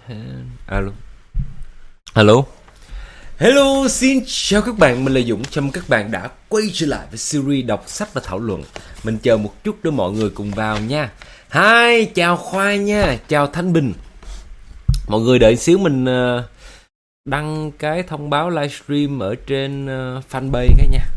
Alo. Alo. Hello, xin chào các bạn, mình là Dũng. Chào mừng các bạn đã quay trở lại với series đọc sách và thảo luận. Mình chờ một chút để mọi người cùng vào nha. Hi, chào Khoa nha, chào Thanh Bình. Mọi người đợi xíu mình đăng cái thông báo livestream ở trên fanpage cái nha.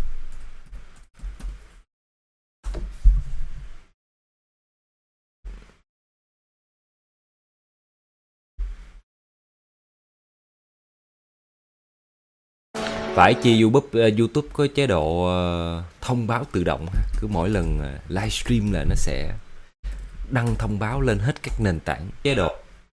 Phải chi YouTube có chế độ thông báo tự động ha. Cứ mỗi lần livestream là nó sẽ đăng thông báo lên hết các nền tảng chế độ.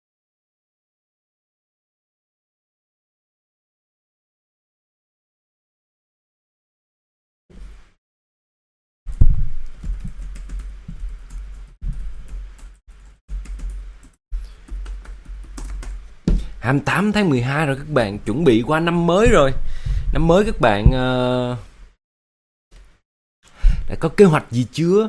Hai 28 tháng 12 rồi các bạn, chuẩn bị qua năm mới rồi. Năm mới các bạn đã có kế hoạch gì chưa?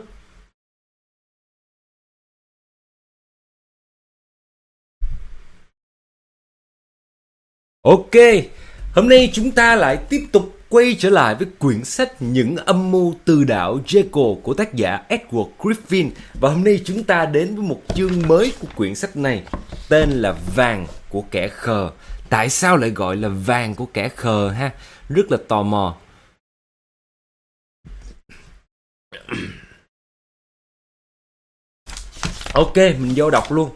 Ok, hôm nay chúng ta lại tiếp tục quay trở lại với quyển sách Những âm mưu từ đảo Jekyll của tác giả Edward Griffin. Và hôm nay chúng ta đến với một chương mới của quyển sách này, tên là Vàng của kẻ khờ. Tại sao lại gọi là vàng của kẻ khờ ha? Rất là tò mò. Ok, mình vô đọc luôn.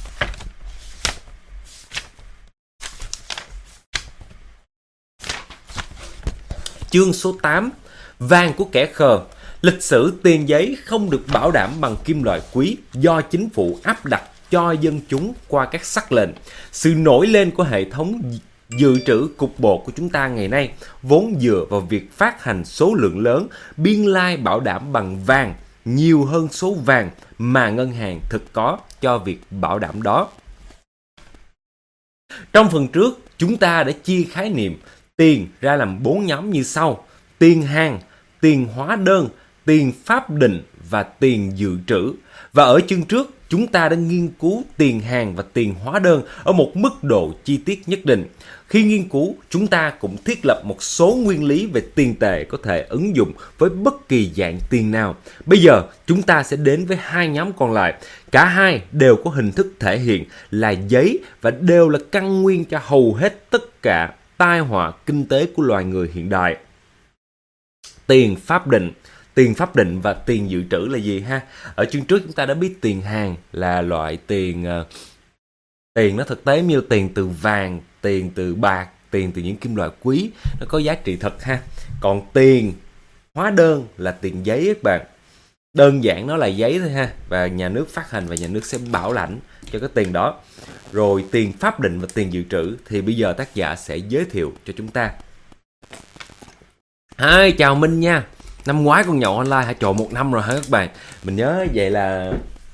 Chương số 8. Vàng của kẻ khờ. Lịch sử tiền giấy không được bảo đảm bằng kim loại quý do chính phủ áp đặt cho dân chúng qua các sắc lệnh. Sự nổi lên của hệ thống dự trữ cục bộ của chúng ta ngày nay vốn dựa vào việc phát hành số lượng lớn biên lai bảo đảm bằng vàng nhiều hơn số vàng mà ngân hàng thực có cho việc bảo đảm đó. Trong phần trước, chúng ta đã chia khái niệm tiền ra làm 4 nhóm như sau: tiền hàng, tiền hóa đơn, tiền pháp định và tiền dự trữ. Và ở chương trước, chúng ta đã nghiên cứu tiền hàng và tiền hóa đơn ở một mức độ chi tiết nhất định. Khi nghiên cứu, chúng ta cũng thiết lập một số nguyên lý về tiền tệ có thể ứng dụng với bất kỳ dạng tiền nào. Bây giờ, chúng ta sẽ đến với hai nhóm còn lại. Cả hai đều có hình thức thể hiện là giấy và đều là căn nguyên cho hầu hết tất cả tai họa kinh tế của loài người hiện đại. Tiền pháp định và tiền dự trữ là gì ha? Ở chương trước chúng ta đã biết tiền hàng là loại tiền nó thực tế như tiền từ vàng, tiền từ bạc, tiền từ những kim loại quý, nó có giá trị thật ha. Còn tiền hóa đơn là tiền giấy các bạn. Đơn giản nó là giấy thôi ha, và nhà nước phát hành và nhà nước sẽ bảo lãnh cho cái tiền đó. Rồi tiền pháp định và tiền dự trữ thì bây giờ tác giả sẽ giới thiệu cho chúng ta. Hi, chào Minh nha. Năm ngoái con nhậu online hả? Trộn 1 năm rồi hả các bạn? Mình nhớ vậy là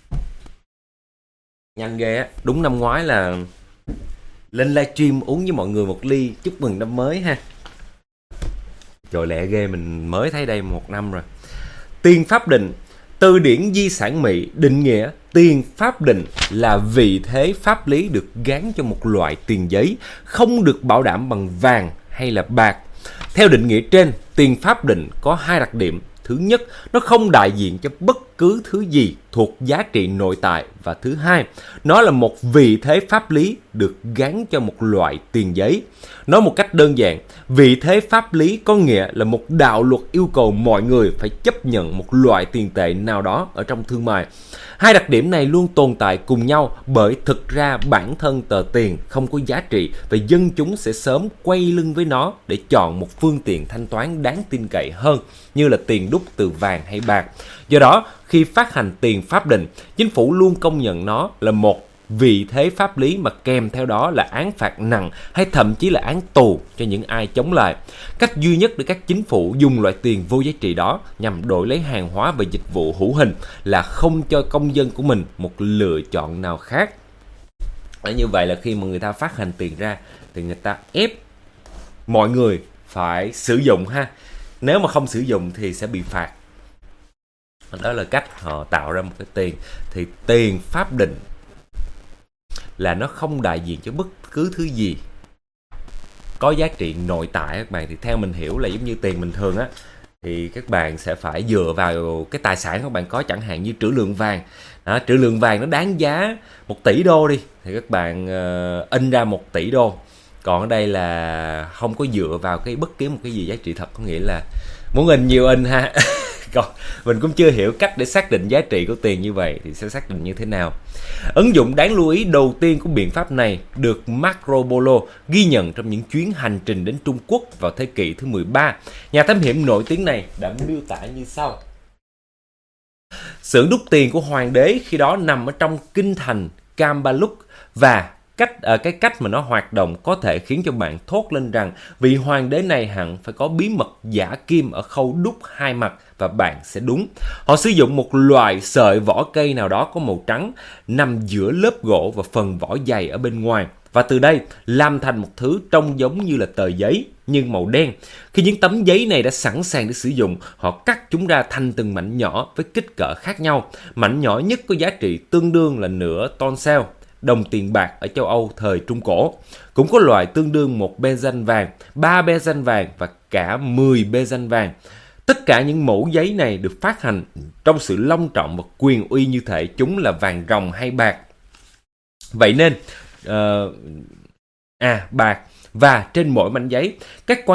nhanh ghê á. Đúng năm ngoái là lên livestream uống với mọi người một ly chúc mừng năm mới ha. Trời lẹ ghê, mình mới thấy đây 1 năm rồi. Tiền pháp định. Từ điển di sản Mỹ định nghĩa tiền pháp định là vị thế pháp lý được gán cho một loại tiền giấy, không được bảo đảm bằng vàng hay là bạc. Theo định nghĩa trên, tiền pháp định có hai đặc điểm. Thứ nhất, nó không đại diện cho bất cứ thứ gì thuộc giá trị nội tại. Và thứ hai, nó là một vị thế pháp lý được gắn cho một loại tiền giấy. Nói một cách đơn giản, vị thế pháp lý có nghĩa là một đạo luật yêu cầu mọi người phải chấp nhận một loại tiền tệ nào đó ở trong thương mại. Hai đặc điểm này luôn tồn tại cùng nhau bởi thực ra bản thân tờ tiền không có giá trị và dân chúng sẽ sớm quay lưng với nó để chọn một phương tiện thanh toán đáng tin cậy hơn, như là tiền đúc từ vàng hay bạc. Do đó, khi phát hành tiền pháp định, chính phủ luôn công nhận nó là một vị thế pháp lý mà kèm theo đó là án phạt nặng hay thậm chí là án tù cho những ai chống lại. Cách duy nhất để các chính phủ dùng loại tiền vô giá trị đó nhằm đổi lấy hàng hóa và dịch vụ hữu hình là không cho công dân của mình một lựa chọn nào khác. Như vậy là khi mà người ta phát hành tiền ra thì người ta ép mọi người phải sử dụng ha. Nếu mà không sử dụng thì sẽ bị phạt. Đó là cách họ tạo ra một cái tiền. Thì tiền pháp định là nó không đại diện cho bất cứ thứ gì có giá trị nội tại các bạn. Thì theo mình hiểu là giống như tiền bình thường á, thì các bạn sẽ phải dựa vào cái tài sản các bạn có, chẳng hạn như trữ lượng vàng. Đó, trữ lượng vàng nó đáng giá 1 tỷ đô đi, thì các bạn in ra 1 tỷ đô. Còn ở đây là không có dựa vào cái bất kỳ một cái gì giá trị thật, có nghĩa là muốn in nhiều in ha. Còn mình cũng chưa hiểu cách để xác định giá trị của tiền như vậy, thì sẽ xác định như thế nào. Ứng dụng đáng lưu ý đầu tiên của biện pháp này được Marco Polo ghi nhận trong những chuyến hành trình đến Trung Quốc vào thế kỷ thứ 13. Nhà thám hiểm nổi tiếng này đã miêu tả như sau. Xưởng đúc tiền của hoàng đế khi đó nằm ở trong kinh thành Cambaluc, và cái cách mà nó hoạt động có thể khiến cho bạn thốt lên rằng vị hoàng đế này hẳn phải có bí mật giả kim ở khâu đúc hai mặt, và bạn sẽ đúng. Họ sử dụng một loại sợi vỏ cây nào đó có màu trắng nằm giữa lớp gỗ và phần vỏ dày ở bên ngoài, và từ đây làm thành một thứ trông giống như là tờ giấy nhưng màu đen. Khi những tấm giấy này đã sẵn sàng để sử dụng, họ cắt chúng ra thành từng mảnh nhỏ với kích cỡ khác nhau. Mảnh nhỏ nhất có giá trị tương đương là nửa tonsel, đồng tiền bạc ở châu Âu thời Trung Cổ. Cũng có loại tương đương 1 bezen vàng, 3 bezen vàng và cả 10 bezen vàng. Tất cả những mẫu giấy này được phát hành trong sự long trọng và quyền uy như thể chúng là vàng ròng hay bạc. Vậy nên bạc, và trên mỗi mảnh giấy các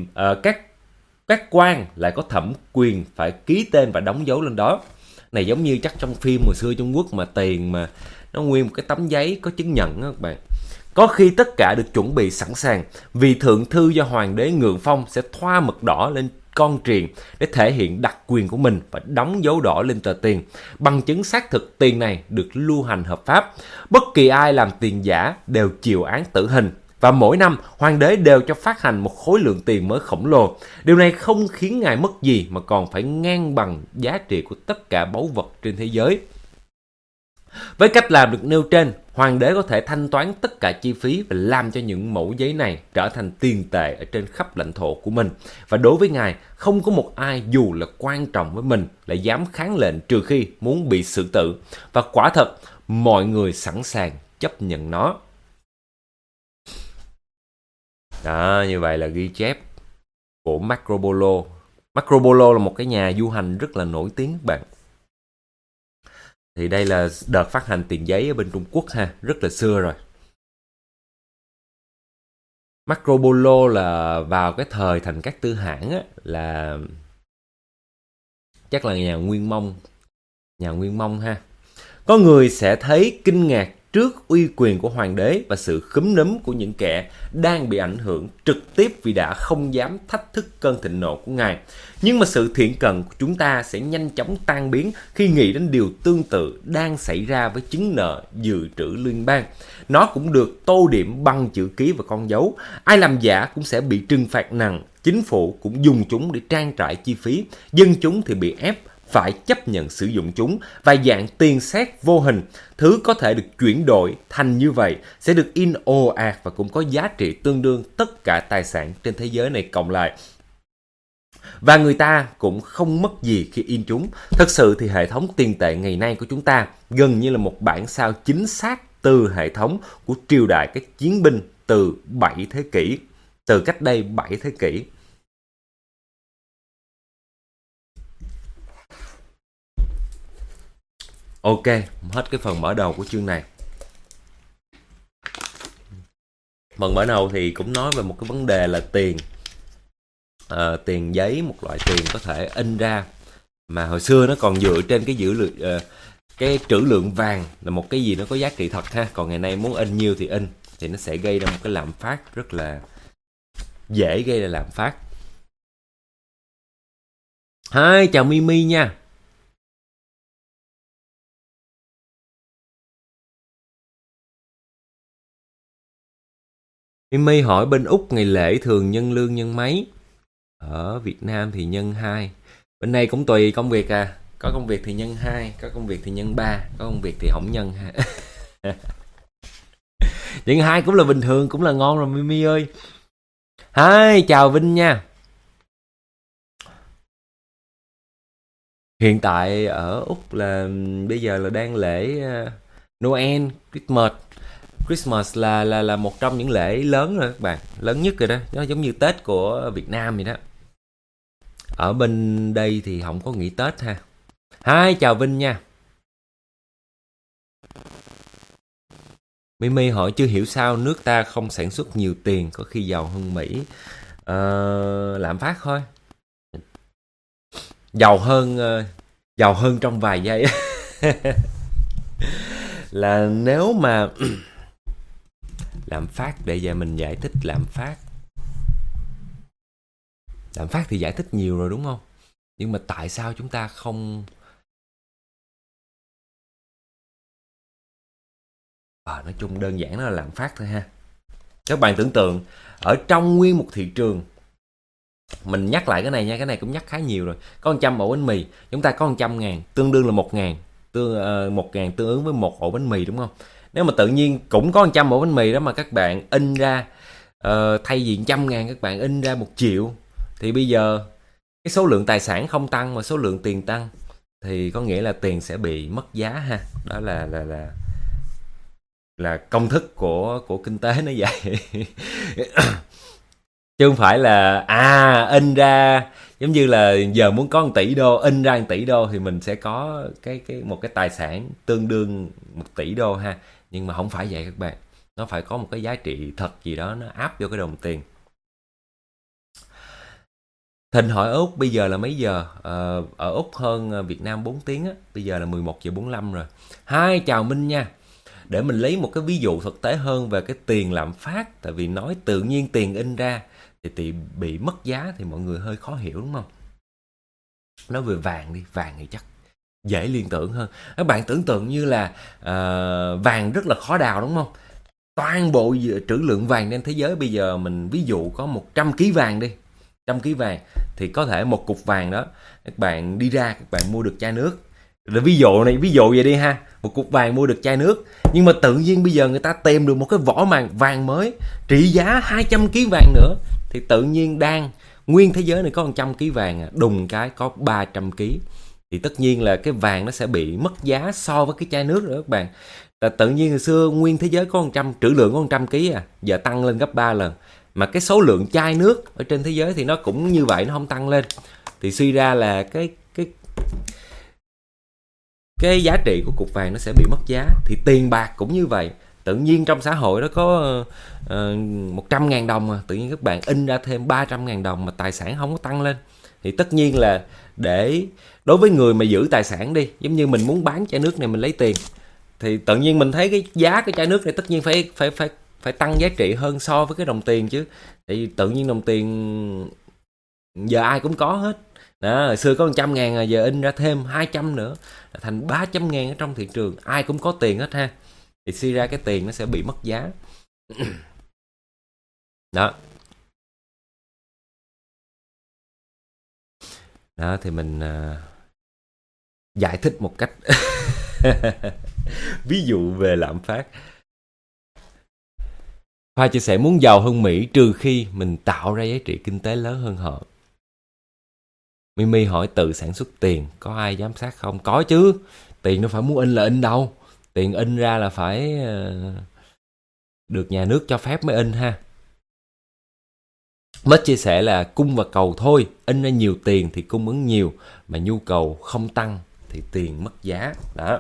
quan lại có thẩm quyền phải ký tên và đóng dấu lên đó. Này giống như chắc trong phim hồi xưa Trung Quốc mà tiền mà nó nguyên một cái tấm giấy có chứng nhận đó các bạn. Có khi tất cả được chuẩn bị sẵn sàng, vì thượng thư do hoàng đế Ngượng Phong sẽ thoa mực đỏ lên con triền để thể hiện đặc quyền của mình và đóng dấu đỏ lên tờ tiền, bằng chứng xác thực tiền này được lưu hành hợp pháp. Bất kỳ ai làm tiền giả đều chịu án tử hình, và mỗi năm hoàng đế đều cho phát hành một khối lượng tiền mới khổng lồ. Điều này không khiến ngài mất gì, mà còn phải ngang bằng giá trị của tất cả báu vật trên thế giới. Với cách làm được nêu trên, hoàng đế có thể thanh toán tất cả chi phí và làm cho những mẫu giấy này trở thành tiền tệ ở trên khắp lãnh thổ của mình. Và đối với ngài, không có một ai dù là quan trọng với mình lại dám kháng lệnh trừ khi muốn bị xử tử. Và quả thật, mọi người sẵn sàng chấp nhận nó. Đó, như vậy là ghi chép của Marco Polo. Marco Polo là một cái nhà du hành rất là nổi tiếng các bạn. Thì đây là đợt phát hành tiền giấy ở bên Trung Quốc ha, rất là xưa rồi. Marco Polo là vào cái thời Thành Cát Tư Hãn á, là chắc là nhà Nguyên Mông ha. Có người sẽ thấy kinh ngạc trước uy quyền của hoàng đế và sự khúm núm của những kẻ đang bị ảnh hưởng trực tiếp vì đã không dám thách thức cơn thịnh nộ của ngài. Nhưng mà sự thiện cận của chúng ta sẽ nhanh chóng tan biến khi nghĩ đến điều tương tự đang xảy ra với chứng nợ dự trữ liên bang. Nó cũng được tô điểm bằng chữ ký và con dấu. Ai làm giả cũng sẽ bị trừng phạt nặng. Chính phủ cũng dùng chúng để trang trải chi phí. Dân chúng thì bị ép phải chấp nhận sử dụng chúng, và dạng tiền sét vô hình, thứ có thể được chuyển đổi thành như vậy, sẽ được in ồ ạt và cũng có giá trị tương đương tất cả tài sản trên thế giới này cộng lại. Và người ta cũng không mất gì khi in chúng. Thật sự thì hệ thống tiền tệ ngày nay của chúng ta gần như là một bản sao chính xác từ hệ thống của triều đại các chiến binh từ 7 thế kỷ, từ cách đây 7 thế kỷ. Ok, hết cái phần mở đầu của chương này. Phần mở đầu thì cũng nói về một cái vấn đề là tiền. Tiền giấy, một loại tiền có thể in ra, mà hồi xưa nó còn dựa trên cái cái trữ lượng vàng là một cái gì nó có giá trị thật ha. Còn ngày nay muốn in nhiêu thì in, thì nó sẽ gây ra một cái lạm phát rất là dễ gây ra lạm phát. Hi, chào Mimi nha. Mimi hỏi bên Úc ngày lễ thường nhân lương nhân mấy? Ở Việt Nam thì nhân 2. Bên đây cũng tùy công việc à. Có công việc thì nhân 2, có công việc thì nhân 3, có công việc thì không nhân ha. Nhân 2 cũng là bình thường, cũng là ngon rồi Mimi ơi. Hi, chào Vinh nha. Hiện tại ở Úc là bây giờ là đang lễ Noel, Christmas. Christmas là một trong những lễ lớn rồi các bạn, lớn nhất rồi đó, nó giống như Tết của Việt Nam vậy đó. Ở bên đây thì không có nghỉ Tết ha. Hi, chào Vinh nha. Mimi hỏi chưa hiểu sao nước ta không sản xuất nhiều tiền, có khi giàu hơn Mỹ. Lạm phát thôi. Giàu hơn trong vài giây. Là nếu mà lạm phát, để giờ mình giải thích lạm phát. Lạm phát thì giải thích nhiều rồi đúng không? Nhưng mà tại sao chúng ta không... nói chung đơn giản là lạm phát thôi ha. Các bạn tưởng tượng, ở trong nguyên một thị trường, mình nhắc lại cái này nha, cái này cũng nhắc khá nhiều rồi. Có 100 ổ bánh mì, chúng ta có 100.000, tương đương là 1.000. 1.000 tương ứng với một ổ bánh mì đúng không? Nếu mà tự nhiên cũng có 100 ổ bánh mì đó mà các bạn in ra, thay vì 100.000 các bạn in ra 1 triệu, thì bây giờ cái số lượng tài sản không tăng mà số lượng tiền tăng, thì có nghĩa là tiền sẽ bị mất giá ha. Đó là công thức của kinh tế nó vậy. Chứ không phải là in ra giống như là giờ muốn có 1 tỷ đô, in ra 1 tỷ đô thì mình sẽ có một cái tài sản tương đương 1 tỷ đô ha. Nhưng mà không phải vậy các bạn. Nó phải có một cái giá trị thật gì đó nó áp vô cái đồng tiền. Thịnh hỏi ở Úc bây giờ là mấy giờ? Ở Úc hơn Việt Nam 4 tiếng á. Bây giờ là 11:45 rồi. Hi, chào Minh nha. Để mình lấy một cái ví dụ thực tế hơn về cái tiền lạm phát. Tại vì nói tự nhiên tiền in ra thì bị mất giá thì mọi người hơi khó hiểu đúng không? Nói về vàng đi, vàng thì chắc dễ liên tưởng hơn. Các bạn tưởng tượng như là vàng rất là khó đào đúng không? Toàn bộ trữ lượng vàng trên thế giới bây giờ mình ví dụ có 100 kg vàng đi. 100 kg vàng thì có thể một cục vàng đó các bạn đi ra các bạn mua được chai nước. Rồi ví dụ vậy đi ha, một cục vàng mua được chai nước. Nhưng mà tự nhiên bây giờ người ta tìm được một cái vỏ vàng mới trị giá 200 kg vàng nữa, thì tự nhiên nguyên thế giới này có 100 kg vàng, đùng cái có 300 kg, thì tất nhiên là cái vàng nó sẽ bị mất giá so với cái chai nước nữa các bạn. Là tự nhiên hồi xưa nguyên thế giới có trữ lượng có 100 kg giờ tăng lên gấp 3 lần. Mà cái số lượng chai nước ở trên thế giới thì nó cũng như vậy, nó không tăng lên. Thì suy ra là cái giá trị của cục vàng nó sẽ bị mất giá. Thì tiền bạc cũng như vậy. Tự nhiên trong xã hội đó có 100.000 đồng mà tự nhiên các bạn in ra thêm 300.000 đồng mà tài sản không có tăng lên. Thì tất nhiên là đối với người mà giữ tài sản đi, giống như mình muốn bán chai nước này mình lấy tiền, thì tự nhiên mình thấy cái giá cái chai nước này tất nhiên phải tăng giá trị hơn so với cái đồng tiền chứ. Tại vì tự nhiên đồng tiền giờ ai cũng có hết. Đó, hồi xưa có 100.000 giờ in ra thêm 200 nữa là thành 300.000 ở trong thị trường, ai cũng có tiền hết ha. Thì suy ra cái tiền nó sẽ bị mất giá. Đó thì mình giải thích một cách ví dụ về lạm phát. Khoa chia sẻ muốn giàu hơn Mỹ trừ khi mình tạo ra giá trị kinh tế lớn hơn họ. Mimi hỏi tự sản xuất tiền có ai giám sát không? Có chứ. Tiền nó phải muốn in là in đâu. Tiền in ra là phải được nhà nước cho phép mới in ha. Mất chia sẻ là cung và cầu thôi. In ra nhiều tiền thì cung ứng nhiều, mà nhu cầu không tăng thì tiền mất giá. Đó.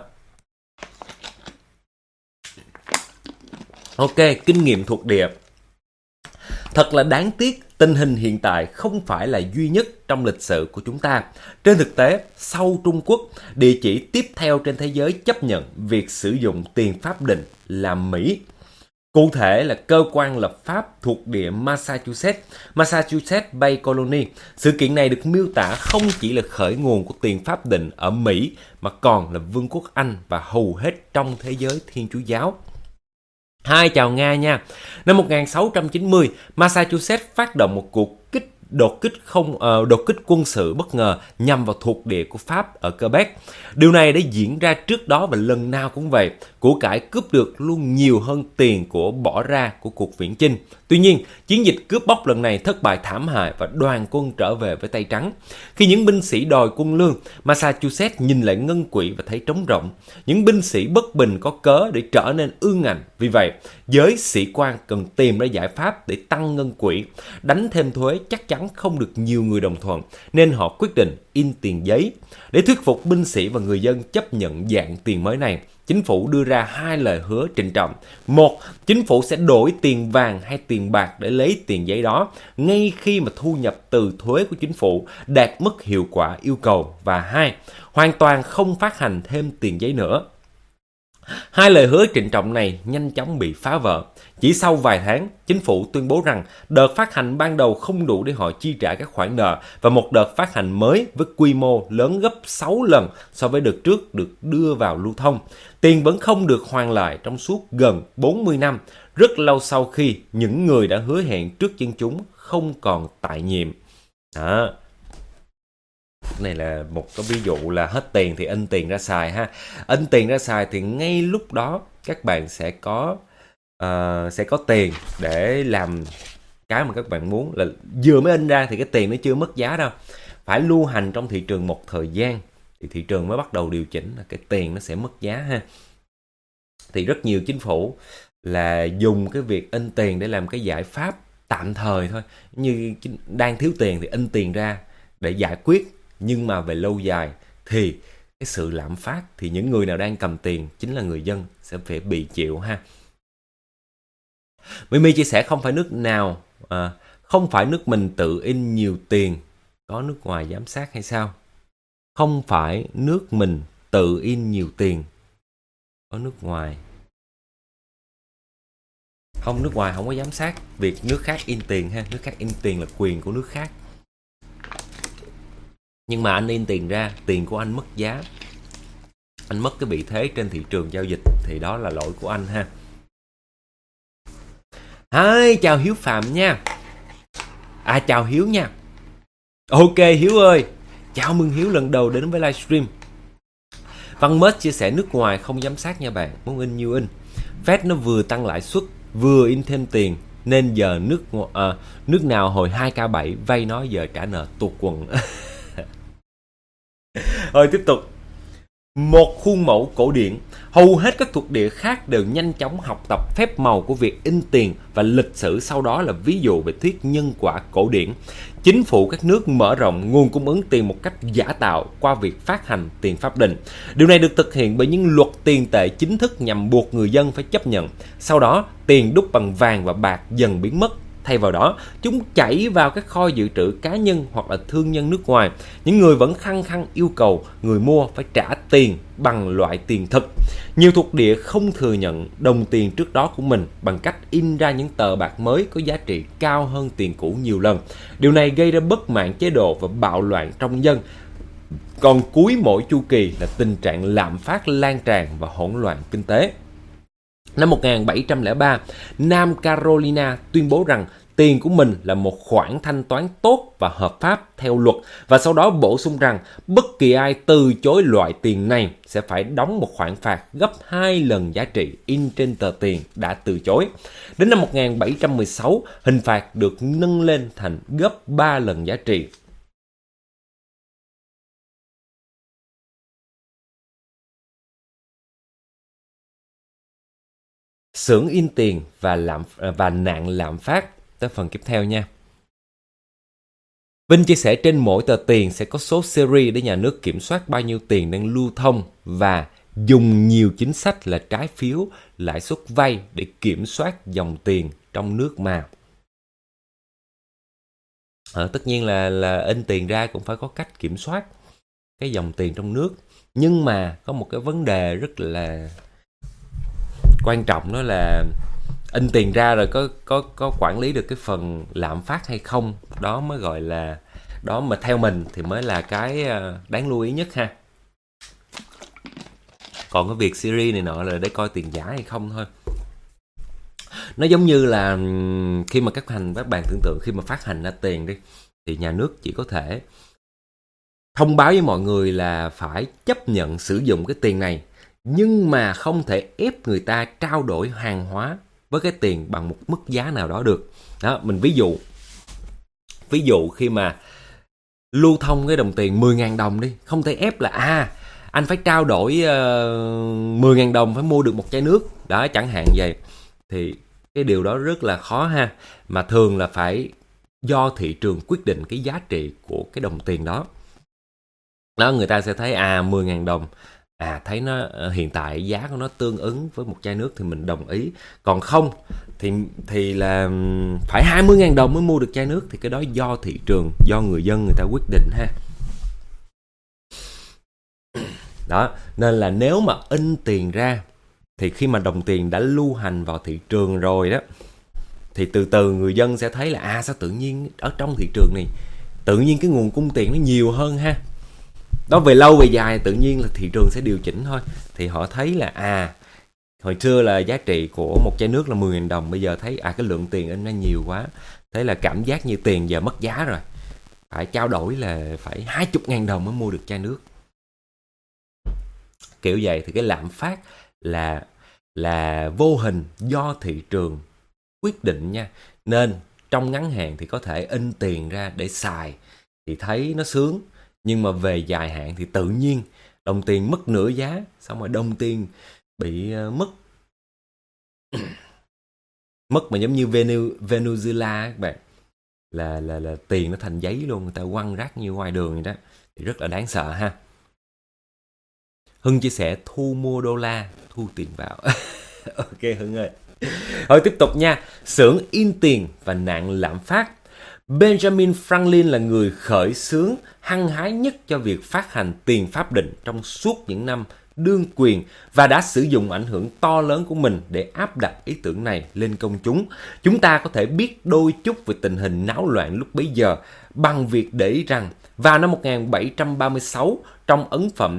Ok, kinh nghiệm thuộc địa. Thật là đáng tiếc, tình hình hiện tại không phải là duy nhất trong lịch sử của chúng ta. Trên thực tế, sau Trung Quốc, địa chỉ tiếp theo trên thế giới chấp nhận việc sử dụng tiền pháp định là Mỹ. Cụ thể là cơ quan lập pháp thuộc địa Massachusetts Bay Colony. Sự kiện này được miêu tả không chỉ là khởi nguồn của tiền pháp định ở Mỹ, mà còn là Vương quốc Anh và hầu hết trong thế giới Thiên Chúa giáo. Chào Nga nha. Năm 1690, Massachusetts phát động một cuộc kích đột kích quân sự bất ngờ nhằm vào thuộc địa của Pháp ở Quebec. Điều này đã diễn ra trước đó và lần nào cũng vậy, của cải cướp được luôn nhiều hơn tiền của bỏ ra của cuộc viễn chinh. Tuy nhiên, chiến dịch cướp bóc lần này thất bại thảm hại và đoàn quân trở về với tay trắng. Khi những binh sĩ đòi quân lương, Massachusetts nhìn lại ngân quỹ và thấy trống rỗng. Những binh sĩ bất bình có cớ để trở nên ương ngạnh. Vì vậy, giới sĩ quan cần tìm ra giải pháp để tăng ngân quỹ. Đánh thêm thuế chắc chắn không được nhiều người đồng thuận, nên họ quyết định in tiền giấy. Để thuyết phục binh sĩ và người dân chấp nhận dạng tiền mới này, chính phủ đưa ra hai lời hứa trịnh trọng. Một, chính phủ sẽ đổi tiền vàng hay tiền bạc để lấy tiền giấy đó ngay khi mà thu nhập từ thuế của chính phủ đạt mức hiệu quả yêu cầu. Và hai, hoàn toàn không phát hành thêm tiền giấy nữa. Hai lời hứa trịnh trọng này nhanh chóng bị phá vỡ. Chỉ sau vài tháng, chính phủ tuyên bố rằng đợt phát hành ban đầu không đủ để họ chi trả các khoản nợ và một đợt phát hành mới với quy mô lớn gấp 6 lần so với đợt trước được đưa vào lưu thông. Tiền vẫn không được hoàn lại trong suốt gần 40 năm, rất lâu sau khi những người đã hứa hẹn trước dân chúng không còn tại nhiệm. Đó. Này là một cái ví dụ là hết tiền thì in tiền ra xài ha. In tiền ra xài thì ngay lúc đó các bạn sẽ có tiền để làm cái mà các bạn muốn. Là vừa mới in ra thì cái tiền nó chưa mất giá đâu, phải lưu hành trong thị trường một thời gian thì thị trường mới bắt đầu điều chỉnh là cái tiền nó sẽ mất giá ha. Thì rất nhiều chính phủ là dùng cái việc in tiền để làm cái giải pháp tạm thời thôi. Như đang thiếu tiền thì in tiền ra để giải quyết. Nhưng mà về lâu dài thì cái sự lạm phát thì những người nào đang cầm tiền chính là người dân sẽ phải bị chịu ha. Mimi chia sẻ không phải nước mình tự in nhiều tiền, có nước ngoài giám sát hay sao? Không phải nước mình tự in nhiều tiền, có nước ngoài. Không, nước ngoài không có giám sát việc nước khác in tiền ha. Nước khác in tiền là quyền của nước khác. Nhưng mà anh in tiền ra, tiền của anh mất giá, anh mất cái vị thế trên thị trường giao dịch thì đó là lỗi của anh ha. Hi, chào Hiếu Phạm nha. Chào Hiếu nha. Ok Hiếu ơi, chào mừng Hiếu lần đầu đến với livestream. Văn Mết chia sẻ nước ngoài không giám sát nha bạn, muốn in nhiêu in. Fed nó vừa tăng lãi suất, vừa in thêm tiền, nên giờ nước nào hồi 2K7 vay nó giờ trả nợ tuột quần. Rồi tiếp tục. Một khuôn mẫu cổ điển. Hầu hết các thuộc địa khác đều nhanh chóng học tập phép màu của việc in tiền và lịch sử sau đó là ví dụ về thuyết nhân quả cổ điển. Chính phủ các nước mở rộng nguồn cung ứng tiền một cách giả tạo qua việc phát hành tiền pháp định. Điều này được thực hiện bởi những luật tiền tệ chính thức nhằm buộc người dân phải chấp nhận. Sau đó, tiền đúc bằng vàng và bạc dần biến mất. Thay vào đó, chúng chảy vào các kho dự trữ cá nhân hoặc là thương nhân nước ngoài. Những người vẫn khăng khăng yêu cầu người mua phải trả tiền bằng loại tiền thực. Nhiều thuộc địa không thừa nhận đồng tiền trước đó của mình bằng cách in ra những tờ bạc mới có giá trị cao hơn tiền cũ nhiều lần. Điều này gây ra bất mãn chế độ và bạo loạn trong dân. Còn cuối mỗi chu kỳ là tình trạng lạm phát lan tràn và hỗn loạn kinh tế. Năm 1703, Nam Carolina tuyên bố rằng tiền của mình là một khoản thanh toán tốt và hợp pháp theo luật, và sau đó bổ sung rằng bất kỳ ai từ chối loại tiền này sẽ phải đóng một khoản phạt gấp 2 lần giá trị in trên tờ tiền đã từ chối. Đến năm 1716, hình phạt được nâng lên thành gấp 3 lần giá trị. Xưởng in tiền và nạn lạm phát. Tới phần tiếp theo nha. Vinh chia sẻ trên mỗi tờ tiền sẽ có số series để nhà nước kiểm soát bao nhiêu tiền đang lưu thông và dùng nhiều chính sách là trái phiếu, lãi suất vay để kiểm soát dòng tiền trong nước mà. Tất nhiên là in tiền ra cũng phải có cách kiểm soát cái dòng tiền trong nước. Nhưng mà có một cái vấn đề rất là quan trọng, đó là in tiền ra rồi có quản lý được cái phần lạm phát hay không. Đó mới gọi là, đó mà theo mình thì mới là cái đáng lưu ý nhất ha. Còn cái việc series này nọ là để coi tiền giả hay không thôi. Nó giống như là khi mà các bạn tưởng tượng khi mà phát hành ra tiền đi, thì nhà nước chỉ có thể thông báo với mọi người là phải chấp nhận sử dụng cái tiền này, nhưng mà không thể ép người ta trao đổi hàng hóa với cái tiền bằng một mức giá nào đó được. Đó, mình ví dụ khi mà lưu thông cái đồng tiền 10.000 đồng đi, không thể ép là anh phải trao đổi 10.000 đồng phải mua được một chai nước. Đó, chẳng hạn vậy. Thì cái điều đó rất là khó ha. Mà thường là phải do thị trường quyết định cái giá trị của cái đồng tiền đó. Đó, người ta sẽ thấy 10.000 đồng, thấy nó hiện tại giá của nó tương ứng với một chai nước thì mình đồng ý. Còn không thì là phải 20.000 đồng mới mua được chai nước, thì cái đó do thị trường, do người dân người ta quyết định ha. Đó, nên là nếu mà in tiền ra thì khi mà đồng tiền đã lưu hành vào thị trường rồi đó, thì từ từ người dân sẽ thấy là sao tự nhiên ở trong thị trường này tự nhiên cái nguồn cung tiền nó nhiều hơn ha. Đó, về lâu về dài tự nhiên là thị trường sẽ điều chỉnh thôi. Thì họ thấy là hồi xưa là giá trị của một chai nước là 10.000 đồng, bây giờ thấy cái lượng tiền in nó nhiều quá, thế là cảm giác như tiền giờ mất giá rồi, phải trao đổi là phải 20.000 đồng mới mua được chai nước. Kiểu vậy thì cái lạm phát là vô hình do thị trường quyết định nha. Nên trong ngắn hạn thì có thể in tiền ra để xài thì thấy nó sướng, nhưng mà về dài hạn thì tự nhiên đồng tiền mất nửa giá, xong rồi đồng tiền bị mất mà giống như Venezuela các bạn, là tiền nó thành giấy luôn, người ta quăng rác như ngoài đường vậy đó, thì rất là đáng sợ ha. Hưng chia sẻ thu mua đô la, thu tiền vào. Ok Hưng ơi. Rồi tiếp tục nha. Xưởng in tiền và nạn lạm phát. Benjamin Franklin là người khởi xướng hăng hái nhất cho việc phát hành tiền pháp định trong suốt những năm đương quyền và đã sử dụng ảnh hưởng to lớn của mình để áp đặt ý tưởng này lên công chúng. Chúng ta có thể biết đôi chút về tình hình náo loạn lúc bấy giờ bằng việc để ý rằng vào năm 1736, trong ấn phẩm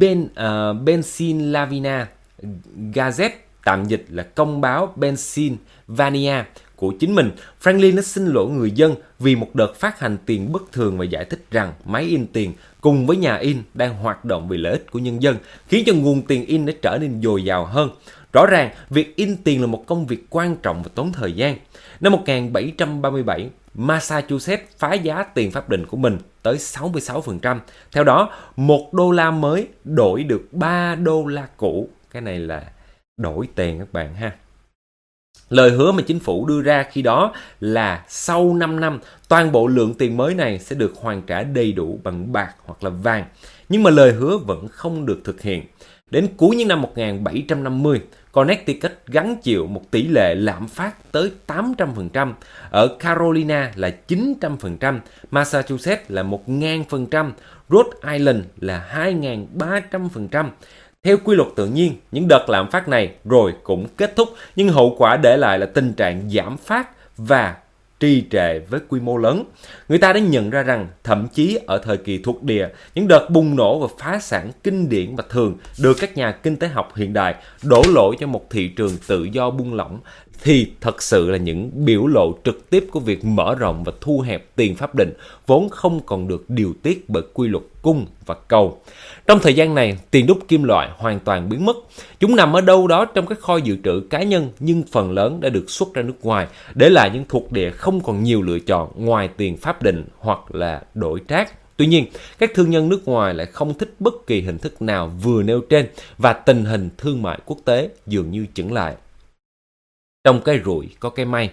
Pennsylvania Gazette, tạm dịch là công báo Pennsylvania của chính mình, Franklin đã xin lỗi người dân vì một đợt phát hành tiền bất thường và giải thích rằng máy in tiền cùng với nhà in đang hoạt động vì lợi ích của nhân dân, khiến cho nguồn tiền in đã trở nên dồi dào hơn. Rõ ràng, việc in tiền là một công việc quan trọng và tốn thời gian. Năm 1737, Massachusetts phá giá tiền pháp định của mình tới 66%. Theo đó, 1 đô la mới đổi được 3 đô la cũ. Cái này là đổi tiền các bạn ha. Lời hứa mà chính phủ đưa ra khi đó là sau 5 năm, toàn bộ lượng tiền mới này sẽ được hoàn trả đầy đủ bằng bạc hoặc là vàng. Nhưng mà lời hứa vẫn không được thực hiện. Đến cuối những năm 1750, Connecticut gánh chịu một tỷ lệ lạm phát tới 800%, ở Carolina là 900%, Massachusetts là 1.000%, Rhode Island là 2.300%. Theo quy luật tự nhiên, những đợt lạm phát này rồi cũng kết thúc, nhưng hậu quả để lại là tình trạng giảm phát và trì trệ với quy mô lớn. Người ta đã nhận ra rằng thậm chí ở thời kỳ thuộc địa, những đợt bùng nổ và phá sản kinh điển và thường được các nhà kinh tế học hiện đại đổ lỗi cho một thị trường tự do buông lỏng, thì thật sự là những biểu lộ trực tiếp của việc mở rộng và thu hẹp tiền pháp định vốn không còn được điều tiết bởi quy luật cung và cầu. Trong thời gian này, tiền đúc kim loại hoàn toàn biến mất. Chúng nằm ở đâu đó trong các kho dự trữ cá nhân, nhưng phần lớn đã được xuất ra nước ngoài, để lại những thuộc địa không còn nhiều lựa chọn ngoài tiền pháp định hoặc là đổi trác. Tuy nhiên, các thương nhân nước ngoài lại không thích bất kỳ hình thức nào vừa nêu trên, và tình hình thương mại quốc tế dường như chững lại. Trong cái rủi có cái may.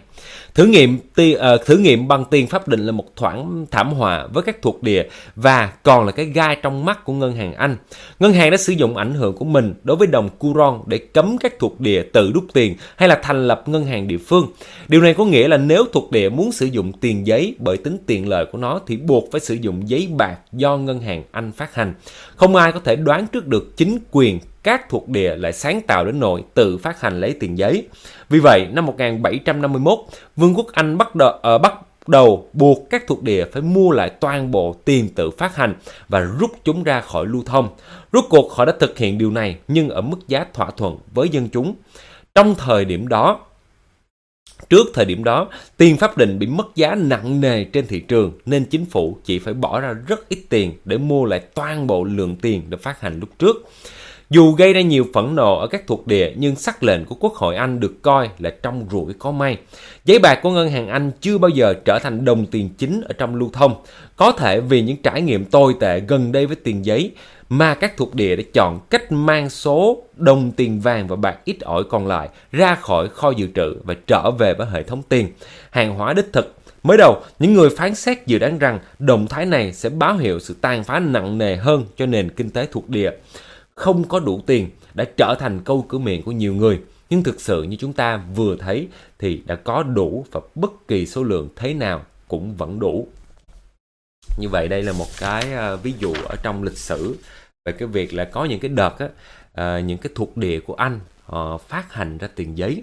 Thử nghiệm bằng tiền pháp định là một thảm họa với các thuộc địa và còn là cái gai trong mắt của ngân hàng Anh. Ngân hàng đã sử dụng ảnh hưởng của mình đối với đồng Courant để cấm các thuộc địa tự đúc tiền hay là thành lập ngân hàng địa phương. Điều này có nghĩa là nếu thuộc địa muốn sử dụng tiền giấy bởi tính tiện lợi của nó thì buộc phải sử dụng giấy bạc do ngân hàng Anh phát hành. Không ai có thể đoán trước được chính quyền các thuộc địa lại sáng tạo đến nỗi tự phát hành lấy tiền giấy. Vì vậy, năm 1751, Vương quốc Anh bắt đầu buộc các thuộc địa phải mua lại toàn bộ tiền tự phát hành và rút chúng ra khỏi lưu thông. Rốt cuộc họ đã thực hiện điều này nhưng ở mức giá thỏa thuận với dân chúng. Trong thời điểm đó, Trước thời điểm đó, tiền pháp định bị mất giá nặng nề trên thị trường nên chính phủ chỉ phải bỏ ra rất ít tiền để mua lại toàn bộ lượng tiền được phát hành lúc trước. Dù gây ra nhiều phẫn nộ ở các thuộc địa nhưng sắc lệnh của Quốc hội Anh được coi là trong rủi có may. Giấy bạc của ngân hàng Anh chưa bao giờ trở thành đồng tiền chính ở trong lưu thông. Có thể vì những trải nghiệm tồi tệ gần đây với tiền giấy mà các thuộc địa đã chọn cách mang số đồng tiền vàng và bạc ít ỏi còn lại ra khỏi kho dự trữ và trở về với hệ thống tiền, hàng hóa đích thực. Mới đầu, những người phán xét dự đoán rằng động thái này sẽ báo hiệu sự tàn phá nặng nề hơn cho nền kinh tế thuộc địa. Không có đủ tiền đã trở thành câu cửa miệng của nhiều người, nhưng thực sự như chúng ta vừa thấy thì đã có đủ và bất kỳ số lượng thế nào cũng vẫn đủ. Như vậy đây là một cái ví dụ ở trong lịch sử về cái việc là có những cái đợt những cái thuộc địa của Anh họ phát hành ra tiền giấy,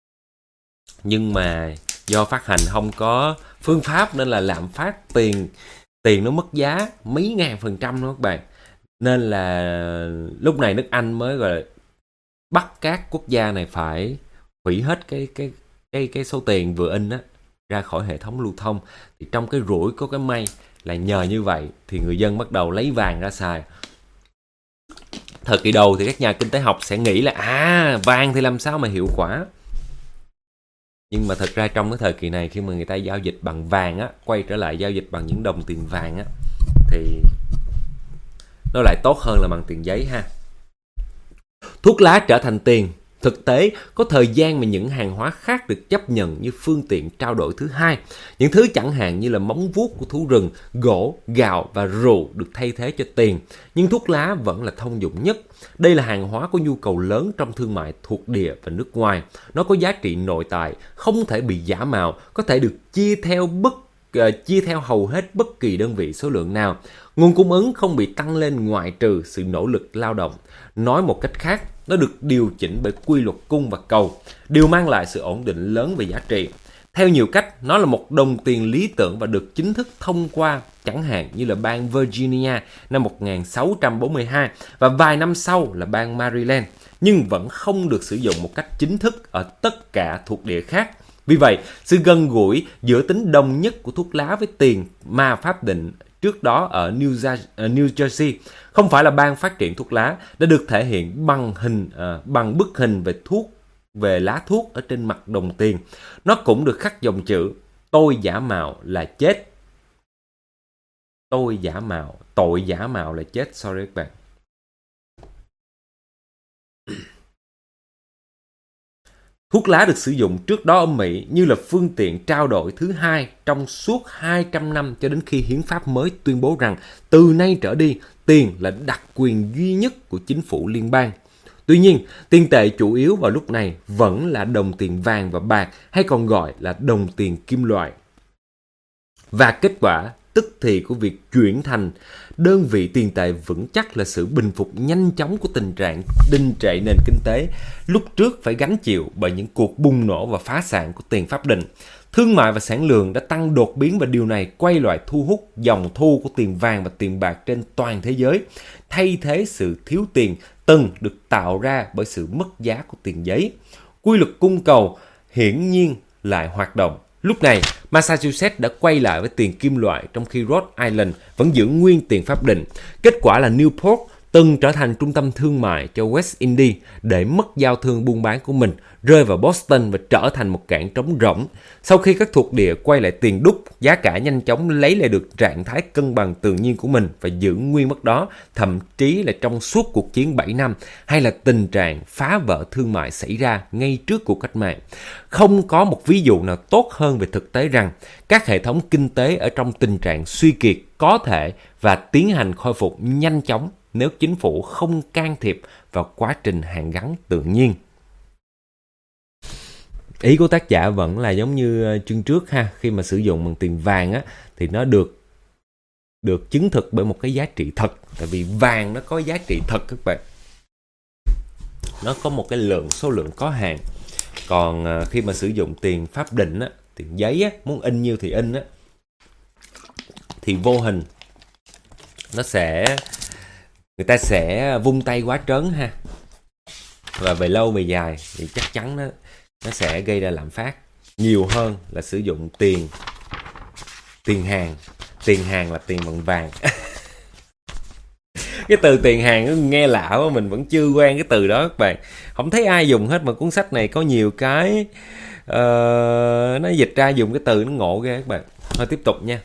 nhưng mà do phát hành không có phương pháp nên là lạm phát tiền nó mất giá mấy ngàn % đó các bạn. Nên là lúc này nước Anh mới gọi là bắt các quốc gia này phải hủy hết cái số tiền vừa in á ra khỏi hệ thống lưu thông. Thì trong cái rủi có cái may là nhờ như vậy thì người dân bắt đầu lấy vàng ra xài. Thời kỳ đầu thì các nhà kinh tế học sẽ nghĩ là vàng thì làm sao mà hiệu quả. Nhưng mà thật ra trong cái thời kỳ này, khi mà người ta giao dịch bằng vàng á, quay trở lại giao dịch bằng những đồng tiền vàng á, thì nó lại tốt hơn là bằng tiền giấy ha. Thuốc lá trở thành tiền. Thực tế, có thời gian mà những hàng hóa khác được chấp nhận như phương tiện trao đổi thứ hai. Những thứ chẳng hạn như là móng vuốt của thú rừng, gỗ, gạo và rượu được thay thế cho tiền. Nhưng thuốc lá vẫn là thông dụng nhất. Đây là hàng hóa có nhu cầu lớn trong thương mại thuộc địa và nước ngoài. Nó có giá trị nội tại, không thể bị giả mạo, có thể được chia theo hầu hết bất kỳ đơn vị số lượng nào. Nguồn cung ứng không bị tăng lên ngoại trừ sự nỗ lực lao động. Nói một cách khác, nó được điều chỉnh bởi quy luật cung và cầu, đều mang lại sự ổn định lớn về giá trị. Theo nhiều cách, nó là một đồng tiền lý tưởng và được chính thức thông qua, chẳng hạn như là bang Virginia năm 1642 và vài năm sau là bang Maryland, nhưng vẫn không được sử dụng một cách chính thức ở tất cả thuộc địa khác. Vì vậy, sự gần gũi giữa tính đồng nhất của thuốc lá với tiền mà pháp định trước đó ở New Jersey, không phải là bang phát triển thuốc lá, đã được thể hiện bằng bức hình về lá thuốc ở trên mặt đồng tiền. Nó cũng được khắc dòng chữ tôi giả mạo là chết. Tội giả mạo là chết. Sorry các bạn. Thuốc lá được sử dụng trước đó ở Mỹ như là phương tiện trao đổi thứ hai trong suốt 200 năm cho đến khi hiến pháp mới tuyên bố rằng từ nay trở đi, tiền là đặc quyền duy nhất của chính phủ liên bang. Tuy nhiên, tiền tệ chủ yếu vào lúc này vẫn là đồng tiền vàng và bạc, hay còn gọi là đồng tiền kim loại. Và kết quả tức thì của việc chuyển thành đơn vị tiền tệ vững chắc là sự bình phục nhanh chóng của tình trạng đình trệ nền kinh tế lúc trước phải gánh chịu bởi những cuộc bùng nổ và phá sản của tiền pháp định. Thương mại và sản lượng đã tăng đột biến và điều này quay lại thu hút dòng thu của tiền vàng và tiền bạc trên toàn thế giới, thay thế sự thiếu tiền từng được tạo ra bởi sự mất giá của tiền giấy. Quy luật cung cầu hiển nhiên lại hoạt động. Lúc này, Massachusetts đã quay lại với tiền kim loại trong khi Rhode Island vẫn giữ nguyên tiền pháp định. Kết quả là Newport từng trở thành trung tâm thương mại cho West Indies để mất giao thương buôn bán của mình, rơi vào Boston và trở thành một cảng trống rỗng. Sau khi các thuộc địa quay lại tiền đúc, giá cả nhanh chóng lấy lại được trạng thái cân bằng tự nhiên của mình và giữ nguyên mức đó, thậm chí là trong suốt cuộc chiến 7 năm hay là tình trạng phá vỡ thương mại xảy ra ngay trước cuộc cách mạng. Không có một ví dụ nào tốt hơn về thực tế rằng các hệ thống kinh tế ở trong tình trạng suy kiệt có thể và tiến hành khôi phục nhanh chóng nếu chính phủ không can thiệp vào quá trình hàn gắn tự nhiên. Ý của tác giả vẫn là giống như chương trước ha, khi mà sử dụng bằng tiền vàng á thì nó được chứng thực bởi một cái giá trị thật, tại vì vàng nó có giá trị thật các bạn. Nó có một cái số lượng có hạn. Còn khi mà sử dụng tiền pháp định á, tiền giấy á, muốn in nhiêu thì in á, thì vô hình người ta sẽ vung tay quá trớn ha, và về lâu về dài thì chắc chắn nó sẽ gây ra lạm phát. nhiều hơn là sử dụng tiền hàng. Tiền hàng là tiền bằng vàng. Cái từ tiền hàng nó nghe lạ quá, mình vẫn chưa quen cái từ đó các bạn. Không thấy ai dùng hết, mà cuốn sách này có nhiều cái nó dịch ra dùng cái từ nó ngộ ghê các bạn. Thôi tiếp tục nha.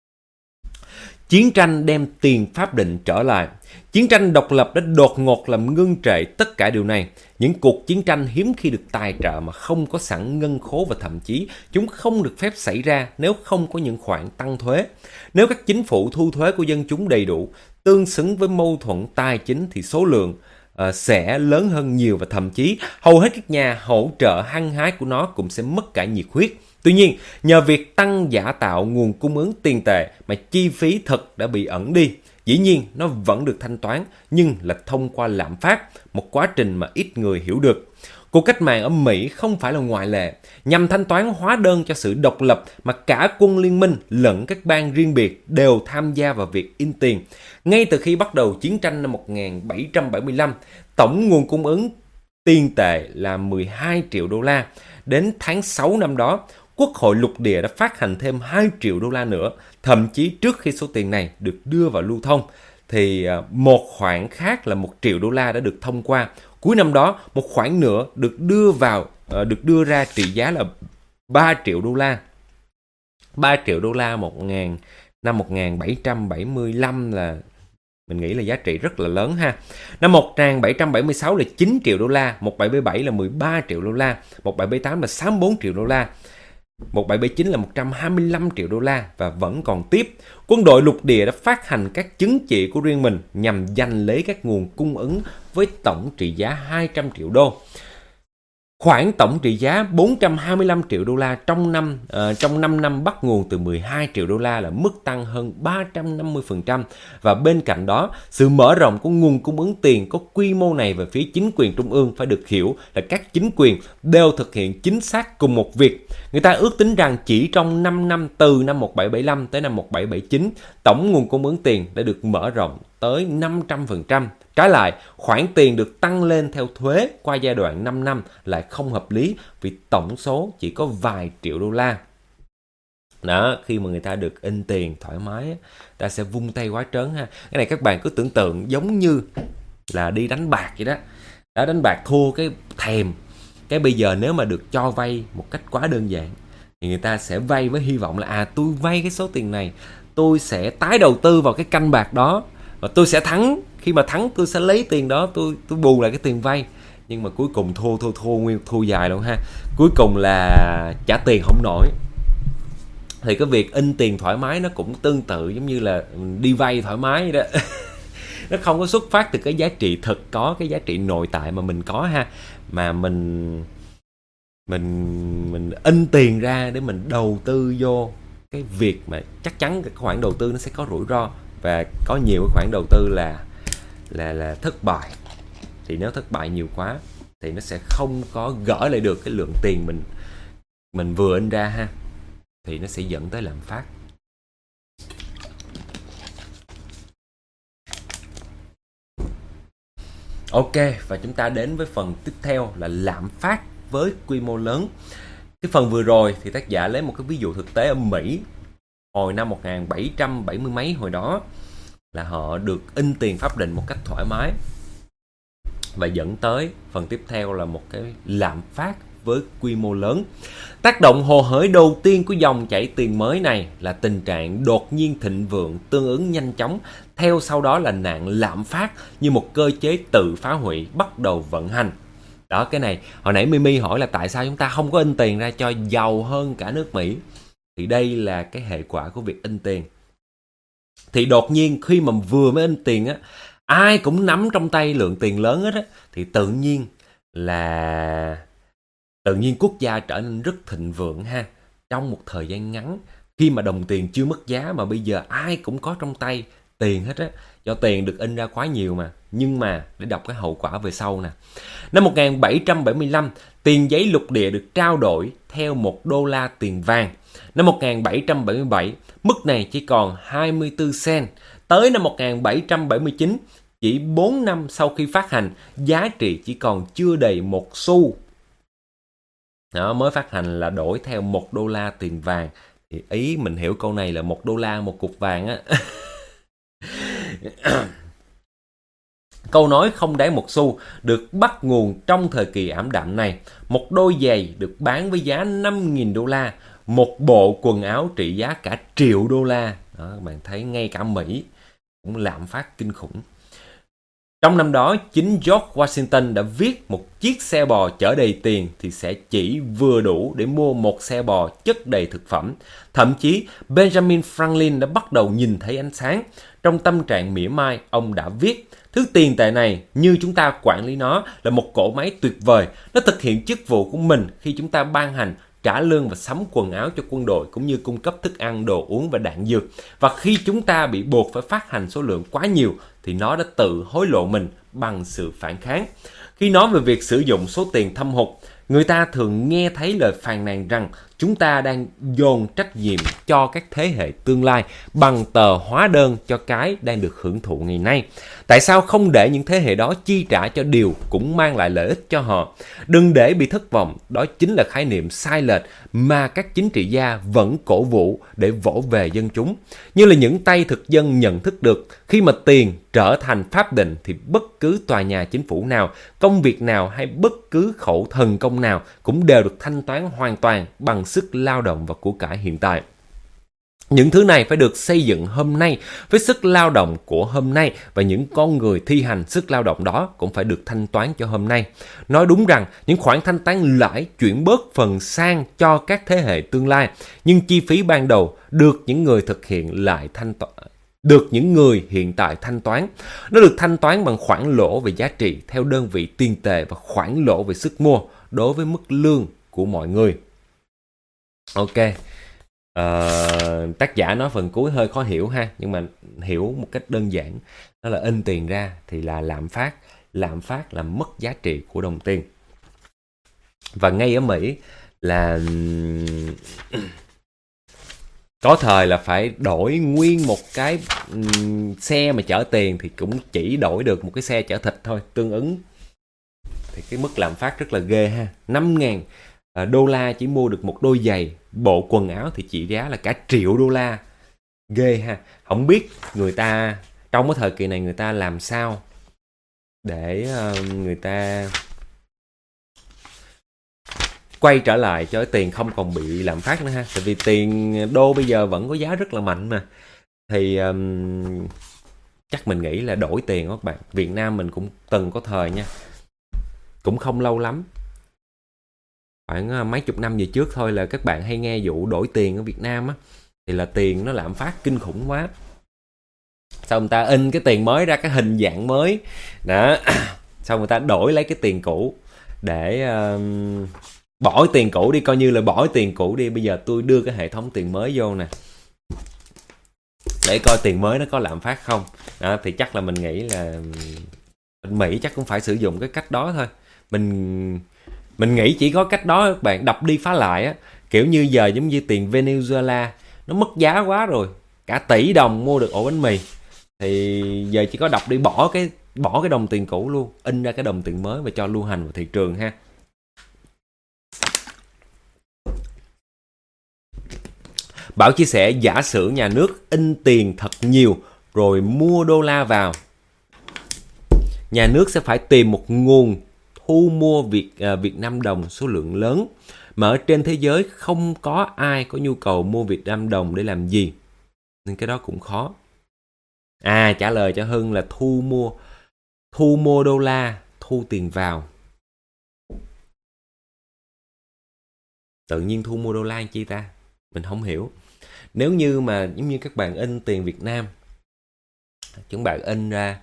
Chiến tranh đem tiền pháp định trở lại. Chiến tranh độc lập đã đột ngột làm ngưng trệ tất cả điều này. Những cuộc chiến tranh hiếm khi được tài trợ mà không có sẵn ngân khố, và thậm chí chúng không được phép xảy ra nếu không có những khoản tăng thuế. Nếu các chính phủ thu thuế của dân chúng đầy đủ, tương xứng với mâu thuẫn tài chính, thì số lượng sẽ lớn hơn nhiều, và thậm chí hầu hết các nhà hỗ trợ hăng hái của nó cũng sẽ mất cả nhiệt huyết. Tuy nhiên, nhờ việc tăng giả tạo nguồn cung ứng tiền tệ mà chi phí thật đã bị ẩn đi. Dĩ nhiên, nó vẫn được thanh toán, nhưng là thông qua lạm phát, một quá trình mà ít người hiểu được. Cuộc cách mạng ở Mỹ không phải là ngoại lệ. Nhằm thanh toán hóa đơn cho sự độc lập mà cả quân liên minh lẫn các bang riêng biệt đều tham gia vào việc in tiền. Ngay từ khi bắt đầu chiến tranh năm 1775, tổng nguồn cung ứng tiền tệ là 12 triệu đô la. Đến tháng 6 năm đó, Quốc hội lục địa đã phát hành thêm 2 triệu đô la nữa. Thậm chí trước khi số tiền này được đưa vào lưu thông, thì một khoản khác là 1 triệu đô la đã được thông qua. Cuối năm đó, một khoản nữa được đưa ra trị giá là 3 triệu đô la. 3 triệu đô la năm 1775 là mình nghĩ là giá trị rất là lớn ha. Năm 1776 là 9 triệu đô la, 1777 là 13 triệu đô la, 1778 là 64 triệu đô la, 1779 là 125 triệu đô la, và vẫn còn tiếp. Quân đội lục địa đã phát hành các chứng chỉ của riêng mình nhằm giành lấy các nguồn cung ứng với tổng trị giá 200 triệu đô. Khoản tổng trị giá 425 triệu đô la trong 5 năm bắt nguồn từ 12 triệu đô la là mức tăng hơn 350%. Và bên cạnh đó, sự mở rộng của nguồn cung ứng tiền có quy mô này về phía chính quyền trung ương phải được hiểu là các chính quyền đều thực hiện chính xác cùng một việc. Người ta ước tính rằng chỉ trong 5 năm từ năm 1775 tới năm 1779, tổng nguồn cung ứng tiền đã được mở rộng tới 500%. Trái lại, khoản tiền được tăng lên theo thuế qua giai đoạn 5 năm lại không hợp lý, vì tổng số chỉ có vài triệu đô la. Đó, khi mà người ta được in tiền thoải mái, ta sẽ vung tay quá trớn ha. Cái này các bạn cứ tưởng tượng giống như là đi đánh bạc vậy đó. Đã đánh bạc thua cái thèm. Cái bây giờ nếu mà được cho vay một cách quá đơn giản, thì người ta sẽ vay với hy vọng là tôi vay cái số tiền này, tôi sẽ tái đầu tư vào cái canh bạc đó, và tôi sẽ thắng. Khi mà thắng tôi sẽ lấy tiền đó, tôi bù lại cái tiền vay. Nhưng mà cuối cùng thua dài luôn ha. Cuối cùng là trả tiền không nổi. Thì cái việc in tiền thoải mái nó cũng tương tự giống như là đi vay thoải mái vậy đó. Nó không có xuất phát từ cái giá trị thực có, cái giá trị nội tại mà mình có ha, mà mình in tiền ra để mình đầu tư vô cái việc mà chắc chắn cái khoản đầu tư nó sẽ có rủi ro, và có nhiều cái khoản đầu tư là thất bại. Thì nếu thất bại nhiều quá thì nó sẽ không có gỡ lại được cái lượng tiền mình vừa in ra ha, thì nó sẽ dẫn tới lạm phát. Ok, và chúng ta đến với phần tiếp theo là lạm phát với quy mô lớn. Cái phần vừa rồi thì tác giả lấy một cái ví dụ thực tế ở Mỹ hồi năm 1770 mấy, hồi đó là họ được in tiền pháp định một cách thoải mái, và dẫn tới phần tiếp theo là một cái lạm phát với quy mô lớn. Tác động hồ hởi đầu tiên của dòng chảy tiền mới này là tình trạng đột nhiên thịnh vượng tương ứng nhanh chóng, theo sau đó là nạn lạm phát như một cơ chế tự phá hủy bắt đầu vận hành. Đó, cái này hồi nãy Mimi hỏi là tại sao chúng ta không có in tiền ra cho giàu hơn cả nước Mỹ, thì đây là cái hệ quả của việc in tiền. Thì đột nhiên khi mà vừa mới in tiền á, ai cũng nắm trong tay lượng tiền lớn hết á, thì tự nhiên quốc gia trở nên rất thịnh vượng ha. Trong một thời gian ngắn, khi mà đồng tiền chưa mất giá mà bây giờ ai cũng có trong tay tiền hết á, do tiền được in ra quá nhiều mà. Nhưng mà để đọc cái hậu quả về sau nè. Năm 1775, tiền giấy lục địa được trao đổi theo 1 đô la tiền vàng. Năm 1777, mức này chỉ còn 24 cent. Tới năm 1779, chỉ 4 năm sau khi phát hành, giá trị chỉ còn chưa đầy 1 xu. Đó, mới phát hành là đổi theo $1 tiền vàng. Thì ý mình hiểu câu này là $1 một cục vàng á. Câu nói không đáng một xu được bắt nguồn trong thời kỳ ảm đạm này. Một đôi giày được bán với giá $5.000, một bộ quần áo trị giá cả $1 triệu. Đó, các bạn thấy ngay cả Mỹ cũng lạm phát kinh khủng. Trong năm đó, chính George Washington đã viết một chiếc xe bò chở đầy tiền thì sẽ chỉ vừa đủ để mua một xe bò chất đầy thực phẩm. Thậm chí, Benjamin Franklin đã bắt đầu nhìn thấy ánh sáng. Trong tâm trạng mỉa mai, ông đã viết: thứ tiền tệ này, như chúng ta quản lý nó, là một cỗ máy tuyệt vời. Nó thực hiện chức vụ của mình khi chúng ta ban hành, trả lương và sắm quần áo cho quân đội, cũng như cung cấp thức ăn, đồ uống và đạn dược. Và khi chúng ta bị buộc phải phát hành số lượng quá nhiều, thì nó đã tự hối lộ mình bằng sự phản kháng. Khi nói về việc sử dụng số tiền thâm hụt, người ta thường nghe thấy lời phàn nàn rằng chúng ta đang dồn trách nhiệm cho các thế hệ tương lai bằng tờ hóa đơn cho cái đang được hưởng thụ ngày nay. Tại sao không để những thế hệ đó chi trả cho điều cũng mang lại lợi ích cho họ? Đừng để bị thất vọng, đó chính là khái niệm sai lệch mà các chính trị gia vẫn cổ vũ để vỗ về dân chúng. Như là những tay thực dân nhận thức được, khi mà tiền trở thành pháp định thì bất cứ tòa nhà chính phủ nào, công việc nào hay bất cứ khẩu thần công nào cũng đều được thanh toán hoàn toàn bằng sức lao động và của cải hiện tại. Những thứ này phải được xây dựng hôm nay với sức lao động của hôm nay, và những con người thi hành sức lao động đó cũng phải được thanh toán cho hôm nay. Nói đúng rằng, những khoản thanh toán lãi chuyển bớt phần sang cho các thế hệ tương lai, nhưng chi phí ban đầu được những người thực hiện lại những người hiện tại thanh toán. Nó được thanh toán bằng khoản lỗ về giá trị theo đơn vị tiền tệ và khoản lỗ về sức mua đối với mức lương của mọi người. Ok. Tác giả nói phần cuối hơi khó hiểu ha, nhưng mà hiểu một cách đơn giản, đó là in tiền ra thì là lạm phát là mất giá trị của đồng tiền. Và ngay ở Mỹ là có thời là phải đổi nguyên một cái xe mà chở tiền thì cũng chỉ đổi được một cái xe chở thịt thôi, tương ứng thì cái mức lạm phát rất là ghê ha. $5.000 chỉ mua được một đôi giày, bộ quần áo thì chỉ giá là cả $1 triệu. Ghê ha. Không biết người ta trong cái thời kỳ này người ta làm sao để người ta quay trở lại cho tiền không còn bị lạm phát nữa ha. Tại vì tiền đô bây giờ vẫn có giá rất là mạnh mà. Thì chắc mình nghĩ là đổi tiền đó các bạn. Việt Nam mình cũng từng có thời nha, cũng không lâu lắm, khoảng mấy chục năm về trước thôi, là các bạn hay nghe vụ đổi tiền ở Việt Nam á, thì là tiền nó lạm phát kinh khủng quá. Xong người ta in cái tiền mới ra cái hình dạng mới đó, xong người ta đổi lấy cái tiền cũ để bỏ tiền cũ đi, coi như là bỏ tiền cũ đi, bây giờ tôi đưa cái hệ thống tiền mới vô nè để coi tiền mới nó có lạm phát không đó. Thì chắc là mình nghĩ là bên Mỹ chắc cũng phải sử dụng cái cách đó thôi. Mình nghĩ chỉ có cách đó các bạn, đập đi phá lại á. Kiểu như giờ giống như tiền Venezuela nó mất giá quá rồi, cả $1 tỷ mua được ổ bánh mì, thì giờ chỉ có đập đi bỏ cái đồng tiền cũ luôn, in ra cái đồng tiền mới và cho lưu hành vào thị trường ha. Bảo chia sẻ giả sử nhà nước in tiền thật nhiều rồi mua đô la vào, nhà nước sẽ phải tìm một nguồn thu mua Việt Nam đồng số lượng lớn, mà ở trên thế giới không có ai có nhu cầu mua Việt Nam đồng để làm gì, nên cái đó cũng khó. Trả lời cho Hưng là thu mua đô la, thu tiền vào. Tự nhiên thu mua đô la chi ta? Mình không hiểu. Nếu như mà giống như các bạn in tiền Việt Nam, chúng bạn in ra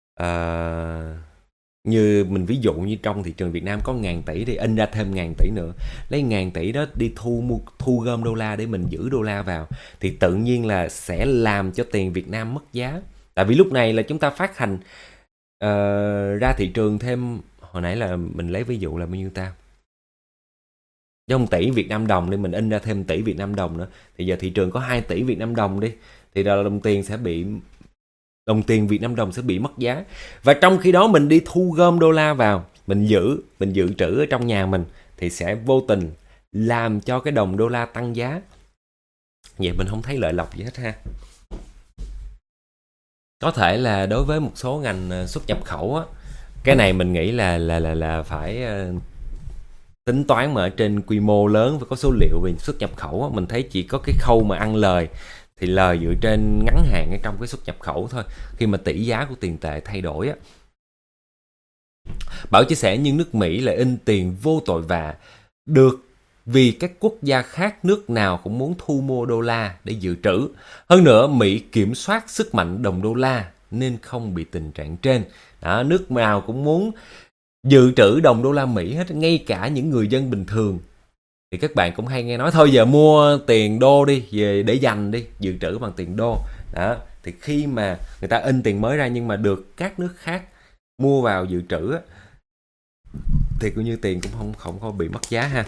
như mình ví dụ như trong thị trường Việt Nam có 1.000 tỷ thì in ra thêm 1.000 tỷ nữa, lấy 1.000 tỷ đó đi thu gom đô la để mình giữ đô la vào, thì tự nhiên là sẽ làm cho tiền Việt Nam mất giá. Tại vì lúc này là chúng ta phát hành ra thị trường thêm, hồi nãy là mình lấy ví dụ là bao nhiêu ta, trong 1 tỷ Việt Nam đồng nên mình in ra thêm 1 tỷ Việt Nam đồng nữa, thì giờ thị trường có 2 tỷ Việt Nam đồng đi, thì là đồng tiền Việt Nam đồng sẽ bị mất giá. Và trong khi đó mình đi thu gom đô la vào, mình dự trữ ở trong nhà mình, thì sẽ vô tình làm cho cái đồng đô la tăng giá. Vậy mình không thấy lợi lộc gì hết ha. Có thể là đối với một số ngành xuất nhập khẩu á, cái này mình nghĩ là phải tính toán mà ở trên quy mô lớn, phải có số liệu về xuất nhập khẩu á. Mình thấy chỉ có cái khâu mà ăn lời thì lời dựa trên ngắn hạn ở trong cái xuất nhập khẩu thôi, khi mà tỷ giá của tiền tệ thay đổi á. Bảo chia sẻ nhưng nước Mỹ lại in tiền vô tội vạ được vì các quốc gia khác nước nào cũng muốn thu mua đô la để dự trữ. Hơn nữa, Mỹ kiểm soát sức mạnh đồng đô la nên không bị tình trạng trên. Đó, nước nào cũng muốn dự trữ đồng đô la Mỹ hết, ngay cả những người dân bình thường. Thì các bạn cũng hay nghe nói thôi giờ mua tiền đô đi, về để dành đi, dự trữ bằng tiền đô. Đó, thì khi mà người ta in tiền mới ra nhưng mà được các nước khác mua vào dự trữ á, thì cũng như tiền cũng không có bị mất giá ha.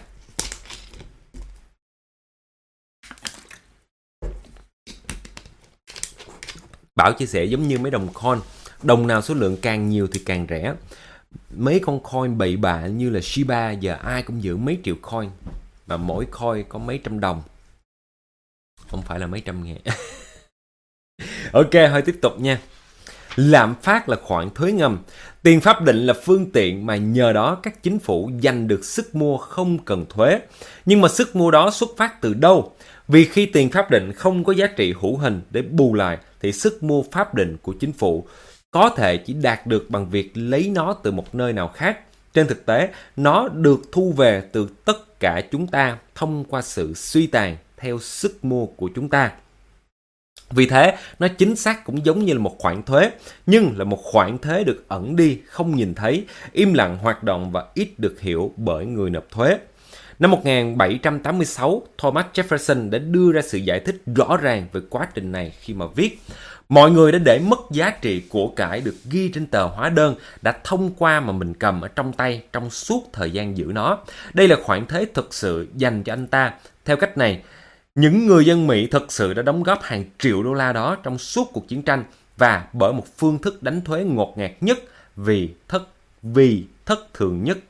Bảo chia sẻ giống như mấy đồng coin, đồng nào số lượng càng nhiều thì càng rẻ. Mấy con coin bậy bạ như là Shiba giờ ai cũng giữ mấy triệu coin, mà mỗi coin có mấy trăm đồng, không phải là mấy trăm ngàn. Ok, thôi tiếp tục nha. Lạm phát là khoản thuế ngầm. Tiền pháp định là phương tiện mà nhờ đó các chính phủ giành được sức mua không cần thuế. Nhưng mà sức mua đó xuất phát từ đâu? Vì khi tiền pháp định không có giá trị hữu hình để bù lại, thì sức mua pháp định của chính phủ có thể chỉ đạt được bằng việc lấy nó từ một nơi nào khác. Trên thực tế, nó được thu về từ tất cả chúng ta thông qua sự suy tàn theo sức mua của chúng ta. Vì thế, nó chính xác cũng giống như là một khoản thuế, nhưng là một khoản thuế được ẩn đi, không nhìn thấy, im lặng hoạt động và ít được hiểu bởi người nộp thuế. Năm 1786, Thomas Jefferson đã đưa ra sự giải thích rõ ràng về quá trình này khi mà viết: mọi người đã để mất giá trị của cải được ghi trên tờ hóa đơn đã thông qua mà mình cầm ở trong tay trong suốt thời gian giữ nó. Đây là khoản thuế thực sự dành cho anh ta. Theo cách này, những người dân Mỹ thực sự đã đóng góp hàng triệu đô la đó trong suốt cuộc chiến tranh, và bởi một phương thức đánh thuế ngột ngạt nhất vì thất thường nhất.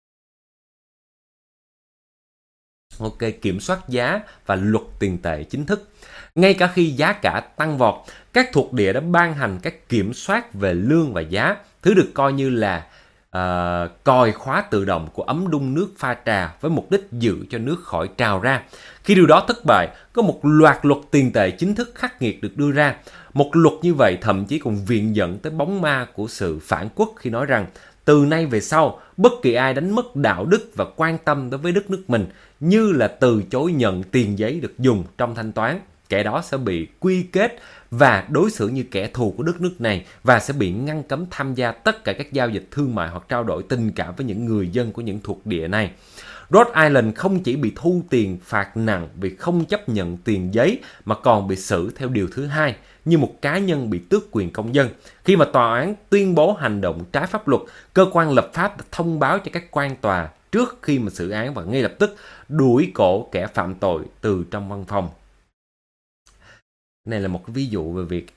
Ok, kiểm soát giá và luật tiền tệ chính thức. Ngay cả khi giá cả tăng vọt, các thuộc địa đã ban hành các kiểm soát về lương và giá, thứ được coi như là còi khóa tự động của ấm đun nước pha trà với mục đích giữ cho nước khỏi trào ra. Khi điều đó thất bại, có một loạt luật tiền tệ chính thức khắc nghiệt được đưa ra. Một luật như vậy thậm chí còn viện dẫn tới bóng ma của sự phản quốc khi nói rằng từ nay về sau, bất kỳ ai đánh mất đạo đức và quan tâm đối với đất nước mình, như là từ chối nhận tiền giấy được dùng trong thanh toán, kẻ đó sẽ bị quy kết và đối xử như kẻ thù của đất nước này, và sẽ bị ngăn cấm tham gia tất cả các giao dịch thương mại hoặc trao đổi tình cảm với những người dân của những thuộc địa này. Rhode Island không chỉ bị thu tiền phạt nặng vì không chấp nhận tiền giấy, mà còn bị xử theo điều thứ hai như một cá nhân bị tước quyền công dân. Khi mà tòa án tuyên bố hành động trái pháp luật, cơ quan lập pháp đã thông báo cho các quan tòa trước khi mà xử án và ngay lập tức đuổi cổ kẻ phạm tội từ trong văn phòng. Này là một cái ví dụ về việc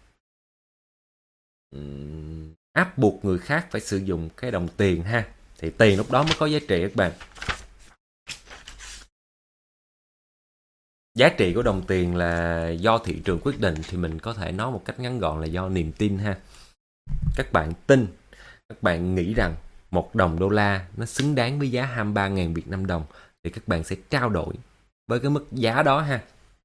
áp buộc người khác phải sử dụng cái đồng tiền ha. Thì tiền lúc đó mới có giá trị các bạn. Giá trị của đồng tiền là do thị trường quyết định, thì mình có thể nói một cách ngắn gọn là do niềm tin ha. Các bạn tin, các bạn nghĩ rằng một đồng đô la nó xứng đáng với giá 23.000 Việt Nam đồng, thì các bạn sẽ trao đổi với cái mức giá đó ha.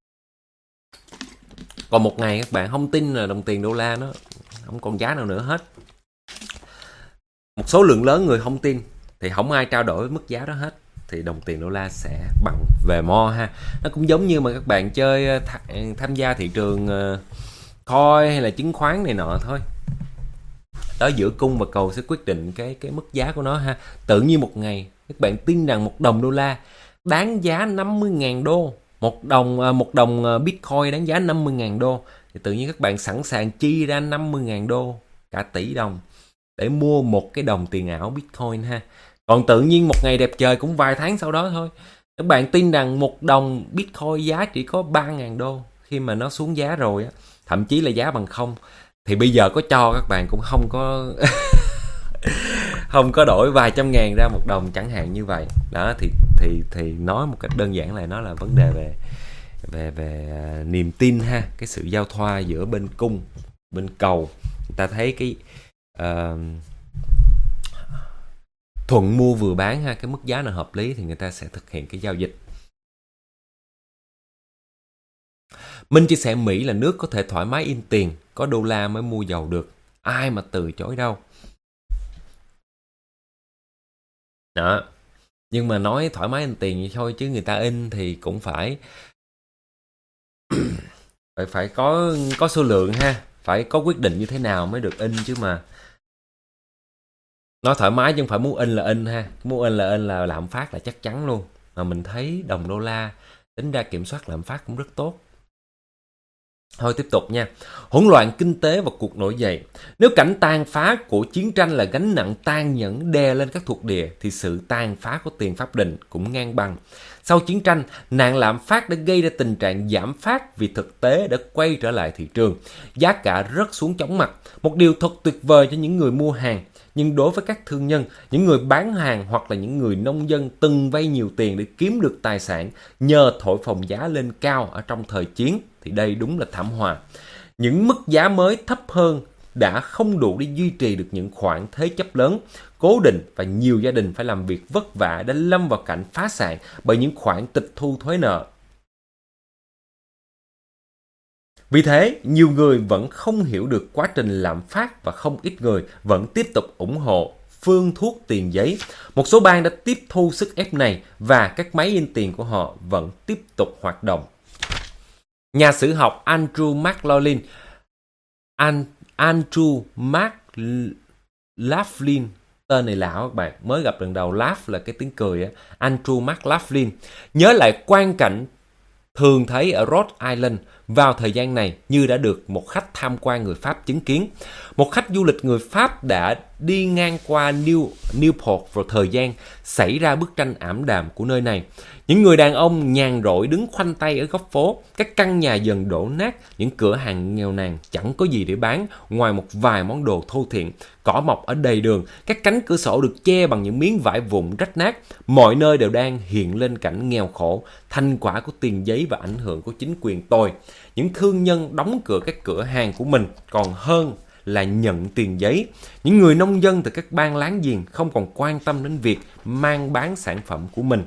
Còn một ngày các bạn không tin là đồng tiền đô la nó không còn giá nào nữa hết, một số lượng lớn người không tin, thì không ai trao đổi với mức giá đó hết, thì đồng tiền đô la sẽ bằng về mo ha. Nó cũng giống như mà các bạn chơi tham gia thị trường coin hay là chứng khoán này nọ thôi. Đó, giữa cung và cầu sẽ quyết định cái mức giá của nó ha. Tự nhiên một ngày các bạn tin rằng một đồng đô la đáng giá 50.000 đô, một đồng Bitcoin đáng giá 50.000 đô, thì tự nhiên các bạn sẵn sàng chi ra 50.000 đô, cả tỷ đồng, để mua một cái đồng tiền ảo Bitcoin ha. Còn tự nhiên một ngày đẹp trời cũng vài tháng sau đó thôi, các bạn tin rằng một đồng Bitcoin giá chỉ có 3.000 đô, khi mà nó xuống giá rồi á, thậm chí là giá bằng không, thì bây giờ có cho các bạn cũng không có không có đổi vài trăm ngàn ra 1 đồng chẳng hạn như vậy. Đó thì nói một cách đơn giản là nó là vấn đề về niềm tin ha, cái sự giao thoa giữa bên cung bên cầu. Người ta thấy cái thuận mua vừa bán ha, cái mức giá nào hợp lý thì người ta sẽ thực hiện cái giao dịch. Minh chia sẻ Mỹ là nước có thể thoải mái in tiền, có đô la mới mua dầu được, ai mà từ chối đâu. Đó. Nhưng mà nói thoải mái in tiền vậy thôi, chứ người ta in thì cũng phải phải có số lượng ha, phải có quyết định như thế nào mới được in chứ mà. Nói thoải mái chứ không phải muốn in là in ha, muốn in là lạm phát là chắc chắn luôn. Mà mình thấy đồng đô la tính ra kiểm soát lạm phát cũng rất tốt. Thôi tiếp tục nha. Hỗn loạn kinh tế và cuộc nổi dậy. Nếu cảnh tàn phá của chiến tranh là gánh nặng tàn nhẫn đè lên các thuộc địa, thì sự tàn phá của tiền pháp định cũng ngang bằng. Sau chiến tranh, nạn lạm phát đã gây ra tình trạng giảm phát vì thực tế đã quay trở lại thị trường. Giá cả rớt xuống chóng mặt, một điều thật tuyệt vời cho những người mua hàng. Nhưng đối với các thương nhân, những người bán hàng hoặc là những người nông dân từng vay nhiều tiền để kiếm được tài sản nhờ thổi phồng giá lên cao ở trong thời chiến, thì đây đúng là thảm họa. Những mức giá mới thấp hơn đã không đủ để duy trì được những khoản thế chấp lớn, cố định, và nhiều gia đình phải làm việc vất vả đã lâm vào cảnh phá sản bởi những khoản tịch thu thuế nợ. Vì thế, nhiều người vẫn không hiểu được quá trình lạm phát và không ít người vẫn tiếp tục ủng hộ phương thuốc tiền giấy. Một số bang đã tiếp thu sức ép này và các máy in tiền của họ vẫn tiếp tục hoạt động. Nhà sử học Andrew McLaughlin, tên này lạ các bạn, mới gặp lần đầu. Laugh là cái tiếng cười á. Andrew McLaughlin nhớ lại quang cảnh thường thấy ở Rhode Island vào thời gian này như đã được một khách tham quan người Pháp chứng kiến. Một khách du lịch người Pháp đã đi ngang qua Newport vào thời gian xảy ra bức tranh ảm đạm của nơi này. Những người đàn ông nhàn rỗi đứng khoanh tay ở góc phố, các căn nhà dần đổ nát, những cửa hàng nghèo nàn chẳng có gì để bán ngoài một vài món đồ thô thiển. Cỏ mọc ở đầy đường, các cánh cửa sổ được che bằng những miếng vải vụn rách nát. Mọi nơi đều đang hiện lên cảnh nghèo khổ, thành quả của tiền giấy và ảnh hưởng của chính quyền tồi. Những thương nhân đóng cửa các cửa hàng của mình còn hơn là nhận tiền giấy. Những người nông dân từ các bang láng giềng không còn quan tâm đến việc mang bán sản phẩm của mình.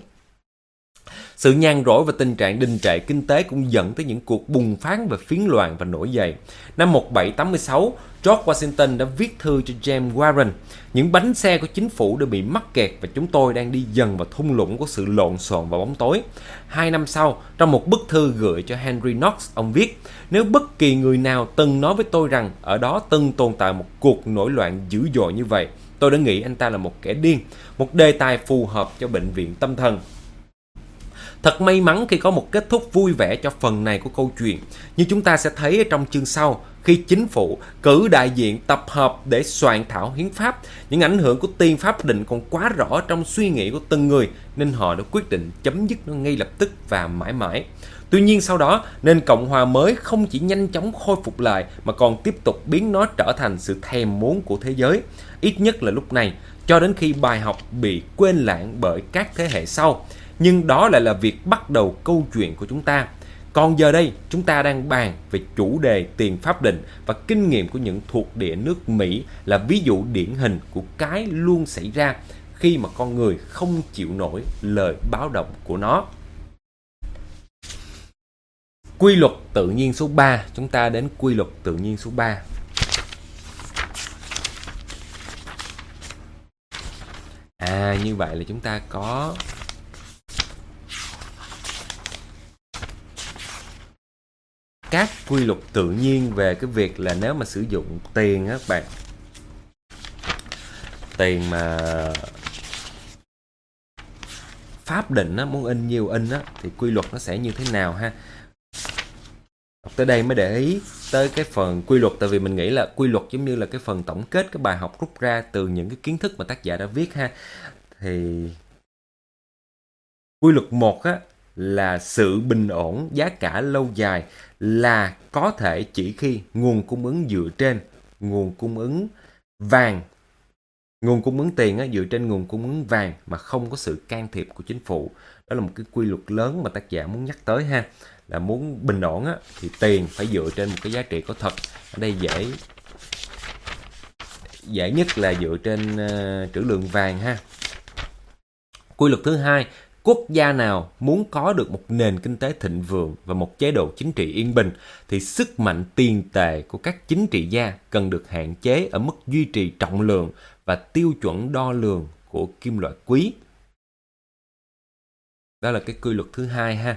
Sự nhàn rỗi và tình trạng đình trệ kinh tế cũng dẫn tới những cuộc bùng phát về phiến loạn và nổi dậy. Năm 1786, George Washington đã viết thư cho James Warren: những bánh xe của chính phủ đã bị mắc kẹt và chúng tôi đang đi dần vào thung lũng của sự lộn xộn và bóng tối. 2 năm sau, trong một bức thư gửi cho Henry Knox, ông viết: nếu bất kỳ người nào từng nói với tôi rằng ở đó từng tồn tại một cuộc nổi loạn dữ dội như vậy, tôi đã nghĩ anh ta là một kẻ điên, một đề tài phù hợp cho bệnh viện tâm thần. Thật may mắn khi có một kết thúc vui vẻ cho phần này của câu chuyện. Như chúng ta sẽ thấy ở trong chương sau, khi chính phủ cử đại diện tập hợp để soạn thảo hiến pháp, những ảnh hưởng của tiền pháp định còn quá rõ trong suy nghĩ của từng người, nên họ đã quyết định chấm dứt nó ngay lập tức và mãi mãi. Tuy nhiên sau đó, nền Cộng hòa mới không chỉ nhanh chóng khôi phục lại mà còn tiếp tục biến nó trở thành sự thèm muốn của thế giới. Ít nhất là lúc này, cho đến khi bài học bị quên lãng bởi các thế hệ sau. Nhưng đó lại là việc bắt đầu câu chuyện của chúng ta. Còn giờ đây, chúng ta đang bàn về chủ đề tiền pháp định, và kinh nghiệm của những thuộc địa nước Mỹ là ví dụ điển hình của cái luôn xảy ra khi mà con người không chịu nổi lời báo động của nó. Quy luật tự nhiên số 3, chúng ta đến quy luật tự nhiên số 3. Như vậy là chúng ta có các quy luật tự nhiên về cái việc là nếu mà sử dụng tiền á các bạn, tiền mà pháp định á, muốn in nhiều in á, thì quy luật nó sẽ như thế nào ha. Tới đây mới để ý tới cái phần quy luật, tại vì mình nghĩ là quy luật giống như là cái phần tổng kết cái bài học rút ra từ những cái kiến thức mà tác giả đã viết ha. Thì quy luật 1 á, là sự bình ổn giá cả lâu dài là có thể chỉ khi nguồn cung ứng dựa trên nguồn cung ứng vàng Nguồn cung ứng tiền á, dựa trên nguồn cung ứng vàng mà không có sự can thiệp của chính phủ. Đó là một cái quy luật lớn mà tác giả muốn nhắc tới ha. Là muốn bình ổn á, thì tiền phải dựa trên một cái giá trị có thật. Ở đây dễ nhất là dựa trên trữ lượng vàng ha. Quy luật thứ hai, quốc gia nào muốn có được một nền kinh tế thịnh vượng và một chế độ chính trị yên bình thì sức mạnh tiền tệ của các chính trị gia cần được hạn chế ở mức duy trì trọng lượng và tiêu chuẩn đo lường của kim loại quý. Đó là cái quy luật thứ hai ha.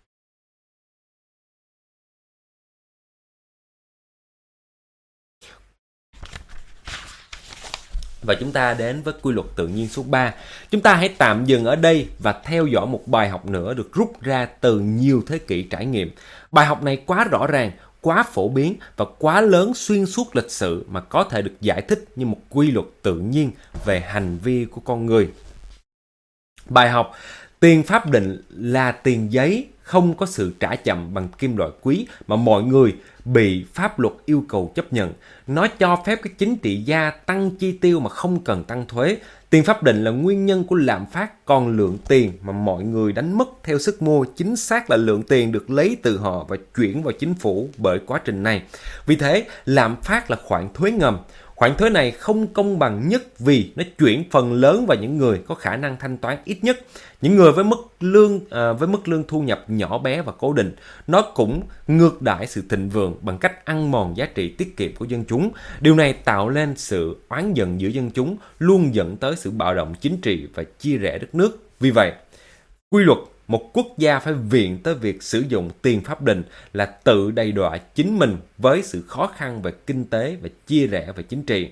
Và chúng ta đến với quy luật tự nhiên số 3. Chúng ta hãy tạm dừng ở đây và theo dõi một bài học nữa được rút ra từ nhiều thế kỷ trải nghiệm. Bài học này quá rõ ràng, quá phổ biến và quá lớn xuyên suốt lịch sử mà có thể được giải thích như một quy luật tự nhiên về hành vi của con người. Bài học: tiền pháp định là tiền giấy, không có sự trả chậm bằng kim loại quý mà mọi người bị pháp luật yêu cầu chấp nhận. Nó cho phép các chính trị gia tăng chi tiêu mà không cần tăng thuế. Tiền pháp định là nguyên nhân của lạm phát, còn lượng tiền mà mọi người đánh mất theo sức mua chính xác là lượng tiền được lấy từ họ và chuyển vào chính phủ bởi quá trình này. Vì thế, lạm phát là khoản thuế ngầm. Khoản thuế này không công bằng nhất vì nó chuyển phần lớn vào những người có khả năng thanh toán ít nhất, những người với mức lương thu nhập nhỏ bé và cố định. Nó cũng ngược đãi sự thịnh vượng bằng cách ăn mòn giá trị tiết kiệm của dân chúng. Điều này tạo nên sự oán giận giữa dân chúng, luôn dẫn tới sự bạo động chính trị và chia rẽ đất nước. Vì vậy, quy luật một quốc gia phải viện tới việc sử dụng tiền pháp định là tự đầy đọa chính mình với sự khó khăn về kinh tế và chia rẽ về chính trị.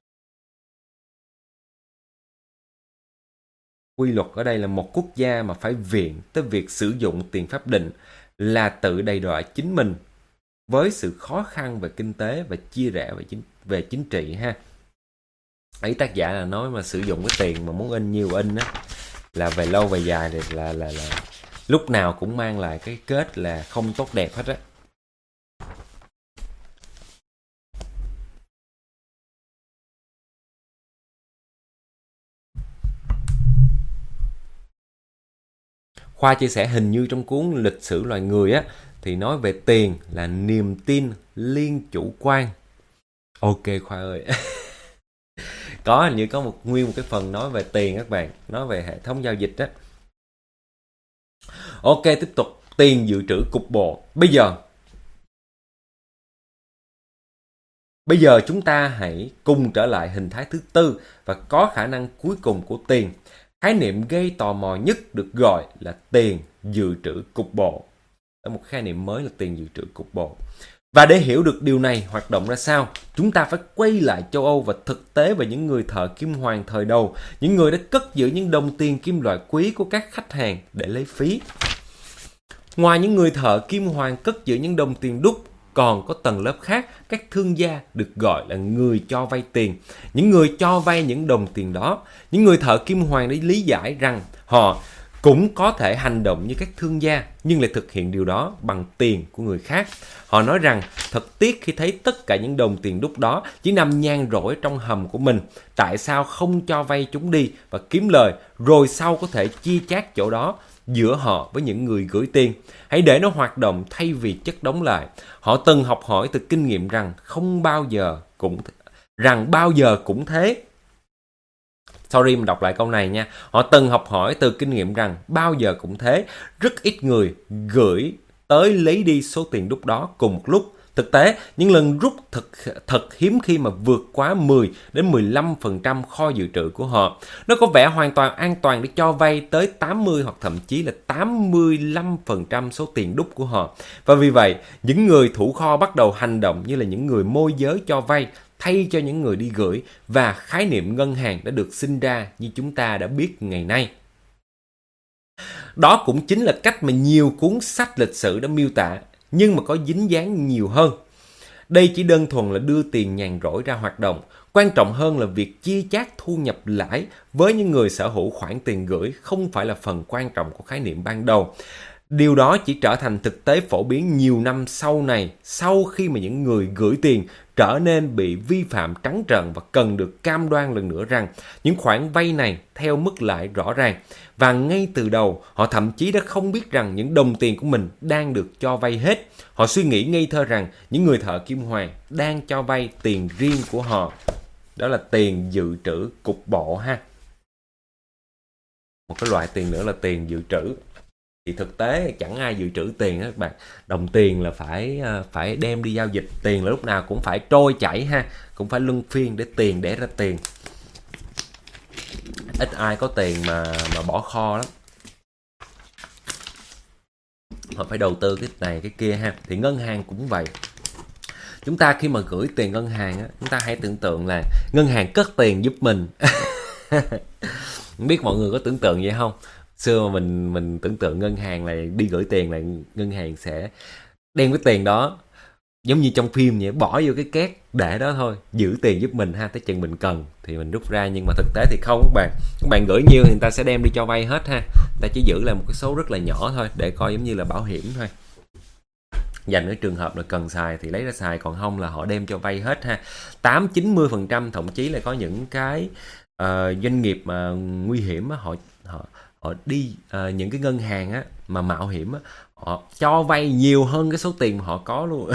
Quy luật ở đây là một quốc gia mà phải viện tới việc sử dụng tiền pháp định là tự đầy đọa chính mình với sự khó khăn về kinh tế và chia rẽ về chính trị ha. Ý tác giả là nói mà sử dụng cái tiền mà muốn in nhiều in á, là về lâu về dài thì là lúc nào cũng mang lại cái kết là không tốt đẹp hết á. Khoa chia sẻ hình như trong cuốn Lịch sử loài người á thì nói về tiền là niềm tin liên chủ quan. Ok Khoa ơi. Có hình như có nguyên một cái phần nói về tiền các bạn, nói về hệ thống giao dịch á. Ok, tiếp tục. Tiền dự trữ cục bộ. Bây giờ chúng ta hãy cùng trở lại hình thái thứ tư và có khả năng cuối cùng của tiền. Khái niệm gây tò mò nhất được gọi là tiền dự trữ cục bộ. Đó, một khái niệm mới là tiền dự trữ cục bộ. Và để hiểu được điều này hoạt động ra sao, chúng ta phải quay lại châu Âu và thực tế về những người thợ kim hoàn thời đầu, những người đã cất giữ những đồng tiền kim loại quý của các khách hàng để lấy phí. Ngoài những người thợ kim hoàn cất giữ những đồng tiền đúc, còn có tầng lớp khác, các thương gia được gọi là người cho vay tiền. Những người cho vay những đồng tiền đó, những người thợ kim hoàn để lý giải rằng họ cũng có thể hành động như các thương gia nhưng lại thực hiện điều đó bằng tiền của người khác. Họ nói rằng thật tiếc khi thấy tất cả những đồng tiền đúc đó chỉ nằm nhàn rỗi trong hầm của mình. Tại sao không cho vay chúng đi và kiếm lời rồi sau có thể chia chác chỗ đó giữa họ với những người gửi tiền. Hãy để nó hoạt động thay vì chất đóng lại. Họ từng học hỏi từ kinh nghiệm rằng bao giờ cũng thế. Sorry, mình đọc lại câu này nha. Họ từng học hỏi từ kinh nghiệm rằng bao giờ cũng thế. Rất ít người gửi tới lấy đi số tiền đúc đó cùng một lúc. Thực tế, những lần rút thật hiếm khi mà vượt quá 10 đến 15% kho dự trữ của họ. Nó có vẻ hoàn toàn an toàn để cho vay tới 80 hoặc thậm chí là 85% số tiền đúc của họ. Và vì vậy, những người thủ kho bắt đầu hành động như là những người môi giới cho vay thay cho những người đi gửi, và khái niệm ngân hàng đã được sinh ra như chúng ta đã biết ngày nay. Đó cũng chính là cách mà nhiều cuốn sách lịch sử đã miêu tả, nhưng mà có dính dáng nhiều hơn. Đây chỉ đơn thuần là đưa tiền nhàn rỗi ra hoạt động. Quan trọng hơn là việc chia chác thu nhập lãi với những người sở hữu khoản tiền gửi không phải là phần quan trọng của khái niệm ban đầu. Điều đó chỉ trở thành thực tế phổ biến nhiều năm sau này, sau khi mà những người gửi tiền trở nên bị vi phạm trắng trợn và cần được cam đoan lần nữa rằng những khoản vay này theo mức lãi rõ ràng. Và ngay từ đầu, họ thậm chí đã không biết rằng những đồng tiền của mình đang được cho vay hết. Họ suy nghĩ ngây thơ rằng những người thợ kim hoàn đang cho vay tiền riêng của họ. Đó là tiền dự trữ cục bộ ha. Một cái loại tiền nữa là tiền dự trữ. Thì thực tế chẳng ai dự trữ tiền đó các bạn. Đồng tiền là phải đem đi giao dịch. Tiền là lúc nào cũng phải trôi chảy ha. Cũng phải luân phiên để tiền để ra tiền. Ít ai có tiền mà bỏ kho lắm. Họ phải đầu tư cái này cái kia ha. Thì ngân hàng cũng vậy. Chúng ta khi mà gửi tiền ngân hàng á, chúng ta hãy tưởng tượng là ngân hàng cất tiền giúp mình. Không biết mọi người có tưởng tượng vậy không? Xưa mà mình tưởng tượng ngân hàng là đi gửi tiền là ngân hàng sẽ đem cái tiền đó giống như trong phim vậy, bỏ vô cái két để đó thôi, giữ tiền giúp mình ha, tới chừng mình cần thì mình rút ra. Nhưng mà thực tế thì không các bạn gửi nhiêu thì người ta sẽ đem đi cho vay hết ha. Người ta chỉ giữ lại một cái số rất là nhỏ thôi để coi giống như là bảo hiểm thôi, dành cái trường hợp là cần xài thì lấy ra xài, còn không là họ đem cho vay hết ha. 80-90% thậm chí là có những cái doanh nghiệp mà nguy hiểm á, họ đi những cái ngân hàng á mà mạo hiểm á, họ cho vay nhiều hơn cái số tiền mà họ có luôn.